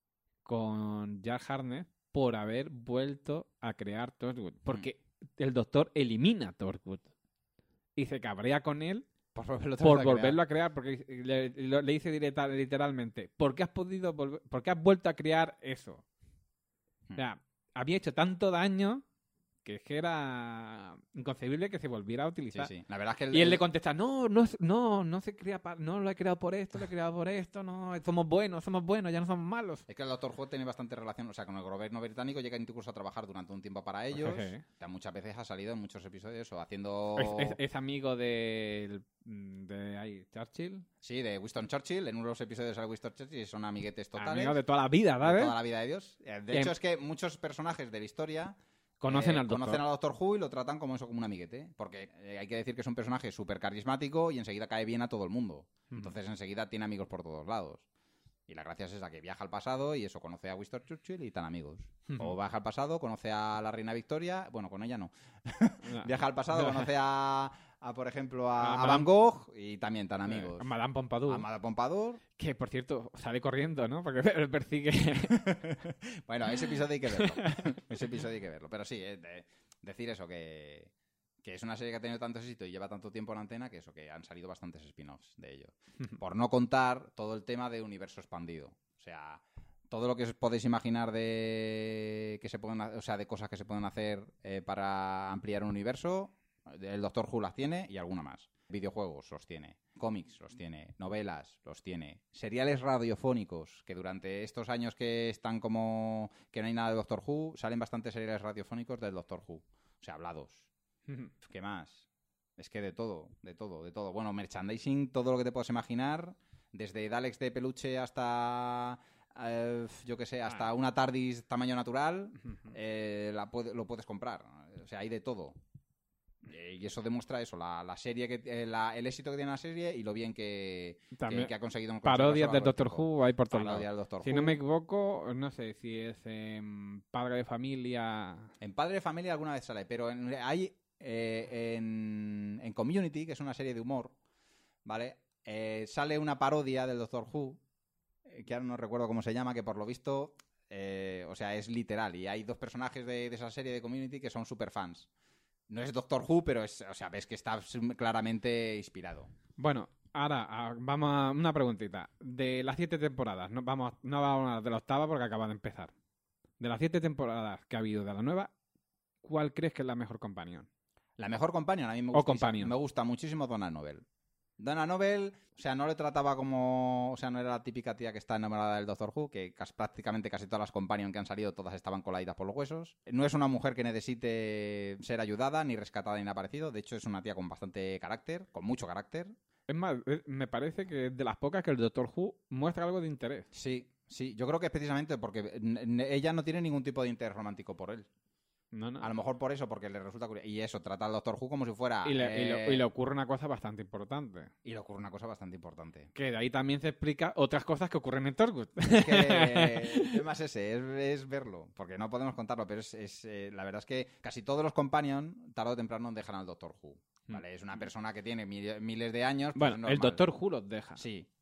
[SPEAKER 4] con Jack Harkness por haber vuelto a crear Torchwood. Porque el Doctor elimina a Torchwood y se cabrea con él
[SPEAKER 3] Por volverlo, otra
[SPEAKER 4] por
[SPEAKER 3] vez a crear.
[SPEAKER 4] volverlo a crear, porque le, le- le dice directa- literalmente, ¿por qué has podido volver, por qué has vuelto a crear eso?
[SPEAKER 3] Hmm.
[SPEAKER 4] O sea, había hecho tanto daño que es que era inconcebible que se volviera a
[SPEAKER 3] Sí,
[SPEAKER 4] utilizar.
[SPEAKER 3] sí. La verdad es que el-
[SPEAKER 4] Y él
[SPEAKER 3] el-
[SPEAKER 4] le contesta, no, no, es- no, no se crea, pa- no lo he creado por esto, lo he creado por esto, no, somos buenos, somos buenos, ya no somos malos.
[SPEAKER 3] es que el Doctor Who tiene bastante relación, o sea, con el gobierno británico, llega incluso a trabajar durante un tiempo para ellos.
[SPEAKER 4] Jeje.
[SPEAKER 3] O sea, muchas veces ha salido en muchos episodios o haciendo...
[SPEAKER 4] Es, es- es amigo del- de, ahí, Churchill,
[SPEAKER 3] Sí, de Winston Churchill. En unos episodios sale Winston Churchill y son amiguetes totales.
[SPEAKER 4] amigo de toda la vida,
[SPEAKER 3] de
[SPEAKER 4] ¿sabes?
[SPEAKER 3] toda la vida de Dios. Eh, De
[SPEAKER 4] Em-
[SPEAKER 3] hecho, es que muchos personajes de la historia
[SPEAKER 4] Conocen
[SPEAKER 3] eh,
[SPEAKER 4] al Doctor.
[SPEAKER 3] conocen al Doctor Who y lo tratan como eso, como un amiguete. Porque eh, hay que decir que es un personaje súper carismático y enseguida cae bien a todo el mundo.
[SPEAKER 4] Ujú.
[SPEAKER 3] Entonces enseguida tiene amigos por todos lados. Y la gracia es esa, que viaja al pasado y eso, conoce a Winston Churchill y están amigos.
[SPEAKER 4] Ujú.
[SPEAKER 3] O viaja al pasado, conoce a la reina Victoria, bueno, con ella no.
[SPEAKER 4] No.
[SPEAKER 3] Viaja al pasado, conoce a, a, por ejemplo, a,
[SPEAKER 4] A
[SPEAKER 3] a
[SPEAKER 4] Madame-
[SPEAKER 3] Van Gogh y también tan amigos.
[SPEAKER 4] Eh, Madame Pompadour,
[SPEAKER 3] A Madame Pompadour.
[SPEAKER 4] que por cierto sale corriendo, ¿no? Porque le persigue.
[SPEAKER 3] Bueno, ese episodio hay que verlo. Ese episodio hay que verlo. Pero sí, eh, de- decir eso, que, que es una serie que ha tenido tanto éxito y lleva tanto tiempo en antena, que eso, que han salido bastantes spin-offs de ello. Por no contar todo el tema de universo expandido. O sea, todo lo que os podéis imaginar de que se pueden, ha- o sea, de cosas que se pueden hacer eh, para ampliar un universo, el Doctor Who las tiene y alguna más. Videojuegos los tiene, cómics los tiene, novelas los tiene, seriales radiofónicos, que durante estos años que están como que no hay nada de Doctor Who, salen bastantes seriales radiofónicos del Doctor Who. O sea, hablados. ¿Qué más? Es que de todo, de todo, de todo. Bueno, merchandising, todo lo que te puedas imaginar, desde Daleks de peluche hasta, eh, yo qué sé, hasta
[SPEAKER 4] Ah.
[SPEAKER 3] una TARDIS tamaño natural, eh, la puede- lo puedes comprar. O sea, hay de todo. Eh, Y eso demuestra eso, la, la serie que eh, la- el éxito que tiene la serie y lo bien que, que,
[SPEAKER 4] También
[SPEAKER 3] que ha conseguido
[SPEAKER 4] parodias
[SPEAKER 3] conservarse a
[SPEAKER 4] del
[SPEAKER 3] lo largo
[SPEAKER 4] Doctor
[SPEAKER 3] tiempo.
[SPEAKER 4] Who hay por todos
[SPEAKER 3] Parodias
[SPEAKER 4] lados.
[SPEAKER 3] del Doctor
[SPEAKER 4] Si
[SPEAKER 3] Who.
[SPEAKER 4] no me equivoco, no sé si es em, Padre de Familia.
[SPEAKER 3] En Padre de Familia alguna vez sale, pero en- hay eh, en, en Community, que es una serie de humor, ¿vale? Eh, sale una parodia del Doctor Who, eh, que ahora no recuerdo cómo se llama, que por lo visto, eh, o sea, es literal. Y hay dos personajes de, de esa serie de Community que son super fans. No es Doctor Who, pero es, o sea, ves que está claramente inspirado.
[SPEAKER 4] Bueno, ahora a- vamos a una preguntita. De las siete temporadas, no vamos, no vamos a hablar de la octava porque acaba de empezar. De las siete temporadas que ha habido de la nueva, ¿cuál crees que es la mejor companion?
[SPEAKER 3] La mejor companion, a mí me
[SPEAKER 4] O
[SPEAKER 3] gusta,
[SPEAKER 4] companion.
[SPEAKER 3] me gusta muchísimo Donna Noble. Donna Noble, o sea, no le trataba como... O sea, no era la típica tía que está enamorada del Doctor Who, que casi, prácticamente casi todas las companion que han salido, todas estaban coladitas por los huesos. No es una mujer que necesite ser ayudada, ni rescatada, ni nada parecido. De hecho, es una tía con bastante carácter, con mucho carácter.
[SPEAKER 4] Es más, eh, me parece que es de las pocas que el Doctor Who muestra algo de interés.
[SPEAKER 3] Sí, sí. Yo creo que es precisamente porque n- n- ella no tiene ningún tipo de interés romántico por él.
[SPEAKER 4] No, no.
[SPEAKER 3] A lo mejor por eso, porque le resulta curioso. Y eso, trata al Doctor Who como si fuera...
[SPEAKER 4] Y le, y le-
[SPEAKER 3] eh,
[SPEAKER 4] y le ocurre una cosa bastante importante.
[SPEAKER 3] y le ocurre una cosa bastante importante.
[SPEAKER 4] Que de ahí también se explica otras cosas que ocurren en Torchwood.
[SPEAKER 3] Es que el tema es ese, es, es verlo, porque no podemos contarlo, pero es, es, eh, la verdad es que casi todos los companion, tarde o temprano, dejan al Doctor Who. ¿Vale? Es una persona que tiene mil- miles de años. pues
[SPEAKER 4] Bueno,
[SPEAKER 3] es
[SPEAKER 4] el
[SPEAKER 3] normal.
[SPEAKER 4] Doctor Who los deja.
[SPEAKER 3] Sí,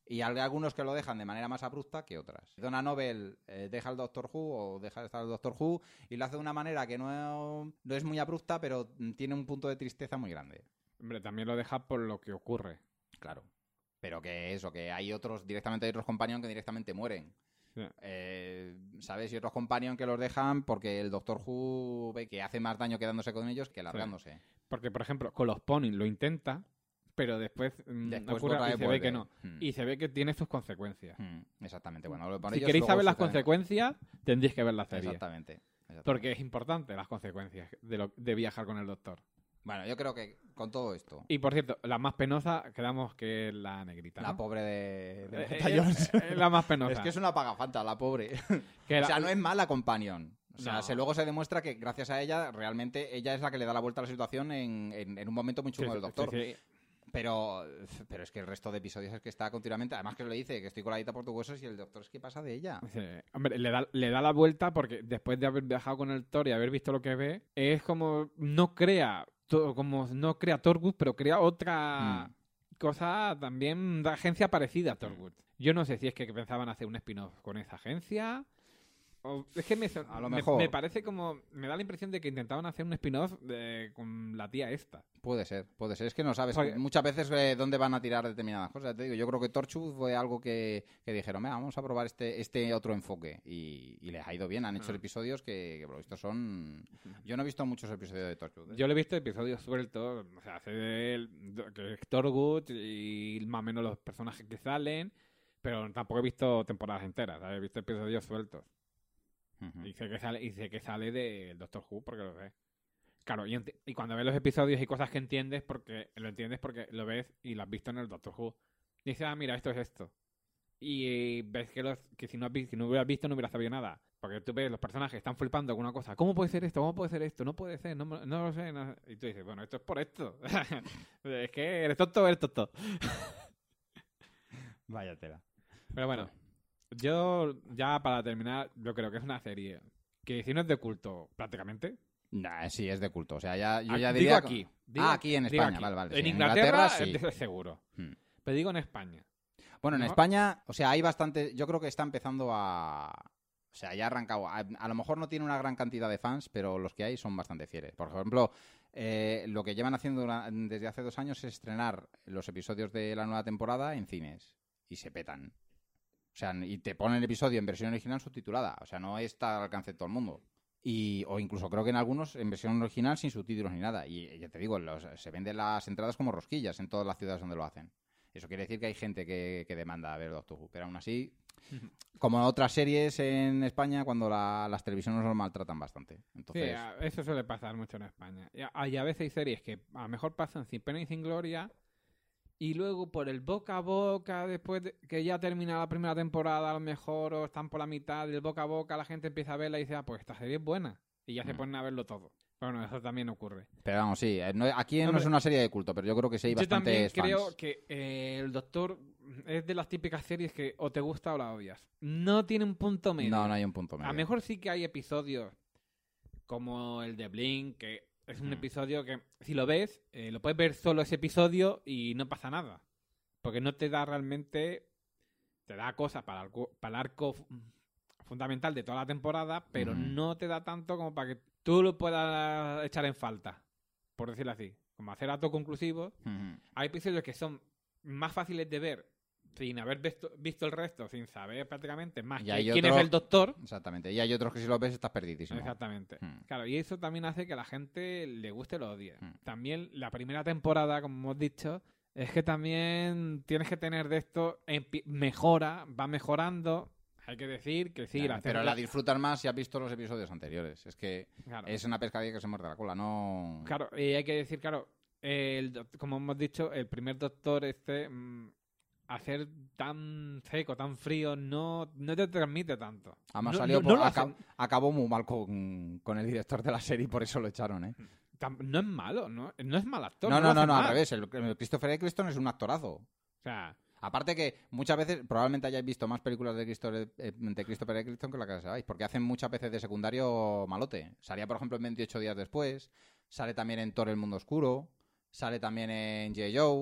[SPEAKER 3] Y hay algunos que lo dejan de manera más abrupta que otras. Donna Noble eh, deja el Doctor Who o deja de estar el Doctor Who y lo hace de una manera que no, no es muy abrupta, pero tiene un punto de tristeza muy grande.
[SPEAKER 4] Hombre, también lo deja por lo que ocurre.
[SPEAKER 3] Claro. Pero que eso, que hay otros, directamente hay otros companions que directamente mueren. Sí. Eh, ¿Sabes? Y otros companions que los dejan porque el Doctor Who ve que hace más daño quedándose con ellos que largándose.
[SPEAKER 4] Sí. Porque, por ejemplo, con los Pony lo intenta, pero después,
[SPEAKER 3] después
[SPEAKER 4] ocurre, y se
[SPEAKER 3] vuelve.
[SPEAKER 4] ve que no.
[SPEAKER 3] Hmm.
[SPEAKER 4] Y se ve que tiene sus consecuencias.
[SPEAKER 3] Hmm. Exactamente. Bueno, por
[SPEAKER 4] si
[SPEAKER 3] ellos,
[SPEAKER 4] queréis saber las
[SPEAKER 3] se
[SPEAKER 4] consecuencias, tendréis que ver la serie.
[SPEAKER 3] Exactamente. Exactamente.
[SPEAKER 4] Porque es importante las consecuencias de, lo, de viajar con el Doctor.
[SPEAKER 3] Bueno, yo creo que con todo esto...
[SPEAKER 4] Y, por cierto, la más penosa, quedamos que es la negrita, ¿no?
[SPEAKER 3] La pobre de, de
[SPEAKER 4] eh,
[SPEAKER 3] Jones.
[SPEAKER 4] Es la más penosa.
[SPEAKER 3] Es que es una pagafanta, la pobre.
[SPEAKER 4] Que
[SPEAKER 3] o sea,
[SPEAKER 4] la...
[SPEAKER 3] no es mala companion. O sea,
[SPEAKER 4] no.
[SPEAKER 3] se, luego se demuestra que gracias a ella, realmente, ella es la que le da la vuelta a la situación en, en, en un momento muy chungo
[SPEAKER 4] sí,
[SPEAKER 3] del Doctor.
[SPEAKER 4] Sí, sí.
[SPEAKER 3] Pero, pero es que el resto de episodios es que está continuamente... Además que le dice que estoy coladita por tus huesos y el Doctor es que pasa de ella.
[SPEAKER 4] Sí. Hombre, le da, le da la vuelta porque después de haber viajado con el Thor y haber visto lo que ve, es como no crea... como no crea Torchwood, pero crea otra mm. cosa también de agencia parecida a Torchwood. Yo no sé si es que pensaban hacer un spin-off con esa agencia o es que me,
[SPEAKER 3] a lo
[SPEAKER 4] me,
[SPEAKER 3] mejor.
[SPEAKER 4] me parece como me da la impresión de que intentaban hacer un spin-off de, con la tía esta.
[SPEAKER 3] Puede ser, puede ser. Es que no sabes
[SPEAKER 4] Porque...
[SPEAKER 3] muchas veces eh, dónde van a tirar determinadas cosas. Te digo, yo creo que Torchwood fue algo que, que dijeron, venga, vamos a probar este este otro enfoque. Y, y les ha ido bien. Han hecho
[SPEAKER 4] ah.
[SPEAKER 3] episodios que, que por lo visto son... Yo no he visto muchos episodios de Torchwood. ¿eh?
[SPEAKER 4] Yo le he visto episodios sueltos. O sea, hace de él, que es Torchwood y más o menos los personajes que salen. Pero tampoco he visto temporadas enteras. ¿sabes? He visto episodios sueltos. Uh-huh. Y sé que sale, y sé que sale del Doctor Who porque lo sé. Claro, y, ent- y cuando ves los episodios y cosas que entiendes, porque lo entiendes porque lo ves y lo has visto en el Doctor Who. Y dices, ah, mira, esto es esto. Y ves que, los, que si no, has visto, si no hubieras visto no hubieras sabido nada. Porque tú ves, los personajes están flipando con una cosa. ¿Cómo puede ser esto? ¿Cómo puede ser esto? No puede ser, no, no lo sé. No. Y tú dices, bueno, esto es por esto. Es que eres tonto, eres tonto.
[SPEAKER 3] Vaya tela.
[SPEAKER 4] Pero bueno, yo ya para terminar, yo creo que es una serie que si no es de culto prácticamente...
[SPEAKER 3] Nah, sí, es de culto. O sea, ya, yo ya
[SPEAKER 4] digo
[SPEAKER 3] diría...
[SPEAKER 4] aquí. Digo,
[SPEAKER 3] ah, aquí en España,
[SPEAKER 4] aquí.
[SPEAKER 3] vale, vale.
[SPEAKER 4] En
[SPEAKER 3] sí.
[SPEAKER 4] Inglaterra,
[SPEAKER 3] en Inglaterra sí.
[SPEAKER 4] seguro.
[SPEAKER 3] Hmm.
[SPEAKER 4] Pero digo en España.
[SPEAKER 3] Bueno, en
[SPEAKER 4] ¿no?
[SPEAKER 3] España, o sea, hay bastante... Yo creo que está empezando a... O sea, ya ha arrancado. A, a lo mejor no tiene una gran cantidad de fans, pero los que hay son bastante fieles. Por ejemplo, eh, lo que llevan haciendo una, desde hace dos años es estrenar los episodios de la nueva temporada en cines. Y se petan. O sea, y te ponen el episodio en versión original subtitulada. O sea, no está al alcance de todo el mundo. Y, o incluso creo que en algunos en versión original sin subtítulos ni nada. Y ya te digo, los, se venden las entradas como rosquillas en todas las ciudades donde lo hacen. Eso quiere decir que hay gente que, que demanda ver Doctor Who. Pero aún así, como otras series en España, cuando la, las televisiones nos maltratan bastante. Entonces...
[SPEAKER 4] Sí, eso suele pasar mucho en España. Y a, y a veces hay series que a lo mejor pasan sin pena y sin gloria. Y luego por el boca a boca, después de que ya termina la primera temporada, a lo mejor, o están por la mitad del boca a boca, la gente empieza a verla y dice, ah, pues esta serie es buena. Y ya mm. se ponen a verlo todo. Bueno, eso también ocurre.
[SPEAKER 3] Pero vamos, sí, no, aquí
[SPEAKER 4] Hombre,
[SPEAKER 3] no es una serie de culto, pero yo creo que sí hay bastantes fans.
[SPEAKER 4] Yo también creo que eh, el Doctor es de las típicas series que o te gusta o la odias. No tiene un punto medio.
[SPEAKER 3] No, no hay un punto medio.
[SPEAKER 4] A lo mejor sí que hay episodios como el de Blink, que es un mm. episodio que, si lo ves, eh, lo puedes ver solo ese episodio y no pasa nada. Porque no te da realmente... Te da cosas para el, para el arco fundamental de toda la temporada, pero mm. no te da tanto como para que tú lo puedas echar en falta, por decirlo así. Como hacer actos conclusivos. Mm. Hay episodios que son más fáciles de ver sin haber visto, visto el resto, sin saber prácticamente más que, quién otro... es el Doctor.
[SPEAKER 3] Exactamente. Y hay otros que si lo ves estás perdidísimo.
[SPEAKER 4] Exactamente.
[SPEAKER 3] Mm.
[SPEAKER 4] Claro, y eso también hace que a la gente le guste o lo odie.
[SPEAKER 3] Mm.
[SPEAKER 4] También la primera temporada, como hemos dicho, es que también tienes que tener de esto, mejora, va mejorando. Hay que decir que sí.
[SPEAKER 3] Claro, la pero la disfrutas más si has visto los episodios anteriores. Es que claro. es una pescadilla que se muerde la cola, no...
[SPEAKER 4] Claro, y hay que decir, claro, el, como hemos dicho, el primer Doctor este... Mmm, hacer tan seco, tan frío, no, no te transmite tanto.
[SPEAKER 3] Además
[SPEAKER 4] no,
[SPEAKER 3] salió
[SPEAKER 4] no,
[SPEAKER 3] por,
[SPEAKER 4] no
[SPEAKER 3] acab, acabó muy mal con, con el director de la serie y por eso lo echaron, ¿eh?
[SPEAKER 4] No es malo, ¿no? No es mal actor.
[SPEAKER 3] No, no, no, no,
[SPEAKER 4] mal.
[SPEAKER 3] al revés. El, el Christopher Eccleston es un actorazo.
[SPEAKER 4] O sea...
[SPEAKER 3] Aparte que muchas veces, probablemente hayáis visto más películas de Christopher, de Christopher Eccleston que la que sabéis, porque hacen muchas veces de secundario malote. Salía, por ejemplo, en veintiocho días después, sale también en Thor el mundo oscuro, sale también en G I. Joe...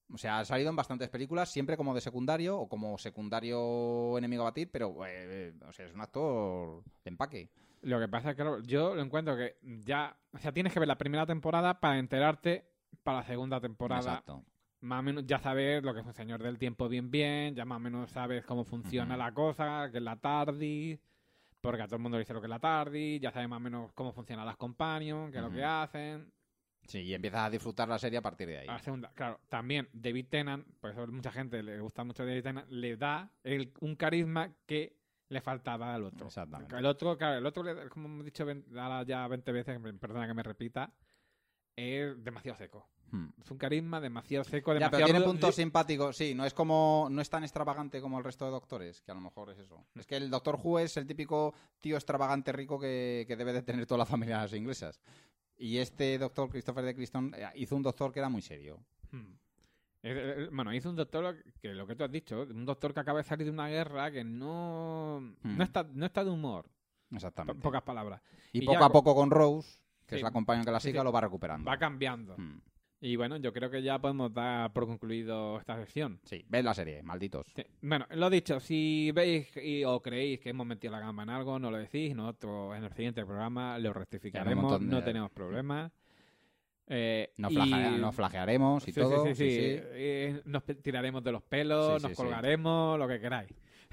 [SPEAKER 3] O sea, ha salido en bastantes películas, siempre como de secundario o como secundario enemigo a batir, pero eh, o sea, es un actor de empaque.
[SPEAKER 4] Lo que pasa es que claro, yo lo encuentro que ya... O sea, tienes que ver la primera temporada para enterarte para la segunda temporada.
[SPEAKER 3] Exacto.
[SPEAKER 4] Más o menos ya sabes lo que es un señor del tiempo bien bien, ya más o menos sabes cómo funciona
[SPEAKER 3] Ujú.
[SPEAKER 4] la cosa, que es la TARDIS, porque a todo el mundo le dice lo que es la TARDIS, ya sabes más o menos cómo funcionan las Companions, qué es lo
[SPEAKER 3] Ujú.
[SPEAKER 4] que hacen.
[SPEAKER 3] Sí, y empiezas a disfrutar la serie a partir de ahí.
[SPEAKER 4] A la segunda, claro, también David Tennant, por eso mucha gente le gusta mucho David Tennant, le da el- un carisma que le faltaba al otro.
[SPEAKER 3] Exactamente.
[SPEAKER 4] El otro, claro, el otro, le- como hemos dicho ven- ahora ya veinte veces, perdona que me repita, es demasiado seco.
[SPEAKER 3] Hmm.
[SPEAKER 4] Es un carisma demasiado seco,
[SPEAKER 3] Ya,
[SPEAKER 4] demasiado...
[SPEAKER 3] pero tiene
[SPEAKER 4] de-
[SPEAKER 3] puntos simpáticos, sí, no es como no es tan extravagante como el resto de doctores, que a lo mejor es eso. Es que el Doctor Who es el típico tío extravagante rico que, que debe de tener todas las familias inglesas. Y este doctor, Christopher de Cliston, eh, hizo un doctor que era muy serio.
[SPEAKER 4] Hmm. Es- es- Bueno, hizo un doctor que lo que tú has dicho, un doctor que acaba de salir de una guerra que no,
[SPEAKER 3] Hmm.
[SPEAKER 4] no, está, no está de humor, en
[SPEAKER 3] Exactamente.
[SPEAKER 4] pocas palabras.
[SPEAKER 3] Y,
[SPEAKER 4] y
[SPEAKER 3] poco
[SPEAKER 4] ya
[SPEAKER 3] a
[SPEAKER 4] co-
[SPEAKER 3] poco con Rose, que
[SPEAKER 4] Sí.
[SPEAKER 3] es la compañía que la
[SPEAKER 4] Sí,
[SPEAKER 3] siga,
[SPEAKER 4] sí.
[SPEAKER 3] lo va recuperando.
[SPEAKER 4] Va cambiando.
[SPEAKER 3] Hmm.
[SPEAKER 4] Y bueno, yo creo que ya podemos dar por concluido esta sección.
[SPEAKER 3] Sí, ves la serie, malditos.
[SPEAKER 4] Sí. Bueno, lo dicho, si veis y, o creéis que hemos metido la gamba en algo, no lo decís, nosotros en el siguiente programa lo rectificaremos,
[SPEAKER 3] montón de-
[SPEAKER 4] no tenemos problemas. Eh,
[SPEAKER 3] Nos,
[SPEAKER 4] y-
[SPEAKER 3] flagea- nos flagearemos y
[SPEAKER 4] Sí, sí,
[SPEAKER 3] todo.
[SPEAKER 4] sí, sí.
[SPEAKER 3] sí, sí.
[SPEAKER 4] Eh, nos pe- tiraremos de los pelos,
[SPEAKER 3] Sí, sí,
[SPEAKER 4] nos
[SPEAKER 3] sí.
[SPEAKER 4] colgaremos, lo que queráis.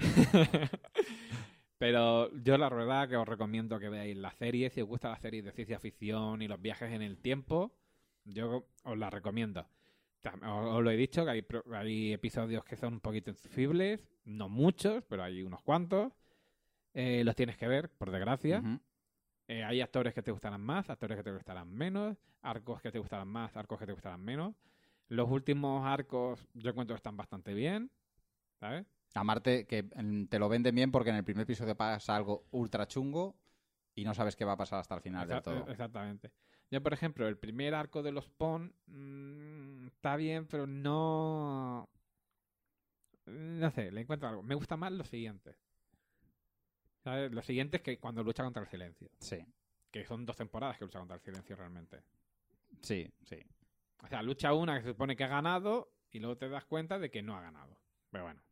[SPEAKER 4] Pero yo la verdad que os recomiendo que veáis la serie, si os gusta la serie de ciencia ficción y los viajes en el tiempo, yo os la recomiendo. Tam- Os, os lo he dicho, que hay, pro- hay episodios que son un poquito insufribles, no muchos, pero hay unos cuantos. Eh, los tienes que ver, por desgracia.
[SPEAKER 3] Ujú.
[SPEAKER 4] Eh, hay actores que te gustarán más, actores que te gustarán menos, arcos que te gustarán más, arcos que te gustarán menos. Los últimos arcos yo encuentro que están bastante bien, ¿sabes?
[SPEAKER 3] Amarte, que mm, te lo venden bien porque en el primer episodio pasa algo ultra chungo y no sabes qué va a pasar hasta el final del
[SPEAKER 4] Exa-
[SPEAKER 3] todo.
[SPEAKER 4] Exactamente. Yo, por ejemplo, el primer arco de los Spawn mm, está bien, pero no... No sé, le encuentro algo. Me gusta más lo siguiente. ¿Sabes? Lo siguiente es que cuando lucha contra el silencio.
[SPEAKER 3] Sí,
[SPEAKER 4] Que son dos temporadas que lucha contra el silencio realmente.
[SPEAKER 3] sí, sí.
[SPEAKER 4] O sea, lucha una que se supone que ha ganado y luego te das cuenta de que no ha ganado. Pero bueno,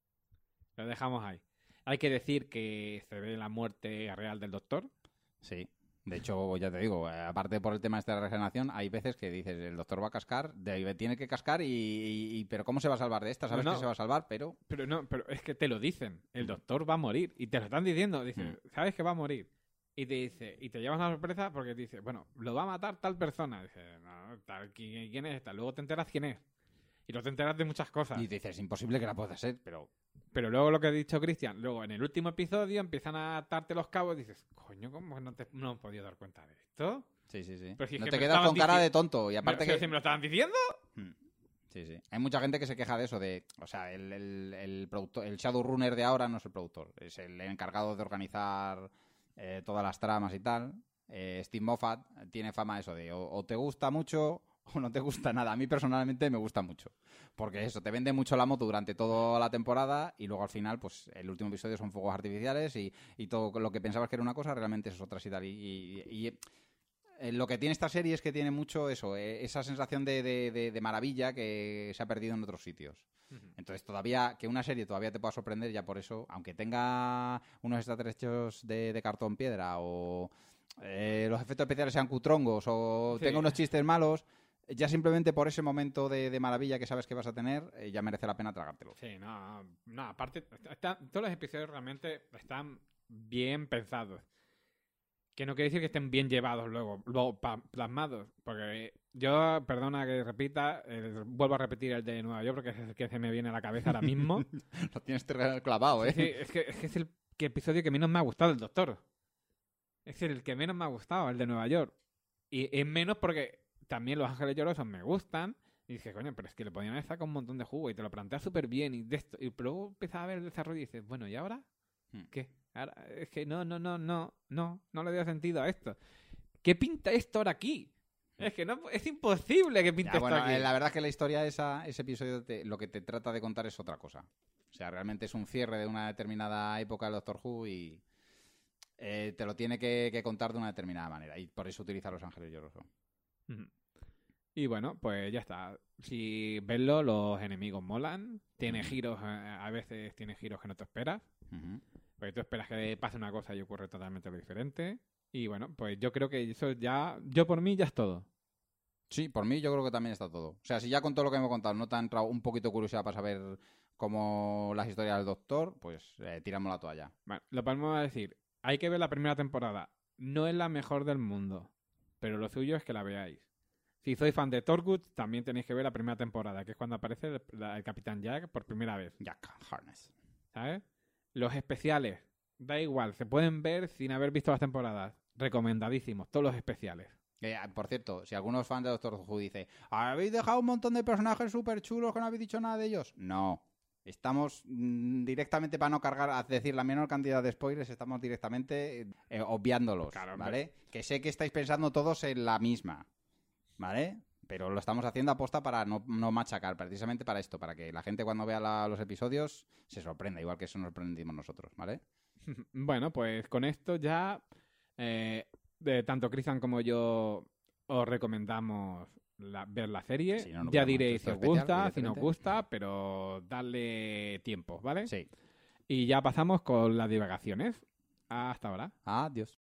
[SPEAKER 4] lo dejamos ahí. Hay que decir que se ve la muerte real del doctor.
[SPEAKER 3] Sí. De hecho, ya te digo, eh, aparte por el tema este de la regeneración, hay veces que dices, el doctor va a cascar, de ahí tiene que cascar y, y- y- pero ¿cómo se va a salvar de esta? Sabes
[SPEAKER 4] No, no.
[SPEAKER 3] que se va a salvar, pero
[SPEAKER 4] Pero no, pero es que te lo dicen. El doctor va a morir. Y te lo están diciendo. Dice, sabes que va a morir. Y te dice, y te llevas una sorpresa porque te dice, bueno, lo va a matar tal persona. Dice, no, tal, ¿quién, quién es esta? Luego te enteras quién es. Y luego te enteras de muchas cosas.
[SPEAKER 3] y dices, es imposible que la pueda ser, pero
[SPEAKER 4] Pero luego lo que ha dicho Cristian, luego en el último episodio empiezan a atarte los cabos y dices, coño, ¿cómo no te no he podido dar cuenta de esto?
[SPEAKER 3] sí, sí, sí.
[SPEAKER 4] Pero si es
[SPEAKER 3] no
[SPEAKER 4] que
[SPEAKER 3] te
[SPEAKER 4] me
[SPEAKER 3] quedas
[SPEAKER 4] estaban
[SPEAKER 3] con cara
[SPEAKER 4] dici-
[SPEAKER 3] de tonto y aparte
[SPEAKER 4] ¿Me,
[SPEAKER 3] que...
[SPEAKER 4] si me lo estaban diciendo?
[SPEAKER 3] Hmm. Sí, sí. Hay mucha gente que se queja de eso, de, o sea, el, el, el, productor, el shadowrunner de ahora no es el productor, es el encargado de organizar eh, todas las tramas y tal. Eh, Steve Moffat tiene fama de eso, de o, o te gusta mucho o no te gusta nada. A mí personalmente me gusta mucho, porque eso, te vende mucho la moto durante toda la temporada y luego al final, pues el último episodio son fuegos artificiales y, y todo lo que pensabas que era una cosa realmente es otra y tal. Y, y, y eh, lo que tiene esta serie es que tiene mucho eso, eh, esa sensación de, de, de, de maravilla que se ha perdido en otros sitios. Entonces todavía, que una serie todavía te pueda sorprender, ya por eso, aunque tenga unos extraterrestres de, de cartón piedra o eh, los efectos especiales sean cutrongos o
[SPEAKER 4] Sí.
[SPEAKER 3] tenga unos chistes malos, ya simplemente por ese momento de, de maravilla que sabes que vas a tener, eh, ya merece la pena tragártelo.
[SPEAKER 4] Sí, no, no, aparte, está- todos los episodios realmente están bien pensados. Que no quiere decir que estén bien llevados luego, luego pa- plasmados. Porque yo, perdona que repita, eh, vuelvo a repetir el de Nueva York, porque es el que se me viene a la cabeza ahora mismo.
[SPEAKER 3] Lo tienes clavado, ¿eh?
[SPEAKER 4] Sí, es, que, es que es el que episodio que menos me ha gustado el Doctor. Es el que menos me ha gustado, el de Nueva York. Y es menos porque también Los Ángeles Llorosos me gustan. Y dije, coño, pero es que le podían haber sacado un montón de jugo y te lo planteas súper bien. Y, de esto, y luego empiezas a ver el desarrollo y dices, bueno, ¿y ahora?
[SPEAKER 3] Hmm.
[SPEAKER 4] ¿Qué? Ahora, es que no, no, no, no, no, no le dio sentido a esto. ¿Qué pinta esto ahora aquí? Es que no, es imposible que pinte
[SPEAKER 3] Ya,
[SPEAKER 4] esto
[SPEAKER 3] bueno,
[SPEAKER 4] aquí.
[SPEAKER 3] eh, la verdad es que la historia, esa, ese episodio, te- lo que te trata de contar es otra cosa. O sea, realmente es un cierre de una determinada época del Doctor Who y eh, te lo tiene que, que contar de una determinada manera. Y por eso utiliza Los Ángeles Llorosos.
[SPEAKER 4] Ujú. Y bueno, pues ya está. Si verlo, los enemigos molan. Tiene
[SPEAKER 3] Ujú.
[SPEAKER 4] giros, eh, a veces tiene giros que no te esperas.
[SPEAKER 3] Ujú.
[SPEAKER 4] Porque tú esperas que pase una cosa y ocurre totalmente lo diferente. Y bueno, pues yo creo que eso ya... Yo por mí ya es todo.
[SPEAKER 3] Sí, por mí yo creo que también está todo. O sea, si ya con todo lo que hemos contado no te ha entrado un poquito de curiosidad para saber cómo las historias del Doctor, pues eh, tiramos la toalla.
[SPEAKER 4] Bueno, lo podemos decir. Hay que ver la primera temporada. No es la mejor del mundo. Pero lo suyo es que la veáis. Si sois fan de Torchwood, también tenéis que ver la primera temporada, que es cuando aparece el, la- el Capitán Jack por primera vez.
[SPEAKER 3] Jack Harness.
[SPEAKER 4] ¿Sabes? Los especiales, da igual, se pueden ver sin haber visto las temporadas. Recomendadísimos, todos los especiales.
[SPEAKER 3] Eh, por cierto, si algunos fans de Doctor Who dicen, ¿habéis dejado un montón de personajes súper chulos que no habéis dicho nada de ellos? No. Estamos mm, directamente, para no cargar, a decir la menor cantidad de spoilers, estamos directamente eh, obviándolos,
[SPEAKER 4] Claro,
[SPEAKER 3] ¿vale? Que sé que estáis pensando todos en la misma, ¿vale? Pero lo estamos haciendo aposta para no, no machacar, precisamente para esto, para que la gente cuando vea la- los episodios se sorprenda, igual que eso nos sorprendimos nosotros, ¿vale?
[SPEAKER 4] Bueno, pues con esto ya, eh, de tanto Cristian como yo os recomendamos la- ver la serie.
[SPEAKER 3] Sí, no, no
[SPEAKER 4] ya
[SPEAKER 3] podemos
[SPEAKER 4] diréis
[SPEAKER 3] hacer
[SPEAKER 4] si os
[SPEAKER 3] esto especial,
[SPEAKER 4] gusta, si no os
[SPEAKER 3] evidentemente.
[SPEAKER 4] gusta, pero darle tiempo, ¿vale?
[SPEAKER 3] Sí.
[SPEAKER 4] Y ya pasamos con las divagaciones. Hasta ahora.
[SPEAKER 3] Adiós.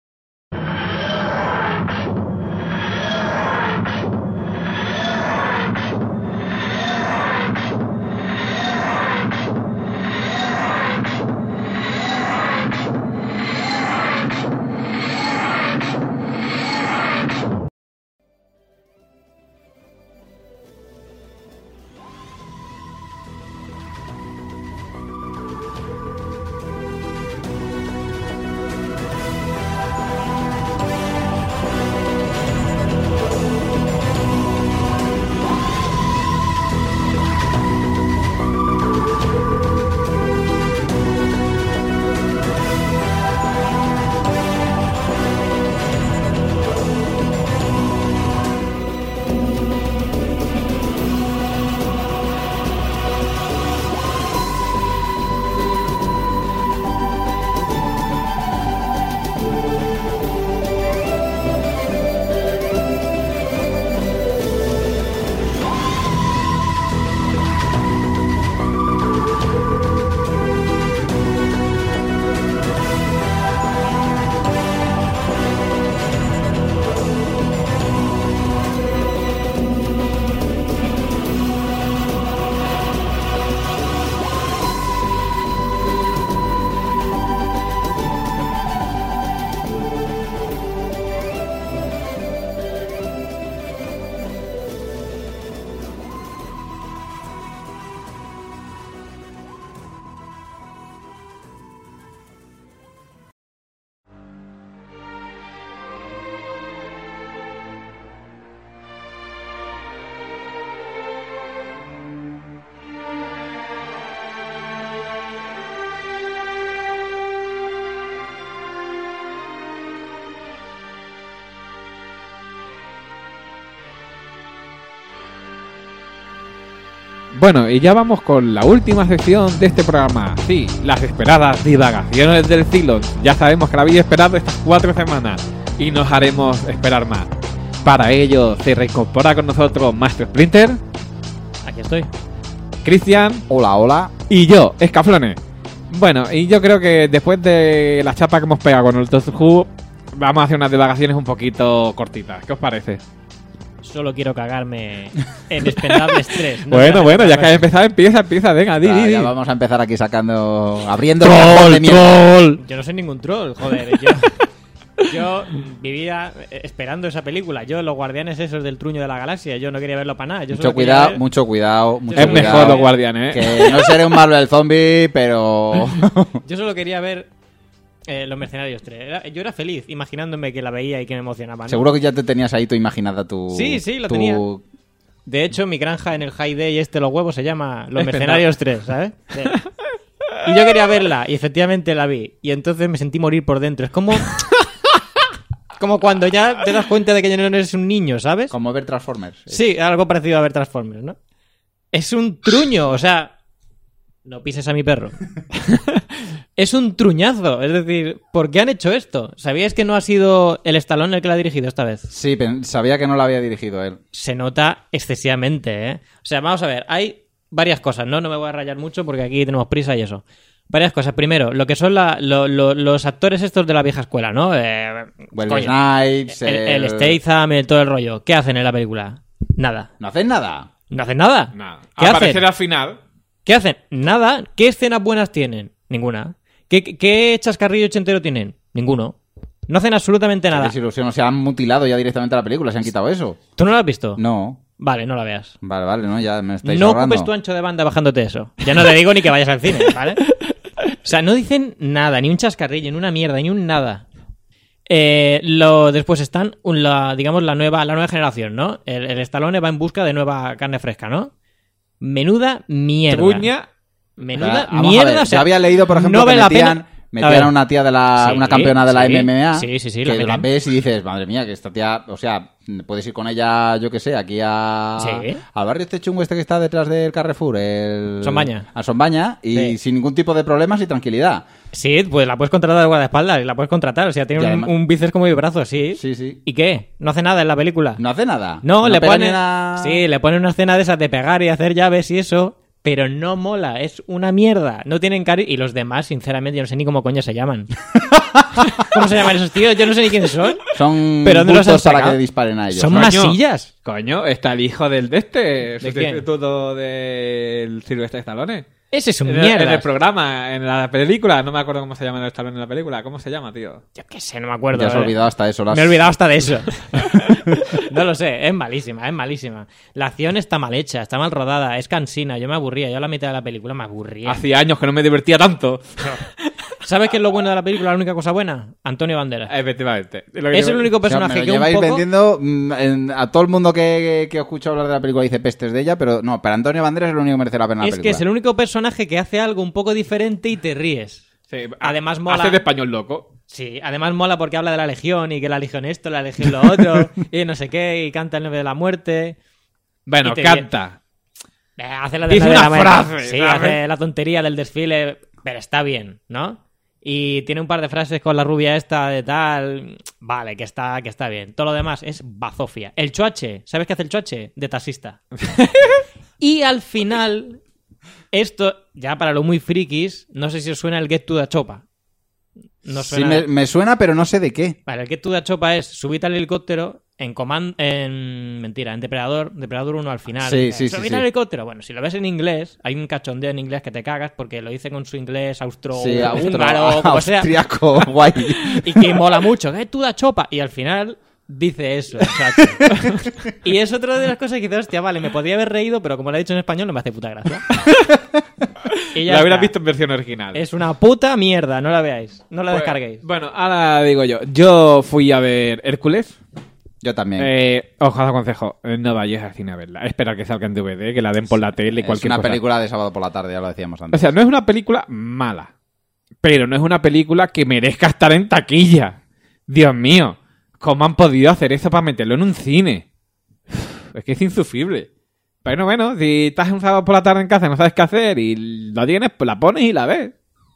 [SPEAKER 4] Bueno, y ya vamos con la última sección de este programa. Sí, las esperadas divagaciones del Cylon. Ya sabemos que la habéis esperado estas cuatro semanas y nos haremos esperar más. Para ello se reincorpora con nosotros Master Splinter,
[SPEAKER 1] Aquí estoy.
[SPEAKER 4] Cristian
[SPEAKER 3] Hola, hola.
[SPEAKER 4] y yo, Escaflones. Bueno, y yo creo que después de la chapa que hemos pegado con el Doctor Who, vamos a hacer unas divagaciones un poquito cortitas. ¿Qué os parece?
[SPEAKER 1] Solo quiero cagarme en Expendables tres. No
[SPEAKER 4] bueno,
[SPEAKER 1] me
[SPEAKER 4] bueno,
[SPEAKER 1] hace
[SPEAKER 4] ya que has
[SPEAKER 1] caso.
[SPEAKER 4] empezado, empieza, empieza, venga, di,
[SPEAKER 3] Ya,
[SPEAKER 4] di, di.
[SPEAKER 3] ya vamos a empezar aquí sacando... Abriendo el cajón
[SPEAKER 4] ¡Troll,
[SPEAKER 3] de mierda.
[SPEAKER 4] troll!
[SPEAKER 1] Yo no soy ningún troll, joder. Yo, yo vivía esperando esa película. Yo, los guardianes esos del truño de la galaxia, yo no quería verlo para nada. Yo
[SPEAKER 3] Mucho
[SPEAKER 1] solo quería
[SPEAKER 3] cuidado,
[SPEAKER 1] ver-
[SPEAKER 3] mucho cuidado, mucho
[SPEAKER 1] Es
[SPEAKER 4] Es
[SPEAKER 3] cuidado.
[SPEAKER 4] mejor los guardianes, ¿eh?
[SPEAKER 3] Que no seré un malo del zombie, pero...
[SPEAKER 1] Yo solo quería ver eh, Los Mercenarios tres. Era- yo era feliz imaginándome que la veía y que me emocionaba, ¿no?
[SPEAKER 3] Seguro que ya te tenías ahí tú imaginada tu...
[SPEAKER 1] Sí, sí, lo
[SPEAKER 3] tu-
[SPEAKER 1] tenía. De hecho, mi granja en el High Day este, los huevos, se llama Los
[SPEAKER 4] Es
[SPEAKER 1] Mercenarios tres, ¿sabes? Sí. Y yo quería verla, y efectivamente la vi. Y entonces me sentí morir por dentro. Es como... como cuando ya te das cuenta de que ya no eres un niño, ¿sabes?
[SPEAKER 3] Como ver Transformers.
[SPEAKER 1] Sí, algo parecido a ver Transformers, ¿no? Es un truño, o sea... No pises a mi perro. Es un truñazo. Es decir, ¿por qué han hecho esto? ¿Sabíais que no ha sido el Stallone el que la ha dirigido esta vez?
[SPEAKER 3] Sí, pen- sabía que no lo había dirigido él.
[SPEAKER 1] Se nota excesivamente, ¿eh? O sea, vamos a ver, hay varias cosas, ¿no? No me voy a rayar mucho porque aquí tenemos prisa y eso. Varias cosas. Primero, lo que son la- lo- lo- los actores estos de la vieja escuela, ¿no? Eh,
[SPEAKER 3] Wesley
[SPEAKER 1] coño,
[SPEAKER 3] Snipes,
[SPEAKER 1] el, el Statham, el, todo el rollo. ¿Qué hacen en la película? Nada.
[SPEAKER 3] No hacen nada.
[SPEAKER 1] No hacen nada.
[SPEAKER 2] Nada.
[SPEAKER 1] ¿Qué
[SPEAKER 2] Aparecer
[SPEAKER 1] hacen?
[SPEAKER 2] al final.
[SPEAKER 1] ¿Qué hacen? Nada. ¿Qué escenas buenas tienen? Ninguna. ¿Qué, qué- qué chascarrillo ochentero tienen? Ninguno. No hacen absolutamente
[SPEAKER 3] Qué
[SPEAKER 1] nada.
[SPEAKER 3] desilusión, o sea, han mutilado ya directamente la película, se han quitado eso.
[SPEAKER 1] ¿Tú no lo has visto?
[SPEAKER 3] No.
[SPEAKER 1] Vale, no la veas.
[SPEAKER 3] Vale, vale, no, ya me estáis
[SPEAKER 1] No
[SPEAKER 3] ahorrando.
[SPEAKER 1] ocupes tu ancho de banda bajándote eso. Ya no te digo ni que vayas al cine, ¿vale? O sea, no dicen nada, ni un chascarrillo, ni una mierda, ni un nada. Eh, lo, después están, un- la, digamos, la nueva, la nueva generación, ¿no? El, el Stallone va en busca de nueva carne fresca, ¿no? Menuda mierda.
[SPEAKER 2] Truña.
[SPEAKER 1] Menuda
[SPEAKER 3] Vamos a
[SPEAKER 1] mierda.
[SPEAKER 3] ver,
[SPEAKER 1] o sea,
[SPEAKER 3] yo había leído, por ejemplo,
[SPEAKER 1] no
[SPEAKER 3] que
[SPEAKER 1] vale la
[SPEAKER 3] metían,
[SPEAKER 1] pena-
[SPEAKER 3] metían
[SPEAKER 1] A ver.
[SPEAKER 3] a una tía de la,
[SPEAKER 1] Sí,
[SPEAKER 3] una campeona de la
[SPEAKER 1] sí,
[SPEAKER 3] M M A,
[SPEAKER 1] sí, sí, sí, la
[SPEAKER 3] que la
[SPEAKER 1] meten.
[SPEAKER 3] ves y dices, madre mía, que esta tía, o sea, puedes ir con ella, yo que sé, aquí a
[SPEAKER 1] Sí.
[SPEAKER 3] al barrio este chungo este que está detrás del Carrefour, el
[SPEAKER 1] Sonbaña.
[SPEAKER 3] a Sonbaña, y
[SPEAKER 1] Sí.
[SPEAKER 3] sin ningún tipo de problemas y tranquilidad.
[SPEAKER 1] Sí, pues la puedes contratar de guardaespaldas, la puedes contratar. O sea, tiene
[SPEAKER 3] Y
[SPEAKER 1] un,
[SPEAKER 3] además-
[SPEAKER 1] un bíceps como mi brazo, sí.
[SPEAKER 3] Sí, sí.
[SPEAKER 1] ¿Y qué? ¿No hace nada en la película?
[SPEAKER 3] No hace nada.
[SPEAKER 1] No, le
[SPEAKER 3] pega
[SPEAKER 1] pone.
[SPEAKER 3] ni una-
[SPEAKER 1] Sí, le pone una escena de esas de pegar y hacer llaves y eso. Pero no mola, es una mierda. No tienen cari. Y los demás, sinceramente, yo no sé ni cómo coño se llaman. ¿Cómo se llaman esos tíos? Yo no sé ni quiénes son.
[SPEAKER 3] Son
[SPEAKER 1] ¿Pero dónde los
[SPEAKER 3] bultos
[SPEAKER 1] han
[SPEAKER 3] para
[SPEAKER 1] sacado?
[SPEAKER 3] que disparen a ellos.
[SPEAKER 1] Son
[SPEAKER 2] Coño.
[SPEAKER 1] masillas.
[SPEAKER 2] Coño, está el hijo del de este.
[SPEAKER 1] ¿De quién?
[SPEAKER 2] Sustituto del Silvestre Stallone.
[SPEAKER 1] Ese es un
[SPEAKER 2] En el,
[SPEAKER 1] mierda.
[SPEAKER 2] en el programa, en la película, no me acuerdo cómo se llama el Stallone en la película. ¿Cómo se llama, tío?
[SPEAKER 1] Yo qué sé, no me acuerdo.
[SPEAKER 3] Ya se ha
[SPEAKER 1] eh.
[SPEAKER 3] olvidado hasta eso. las-
[SPEAKER 1] Me he olvidado hasta de eso. No lo sé, es malísima, es malísima. La acción está mal hecha, está mal rodada, es cansina. Yo me aburría, yo a la mitad de la película me aburría.
[SPEAKER 2] Hacía años que no me divertía tanto.
[SPEAKER 1] ¿Sabes qué es lo bueno de la película? La única cosa buena, Antonio Banderas.
[SPEAKER 2] Efectivamente. Lo que
[SPEAKER 1] Es el
[SPEAKER 2] digo-
[SPEAKER 1] único
[SPEAKER 3] O sea,
[SPEAKER 1] personaje
[SPEAKER 3] me lo
[SPEAKER 1] que un
[SPEAKER 3] lleváis
[SPEAKER 1] poco...
[SPEAKER 3] vendiendo mm, en- a todo el mundo que, que escucho hablar de la película dice pestes de ella, pero no, para Antonio Banderas es el único que merece la pena la
[SPEAKER 1] Es que
[SPEAKER 3] película.
[SPEAKER 1] es el único personaje que hace algo un poco diferente y te ríes.
[SPEAKER 2] Sí,
[SPEAKER 1] Además mola...
[SPEAKER 2] Hace de español loco.
[SPEAKER 1] Sí, además mola porque habla de la Legión y que la Legión esto, la Legión lo otro, y no sé qué, y canta el nueve de la muerte.
[SPEAKER 2] Bueno,
[SPEAKER 1] Y te-
[SPEAKER 2] canta.
[SPEAKER 1] Eh, Hace la de
[SPEAKER 2] Dice
[SPEAKER 1] nueve de
[SPEAKER 2] una
[SPEAKER 1] la muerte.
[SPEAKER 2] frase,
[SPEAKER 1] Sí,
[SPEAKER 2] ¿sabes?
[SPEAKER 1] hace la tontería del desfile, pero está bien, ¿no? Y tiene un par de frases con la rubia esta de tal. Vale, que está, que está bien. Todo lo demás es bazofia. El choache, ¿sabes qué hace el choache? De taxista. Y al final, esto, ya para lo muy frikis, no sé si os suena el Get to the Chopa. No
[SPEAKER 3] Sí,
[SPEAKER 1] suena.
[SPEAKER 3] me, me suena, pero no sé de qué.
[SPEAKER 1] Vale, el Get to the Chopa es subir al helicóptero en command, en mentira, en Depredador, Depredador uno al final.
[SPEAKER 3] Sí,
[SPEAKER 1] Dice,
[SPEAKER 3] sí, sí,
[SPEAKER 1] subid
[SPEAKER 3] sí.
[SPEAKER 1] al helicóptero. Bueno, si lo ves en inglés, hay un cachondeo en inglés que te cagas porque lo dice con su inglés austro,
[SPEAKER 3] Sí,
[SPEAKER 1] húngaro, como sea,
[SPEAKER 3] austriaco, guay.
[SPEAKER 1] y que mola mucho. Get to the Chopa. Y al final dice eso, el chacho. Y es otra de las cosas que dices, hostia, vale, me podría haber reído, pero como lo he dicho en español no me hace puta gracia. Y ya
[SPEAKER 2] La hubieras
[SPEAKER 1] está.
[SPEAKER 2] visto en versión original.
[SPEAKER 1] Es una puta mierda, no la veáis, no la
[SPEAKER 2] Pues,
[SPEAKER 1] descarguéis.
[SPEAKER 2] Bueno, ahora digo yo. Yo fui a ver Hércules.
[SPEAKER 3] Yo también.
[SPEAKER 2] Eh, os aconsejo, eh, no vayáis al cine a verla. Esperar que salga en D V D, que la den por la tele,
[SPEAKER 3] es
[SPEAKER 2] cualquier
[SPEAKER 3] una
[SPEAKER 2] cosa.
[SPEAKER 3] película de sábado por la tarde, ya lo decíamos
[SPEAKER 2] O
[SPEAKER 3] antes.
[SPEAKER 2] sea, no es una película mala, pero no es una película que merezca estar en taquilla. Dios mío, ¿cómo han podido hacer eso para meterlo en un cine? Es que es insufrible. Pero bueno, si estás un sábado por la tarde en casa y no sabes qué hacer y lo tienes, pues la pones y la ves.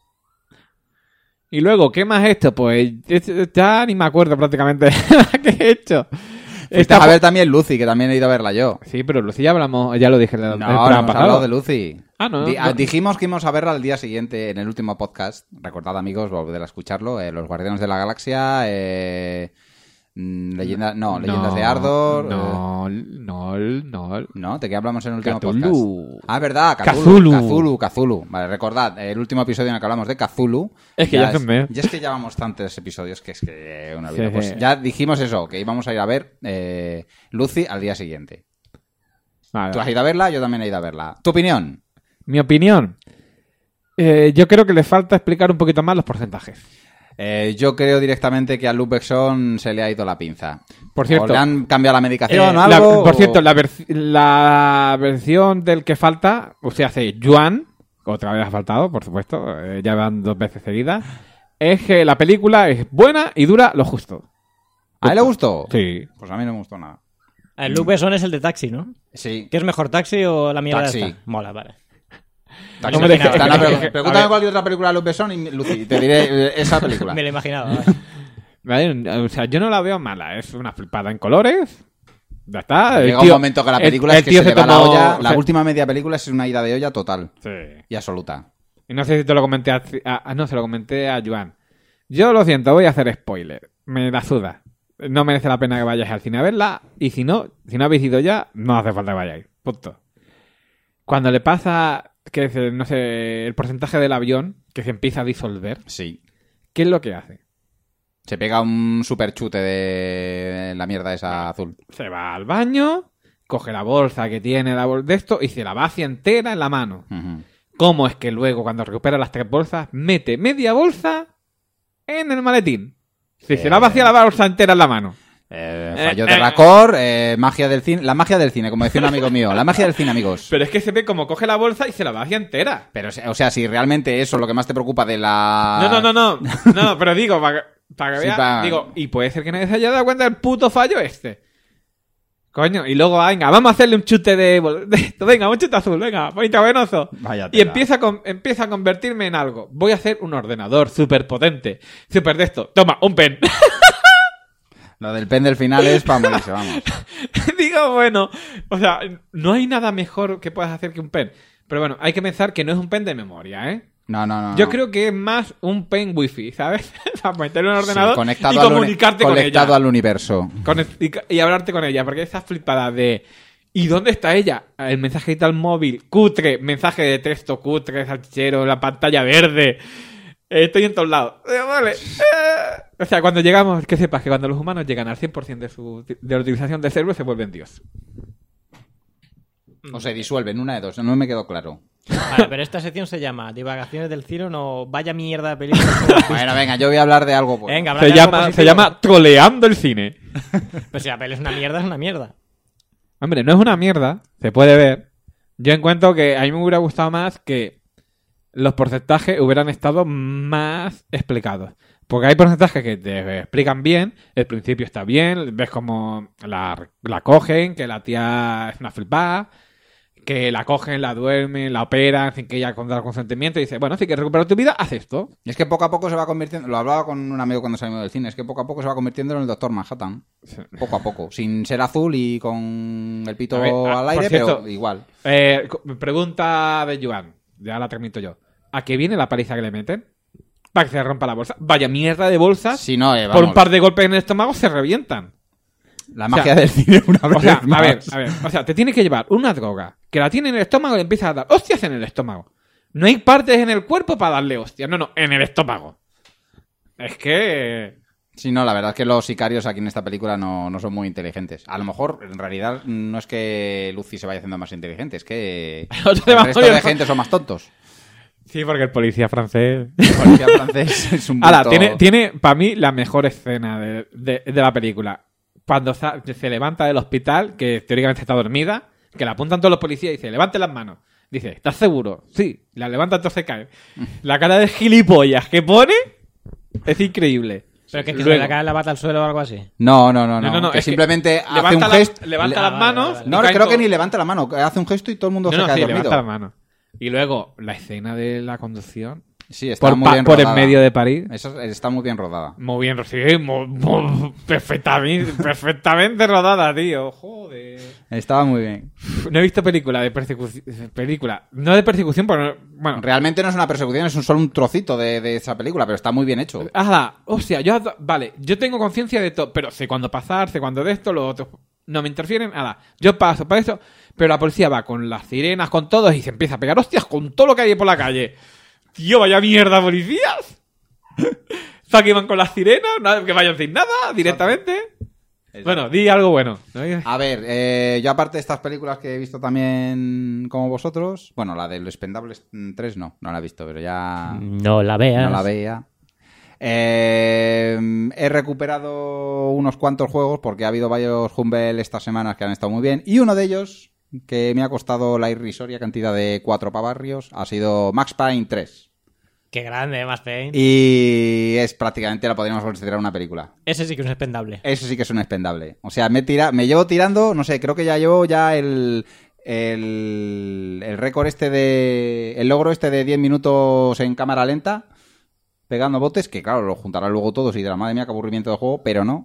[SPEAKER 2] Y luego, ¿qué más he hecho? Pues es- ya ni me acuerdo prácticamente de qué he hecho.
[SPEAKER 3] Fuiste
[SPEAKER 2] Esta
[SPEAKER 3] a ver también Lucy, que también he ido a verla yo.
[SPEAKER 2] Sí, pero Lucía hablamos, ya lo dije en el,
[SPEAKER 3] No,
[SPEAKER 2] el
[SPEAKER 3] no
[SPEAKER 2] programa
[SPEAKER 3] hemos
[SPEAKER 2] pasado.
[SPEAKER 3] hablado de Lucy.
[SPEAKER 2] Ah, no,
[SPEAKER 3] Di-
[SPEAKER 2] no.
[SPEAKER 3] ah, Dijimos que íbamos a verla al día siguiente en el último podcast. Recordad, amigos, volver a escucharlo. eh, Los Guardianes de la Galaxia, eh, mm, leyenda, no, Leyendas de Ardor.
[SPEAKER 2] No, no, no.
[SPEAKER 3] eh, ¿No? ¿De qué hablamos en el último
[SPEAKER 2] Cthulhu.
[SPEAKER 3] podcast? Ah, verdad,
[SPEAKER 2] Cthulhu.
[SPEAKER 3] Cthulhu. Cthulhu, Cthulhu. Vale, recordad, el último episodio en el que hablamos de Cthulhu.
[SPEAKER 2] Es que ya hace un mes.
[SPEAKER 3] Ya es que llevamos tantos episodios que es que eh, una vida.
[SPEAKER 2] Sí,
[SPEAKER 3] Pues
[SPEAKER 2] sí.
[SPEAKER 3] ya dijimos eso, que íbamos a ir a ver eh, Lucy al día siguiente.
[SPEAKER 2] Vale.
[SPEAKER 3] Tú has ido a verla, yo también he ido a verla. ¿Tu opinión?
[SPEAKER 2] Mi opinión. Eh, yo creo que le falta explicar un poquito más los porcentajes.
[SPEAKER 3] Eh, yo creo directamente que a Luke Besson se le ha ido la pinza.
[SPEAKER 2] Por cierto,
[SPEAKER 3] O le han cambiado la medicación
[SPEAKER 2] Eh,
[SPEAKER 3] o
[SPEAKER 2] la-
[SPEAKER 3] algo.
[SPEAKER 2] por
[SPEAKER 3] o-
[SPEAKER 2] cierto, la, vers- la versión del que falta, o sea, hace Juan, otra vez ha faltado, por supuesto, eh, ya van dos veces seguidas, es que la película es buena y dura lo justo.
[SPEAKER 3] ¿A él le gustó?
[SPEAKER 2] Sí.
[SPEAKER 3] Pues a mí no me gustó nada.
[SPEAKER 1] El Luke Besson es el de Taxi, ¿no?
[SPEAKER 3] Sí.
[SPEAKER 1] ¿Qué es mejor, Taxi o la mierda
[SPEAKER 3] Taxi.
[SPEAKER 1] esta? Mola, vale.
[SPEAKER 3] Taxi.
[SPEAKER 1] No me dejes-
[SPEAKER 3] Está en la
[SPEAKER 2] es que-
[SPEAKER 3] pre-
[SPEAKER 2] a
[SPEAKER 3] Pregúntame
[SPEAKER 2] ver.
[SPEAKER 3] cualquier otra película de Luc Besson y Lucy, y te diré eh, esa película.
[SPEAKER 1] Me lo imaginaba.
[SPEAKER 2] Vale, o sea, yo no la veo mala. Es una flipada en colores. Ya está. El
[SPEAKER 3] Llega
[SPEAKER 2] tío-
[SPEAKER 3] un momento que la
[SPEAKER 2] el-
[SPEAKER 3] película
[SPEAKER 2] el
[SPEAKER 3] es que
[SPEAKER 2] tío
[SPEAKER 3] se,
[SPEAKER 2] se
[SPEAKER 3] le va la
[SPEAKER 2] tomó-
[SPEAKER 3] olla. La
[SPEAKER 2] se-
[SPEAKER 3] última media película es una ida de olla total
[SPEAKER 2] Sí.
[SPEAKER 3] y absoluta.
[SPEAKER 2] Y no sé si te lo comenté a, a- a- no, se lo comenté a Joan. Yo lo siento, voy a hacer spoiler. Me la suda. No merece la pena que vayáis al cine a verla. Y si no, si no habéis ido ya, no hace falta que vayáis. Punto. Cuando le pasa, que es, el, no sé, el porcentaje del avión que se empieza a disolver,
[SPEAKER 3] Sí.
[SPEAKER 2] ¿qué es lo que hace?
[SPEAKER 3] Se pega un super chute de la mierda esa azul.
[SPEAKER 2] Se va al baño, coge la bolsa que tiene la bol- de esto y se la vacia entera en la mano.
[SPEAKER 3] Ujú.
[SPEAKER 2] ¿Cómo es que luego, cuando recupera las tres bolsas, mete media bolsa en el maletín? Si se la vacía la bolsa entera en la mano.
[SPEAKER 3] Eh,
[SPEAKER 2] Eh,
[SPEAKER 3] fallo de
[SPEAKER 2] eh.
[SPEAKER 3] racor, eh, magia del cine. La magia del cine, como decía un amigo mío. La magia del cine, amigos.
[SPEAKER 2] Pero es que se ve como coge la bolsa y se la vacía entera.
[SPEAKER 3] Pero, o sea, si realmente eso es lo que más te preocupa de la...
[SPEAKER 2] No, no, no, no. No, pero digo, para, para que
[SPEAKER 3] Sí,
[SPEAKER 2] veas,
[SPEAKER 3] pa-
[SPEAKER 2] digo, y puede ser que nadie se haya dado cuenta del puto fallo este. Coño, y luego, venga, vamos a hacerle un chute de, bol- de esto, venga, un chute azul, venga, bonita, venoso.
[SPEAKER 3] Vaya
[SPEAKER 2] Y
[SPEAKER 3] tela.
[SPEAKER 2] empieza a, con- empieza a convertirme en algo. Voy a hacer un ordenador súper potente, súper de esto. Toma, un pen.
[SPEAKER 3] Lo del pen del final es para morirse, vamos.
[SPEAKER 2] Digo, bueno, o sea, no hay nada mejor que puedas hacer que un pen. Pero bueno, hay que pensar que no es un pen de memoria, ¿eh?
[SPEAKER 3] No, no, no.
[SPEAKER 2] Yo
[SPEAKER 3] no.
[SPEAKER 2] creo que es más un pen wifi, ¿sabes? Para meterlo en el
[SPEAKER 3] Sí,
[SPEAKER 2] ordenador
[SPEAKER 3] conectado
[SPEAKER 2] y
[SPEAKER 3] al uni-
[SPEAKER 2] comunicarte con
[SPEAKER 3] conectado
[SPEAKER 2] ella.
[SPEAKER 3] al universo.
[SPEAKER 2] Conect- y, y hablarte con ella, porque esa flipada de ¿y dónde está ella? El mensajito al móvil, cutre, mensaje de texto, cutre, salchichero, la pantalla verde. Eh, estoy en todos lados. Eh, vale. Eh. O sea, cuando llegamos, que sepas que cuando los humanos llegan al cien por ciento de su de la utilización del cerebro, se vuelven Dios.
[SPEAKER 3] O se disuelven, una de dos. No me quedó claro.
[SPEAKER 1] Vale, pero esta sección se llama Divagaciones del Ciro, no vaya mierda de película.
[SPEAKER 3] Bueno, venga, yo voy a hablar de algo bueno.
[SPEAKER 1] Venga, habla
[SPEAKER 2] Se
[SPEAKER 1] de algo
[SPEAKER 2] llama, se
[SPEAKER 1] positivo.
[SPEAKER 2] llama troleando el cine.
[SPEAKER 1] Pues si la peli es una mierda, es una mierda.
[SPEAKER 2] Hombre, no es una mierda, se puede ver. Yo encuentro que a mí me hubiera gustado más que los porcentajes hubieran estado más explicados. Porque hay porcentajes que te explican bien, el principio está bien, ves cómo la, la cogen, que la tía es una flipada, que la cogen, la duermen, la operan sin que ella con el consentimiento y dice, bueno, si quieres recuperar tu vida, haz esto.
[SPEAKER 3] Y es que poco a poco se va convirtiendo, lo hablaba con un amigo cuando salimos del cine, es que poco a poco se va convirtiendo en el Doctor Manhattan. Poco a poco, sin ser azul y con el pito
[SPEAKER 2] A ver, ah,
[SPEAKER 3] al
[SPEAKER 2] por
[SPEAKER 3] aire,
[SPEAKER 2] cierto,
[SPEAKER 3] pero igual.
[SPEAKER 2] Eh, co- pregunta de Joan, ya la termino yo. ¿A qué viene la paliza que le meten? Para que se rompa la bolsa. Vaya mierda de bolsas.
[SPEAKER 3] Si no, eh,
[SPEAKER 2] Por un
[SPEAKER 3] vamos,
[SPEAKER 2] par de golpes en el estómago se revientan.
[SPEAKER 3] la
[SPEAKER 2] o
[SPEAKER 3] magia
[SPEAKER 2] sea,
[SPEAKER 3] del cine una vez
[SPEAKER 2] O sea,
[SPEAKER 3] más.
[SPEAKER 2] a ver, a ver. O sea, te tienes que llevar una droga que la tiene en el estómago y le empiezas a dar hostias en el estómago. No hay partes en el cuerpo para darle hostias. No, no, en el estómago. Es que...
[SPEAKER 3] Sí, no, la verdad es que los sicarios aquí en esta película no, no son muy inteligentes. A lo mejor, en realidad, no es que Lucy se vaya haciendo más inteligente, es que
[SPEAKER 2] No te
[SPEAKER 3] el
[SPEAKER 2] vas
[SPEAKER 3] resto
[SPEAKER 2] a-
[SPEAKER 3] de gente son más tontos.
[SPEAKER 2] Sí, porque el policía francés...
[SPEAKER 3] El policía francés es un
[SPEAKER 2] Ahora,
[SPEAKER 3] punto-
[SPEAKER 2] tiene, tiene para mí la mejor escena de, de- de la película. Cuando sa- se levanta del hospital, que teóricamente está dormida, que la apuntan todos los policías y dice, levante las manos. Dice, ¿estás seguro? Sí. La levanta, entonces cae. La cara de gilipollas que pone es increíble.
[SPEAKER 1] Pero que es que
[SPEAKER 2] Luego-
[SPEAKER 1] se le cae la bata al suelo o algo así.
[SPEAKER 3] No, no, no, no.
[SPEAKER 2] No, no, no,
[SPEAKER 3] que
[SPEAKER 2] es que
[SPEAKER 3] simplemente hace
[SPEAKER 2] levanta
[SPEAKER 3] un
[SPEAKER 2] la-
[SPEAKER 3] gesto.
[SPEAKER 2] levanta
[SPEAKER 3] le-
[SPEAKER 2] las
[SPEAKER 1] Ah,
[SPEAKER 2] manos.
[SPEAKER 1] vale, vale,
[SPEAKER 3] No,
[SPEAKER 2] y caen
[SPEAKER 3] creo que
[SPEAKER 2] todos.
[SPEAKER 3] ni levanta la mano. Hace un gesto y todo el mundo
[SPEAKER 2] No,
[SPEAKER 3] se
[SPEAKER 2] no,
[SPEAKER 3] cae
[SPEAKER 2] sí,
[SPEAKER 3] dormido.
[SPEAKER 2] levanta las manos. Y luego, la escena de la conducción.
[SPEAKER 3] Sí, está
[SPEAKER 2] Por,
[SPEAKER 3] muy
[SPEAKER 2] pa-
[SPEAKER 3] bien
[SPEAKER 2] por en
[SPEAKER 3] rodada.
[SPEAKER 2] medio de París.
[SPEAKER 3] Eso está muy bien rodada.
[SPEAKER 2] Muy bien, sí, muy- muy- perfectamente, perfectamente rodada, tío. Joder.
[SPEAKER 3] Estaba muy bien.
[SPEAKER 2] No he visto película de persecución. Película. No de persecución, pero. Bueno.
[SPEAKER 3] Realmente no es una persecución, es un, solo un trocito de, de esa película, pero está muy bien hecho.
[SPEAKER 2] Ah, o sea, yo. Vale, yo tengo conciencia de todo, pero sé cuándo pasar, sé cuándo de esto, lo otro. No me interfieren, nada. Yo paso para eso, pero la policía va con las sirenas, con todos y se empieza a pegar hostias con todo lo que hay por la calle. Tío, vaya mierda, policías. O sea, que van con las sirenas, nada, que vayan sin nada, directamente. Bueno, di algo bueno. ¿no?
[SPEAKER 3] A ver, eh, yo aparte de estas películas que he visto también como vosotros, bueno, la de Los Expendables tres no, no la he visto, pero ya
[SPEAKER 1] No la veas.
[SPEAKER 3] no la veía. Eh, he recuperado unos cuantos juegos porque ha habido varios Humble estas semanas que han estado muy bien y uno de ellos, que me ha costado la irrisoria cantidad de cuatro pavarrios, ha sido Max Payne tres.
[SPEAKER 1] Qué grande, Max Payne.
[SPEAKER 3] Y es prácticamente, la podríamos considerar una película.
[SPEAKER 1] Ese sí que es un expendable.
[SPEAKER 3] Eso sí que es un expendable. O sea, me tira, me llevo tirando, no sé, creo que ya llevo ya el, el, el récord este de... El logro este de diez minutos en cámara lenta, pegando botes, que claro, lo juntarán luego todos y dirán, madre mía, qué aburrimiento de juego, pero no.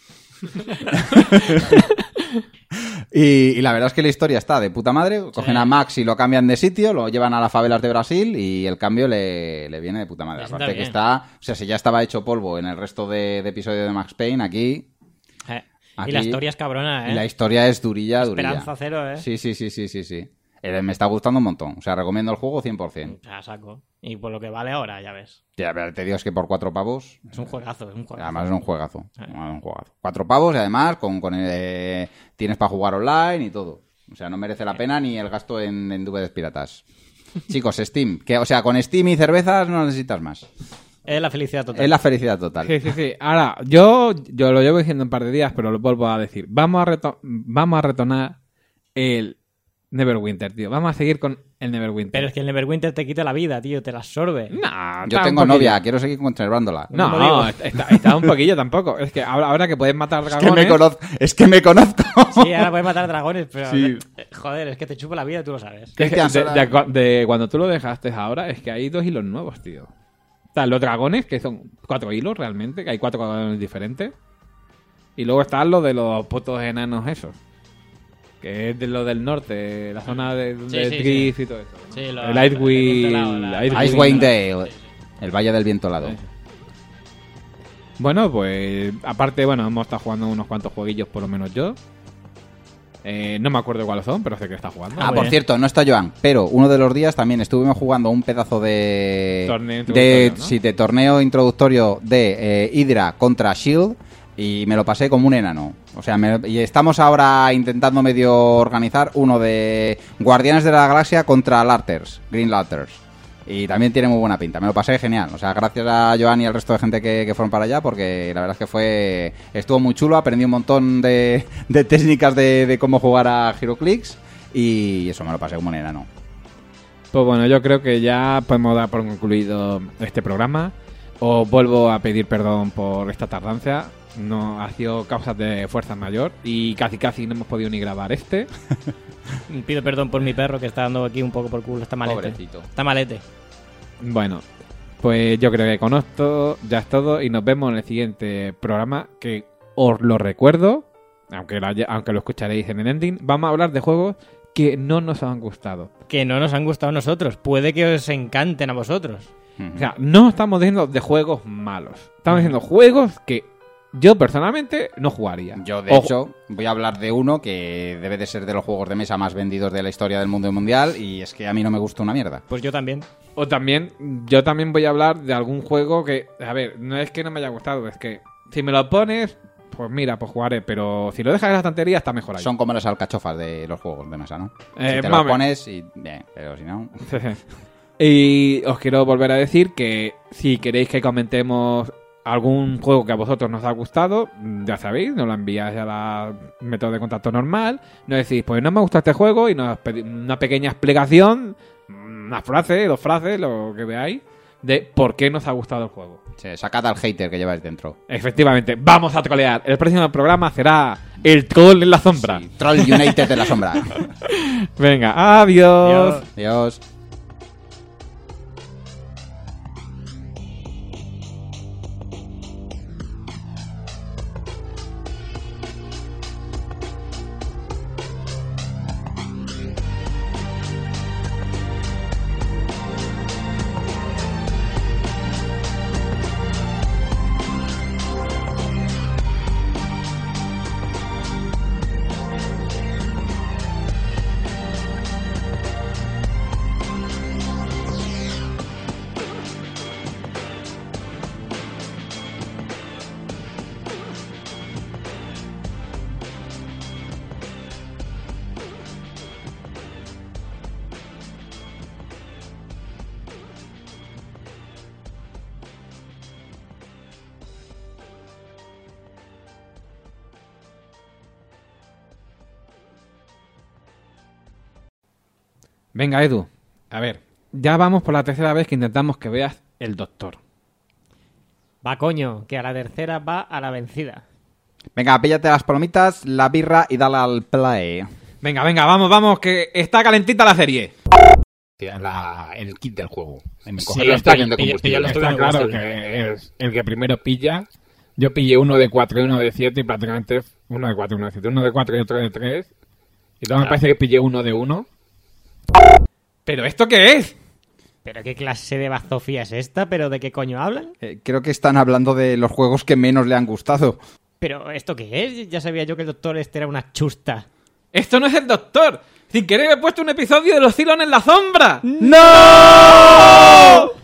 [SPEAKER 3] y, y la verdad es que la historia está de puta madre. Cogen
[SPEAKER 1] Sí.
[SPEAKER 3] a Max y lo cambian de sitio, lo llevan a las favelas de Brasil y el cambio le, le viene de puta madre.
[SPEAKER 1] Está
[SPEAKER 3] Aparte que
[SPEAKER 1] bien.
[SPEAKER 3] está... O sea, si ya estaba hecho polvo en el resto de, de episodios de Max Payne, aquí...
[SPEAKER 1] Eh,
[SPEAKER 3] Aquí-
[SPEAKER 1] Y la historia es cabrona, ¿eh?
[SPEAKER 3] Y la historia es durilla, durilla.
[SPEAKER 1] Esperanza cero, ¿eh?
[SPEAKER 3] Sí, sí, sí, sí, sí, sí. Eh, me está gustando un montón. O sea, recomiendo el juego cien por ciento.
[SPEAKER 1] O sea, saco. Y por lo que vale ahora, ya ves.
[SPEAKER 3] Ya, pero te digo es que por cuatro pavos...
[SPEAKER 1] Es un juegazo, es un juegazo.
[SPEAKER 3] Además es un juegazo.
[SPEAKER 1] Sí.
[SPEAKER 3] Es un juegazo. Cuatro pavos y además con, con eh, tienes para jugar online y todo. O sea, no merece la pena ni el gasto en, en D V Ds piratas. Chicos, Steam. Que, o sea, con Steam y cervezas no necesitas más.
[SPEAKER 1] Es la felicidad total.
[SPEAKER 3] Es la felicidad total.
[SPEAKER 4] Sí, sí, sí. Ahora, yo, yo lo llevo diciendo un par de días, pero lo vuelvo a decir. Vamos a, reto- vamos a retornar el Neverwinter, tío. Vamos a seguir con el Neverwinter.
[SPEAKER 1] Pero es que el Neverwinter te quita la vida, tío, te la absorbe.
[SPEAKER 4] Nah,
[SPEAKER 3] Yo
[SPEAKER 4] está
[SPEAKER 3] tengo
[SPEAKER 4] un poquillo.
[SPEAKER 3] novia, quiero seguir conservándola.
[SPEAKER 1] No lo
[SPEAKER 4] No,
[SPEAKER 1] digo.
[SPEAKER 4] está, está un poquillo tampoco. Es que ahora, ahora que puedes matar
[SPEAKER 3] Es
[SPEAKER 4] dragones...
[SPEAKER 3] que me conozco. Es que me conozco.
[SPEAKER 1] Sí, ahora puedes matar dragones, pero...
[SPEAKER 3] Sí.
[SPEAKER 1] eh, Joder, es que te chupa la vida, tú lo sabes.
[SPEAKER 4] Es que
[SPEAKER 3] Cristian,
[SPEAKER 4] de,
[SPEAKER 3] sola-
[SPEAKER 4] de cua- de cuando tú lo dejaste ahora, es que hay dos hilos nuevos, tío. O sea, los dragones, que son cuatro hilos realmente, que hay cuatro dragones diferentes. Y luego están los de los putos enanos esos. Que es de lo del norte, la zona de, de
[SPEAKER 1] Sí, sí,
[SPEAKER 4] Drift
[SPEAKER 1] sí.
[SPEAKER 4] y todo eso.
[SPEAKER 1] Sí, lo-
[SPEAKER 4] el
[SPEAKER 1] lo-
[SPEAKER 4] Icewind...
[SPEAKER 1] el lado, la-
[SPEAKER 4] Icewind-
[SPEAKER 3] Icewind Dale. El Valle del Viento Helado.
[SPEAKER 4] Sí. Bueno, pues aparte, bueno, hemos estado jugando unos cuantos jueguillos, por lo menos yo. Eh, no me acuerdo cuáles son, pero sé que está jugando.
[SPEAKER 3] Ah,
[SPEAKER 1] muy
[SPEAKER 3] por
[SPEAKER 1] bien.
[SPEAKER 3] cierto, no está Joan, pero uno de los días también estuvimos jugando un pedazo de
[SPEAKER 4] Torneo
[SPEAKER 3] de,
[SPEAKER 4] introductorio, ¿no?
[SPEAKER 3] sí, de torneo introductorio de eh, Hydra contra Shield y me lo pasé como un enano. O sea, me- y estamos ahora intentando medio organizar uno de Guardianes de la Galaxia contra Lanterns, Green Lanterns. Y también tiene muy buena pinta. Me lo pasé genial. O sea, gracias a Joan y al resto de gente que, que fueron para allá, porque la verdad es que fue estuvo muy chulo. Aprendí un montón de, de técnicas de, de cómo jugar a HeroClix y eso me lo pasé como un enano.
[SPEAKER 4] Pues bueno, yo creo que ya podemos dar por concluido este programa. Os vuelvo a pedir perdón por esta tardanza. No ha sido causas de fuerza mayor y casi casi no hemos podido ni grabar este.
[SPEAKER 1] Pido perdón por mi perro que está dando aquí un poco por culo. Está malete.
[SPEAKER 3] Pobrecito.
[SPEAKER 1] Está malete.
[SPEAKER 4] Bueno, pues yo creo que con esto ya es todo y nos vemos en el siguiente programa que os lo recuerdo, aunque lo, haya- aunque lo escucharéis en el ending, vamos a hablar de juegos que no nos han gustado.
[SPEAKER 1] Que no nos han gustado a nosotros. Puede que os encanten a vosotros.
[SPEAKER 4] O sea, no estamos diciendo de juegos malos, estamos diciendo juegos que yo personalmente no jugaría.
[SPEAKER 3] Yo, de
[SPEAKER 4] Ojo.
[SPEAKER 3] hecho, voy a hablar de uno que debe de ser de los juegos de mesa más vendidos de la historia del mundo mundial y es que a mí no me gusta una mierda.
[SPEAKER 1] Pues yo también.
[SPEAKER 4] O también, yo también voy a hablar de algún juego que, a ver, no es que no me haya gustado, es que si me lo pones, pues mira, pues jugaré, pero si lo dejas en la estantería está mejor ahí.
[SPEAKER 3] Son como las alcachofas de los juegos de mesa, ¿no?
[SPEAKER 4] Eh,
[SPEAKER 3] si te
[SPEAKER 4] más o
[SPEAKER 3] los pones y... Bien, pero si no...
[SPEAKER 4] Y os quiero volver a decir que si queréis que comentemos algún juego que a vosotros nos ha gustado, ya sabéis, nos lo enviáis a la método de contacto normal, nos decís, pues no me gusta este juego y nos pedís una pequeña explicación, una frase, dos frases, lo que veáis, de por qué nos ha gustado el juego.
[SPEAKER 3] Sí, sacad al hater que lleváis dentro.
[SPEAKER 4] Efectivamente, vamos a trolear. El próximo programa será el troll en la sombra.
[SPEAKER 3] Sí, Troll United de la sombra.
[SPEAKER 4] Venga, adiós.
[SPEAKER 1] Dios.
[SPEAKER 3] Adiós.
[SPEAKER 4] Venga, Edu. A ver, ya vamos por la tercera vez que intentamos que veas El Doctor.
[SPEAKER 1] Va, coño, que a la tercera va a la vencida.
[SPEAKER 3] Venga, píllate las palomitas, la birra y dale al play.
[SPEAKER 2] Venga, venga, vamos, vamos, que está calentita la serie.
[SPEAKER 7] La, el kit del juego. En
[SPEAKER 8] Sí,
[SPEAKER 7] coger los
[SPEAKER 8] está-
[SPEAKER 7] tanques de
[SPEAKER 8] pilla-
[SPEAKER 7] combustible.
[SPEAKER 8] pilla los
[SPEAKER 7] Está
[SPEAKER 8] tanques de
[SPEAKER 7] claro
[SPEAKER 8] combustible.
[SPEAKER 7] que es el que primero pilla. Yo pillé uno de cuatro y uno de siete y prácticamente uno de cuatro y uno de siete. Uno de cuatro y otro de tres. Y luego me parece que pillé uno de uno.
[SPEAKER 2] ¿Pero esto qué es?
[SPEAKER 1] ¿Pero qué clase de bazofía es esta? ¿Pero de qué coño hablan?
[SPEAKER 3] Eh, creo que están hablando de los juegos que menos le han gustado.
[SPEAKER 1] ¿Pero esto qué es? Ya sabía yo que el doctor este era una chusta.
[SPEAKER 2] Esto no es el doctor. Sin querer he puesto un episodio de Los Cylon en la sombra.
[SPEAKER 3] ¡No!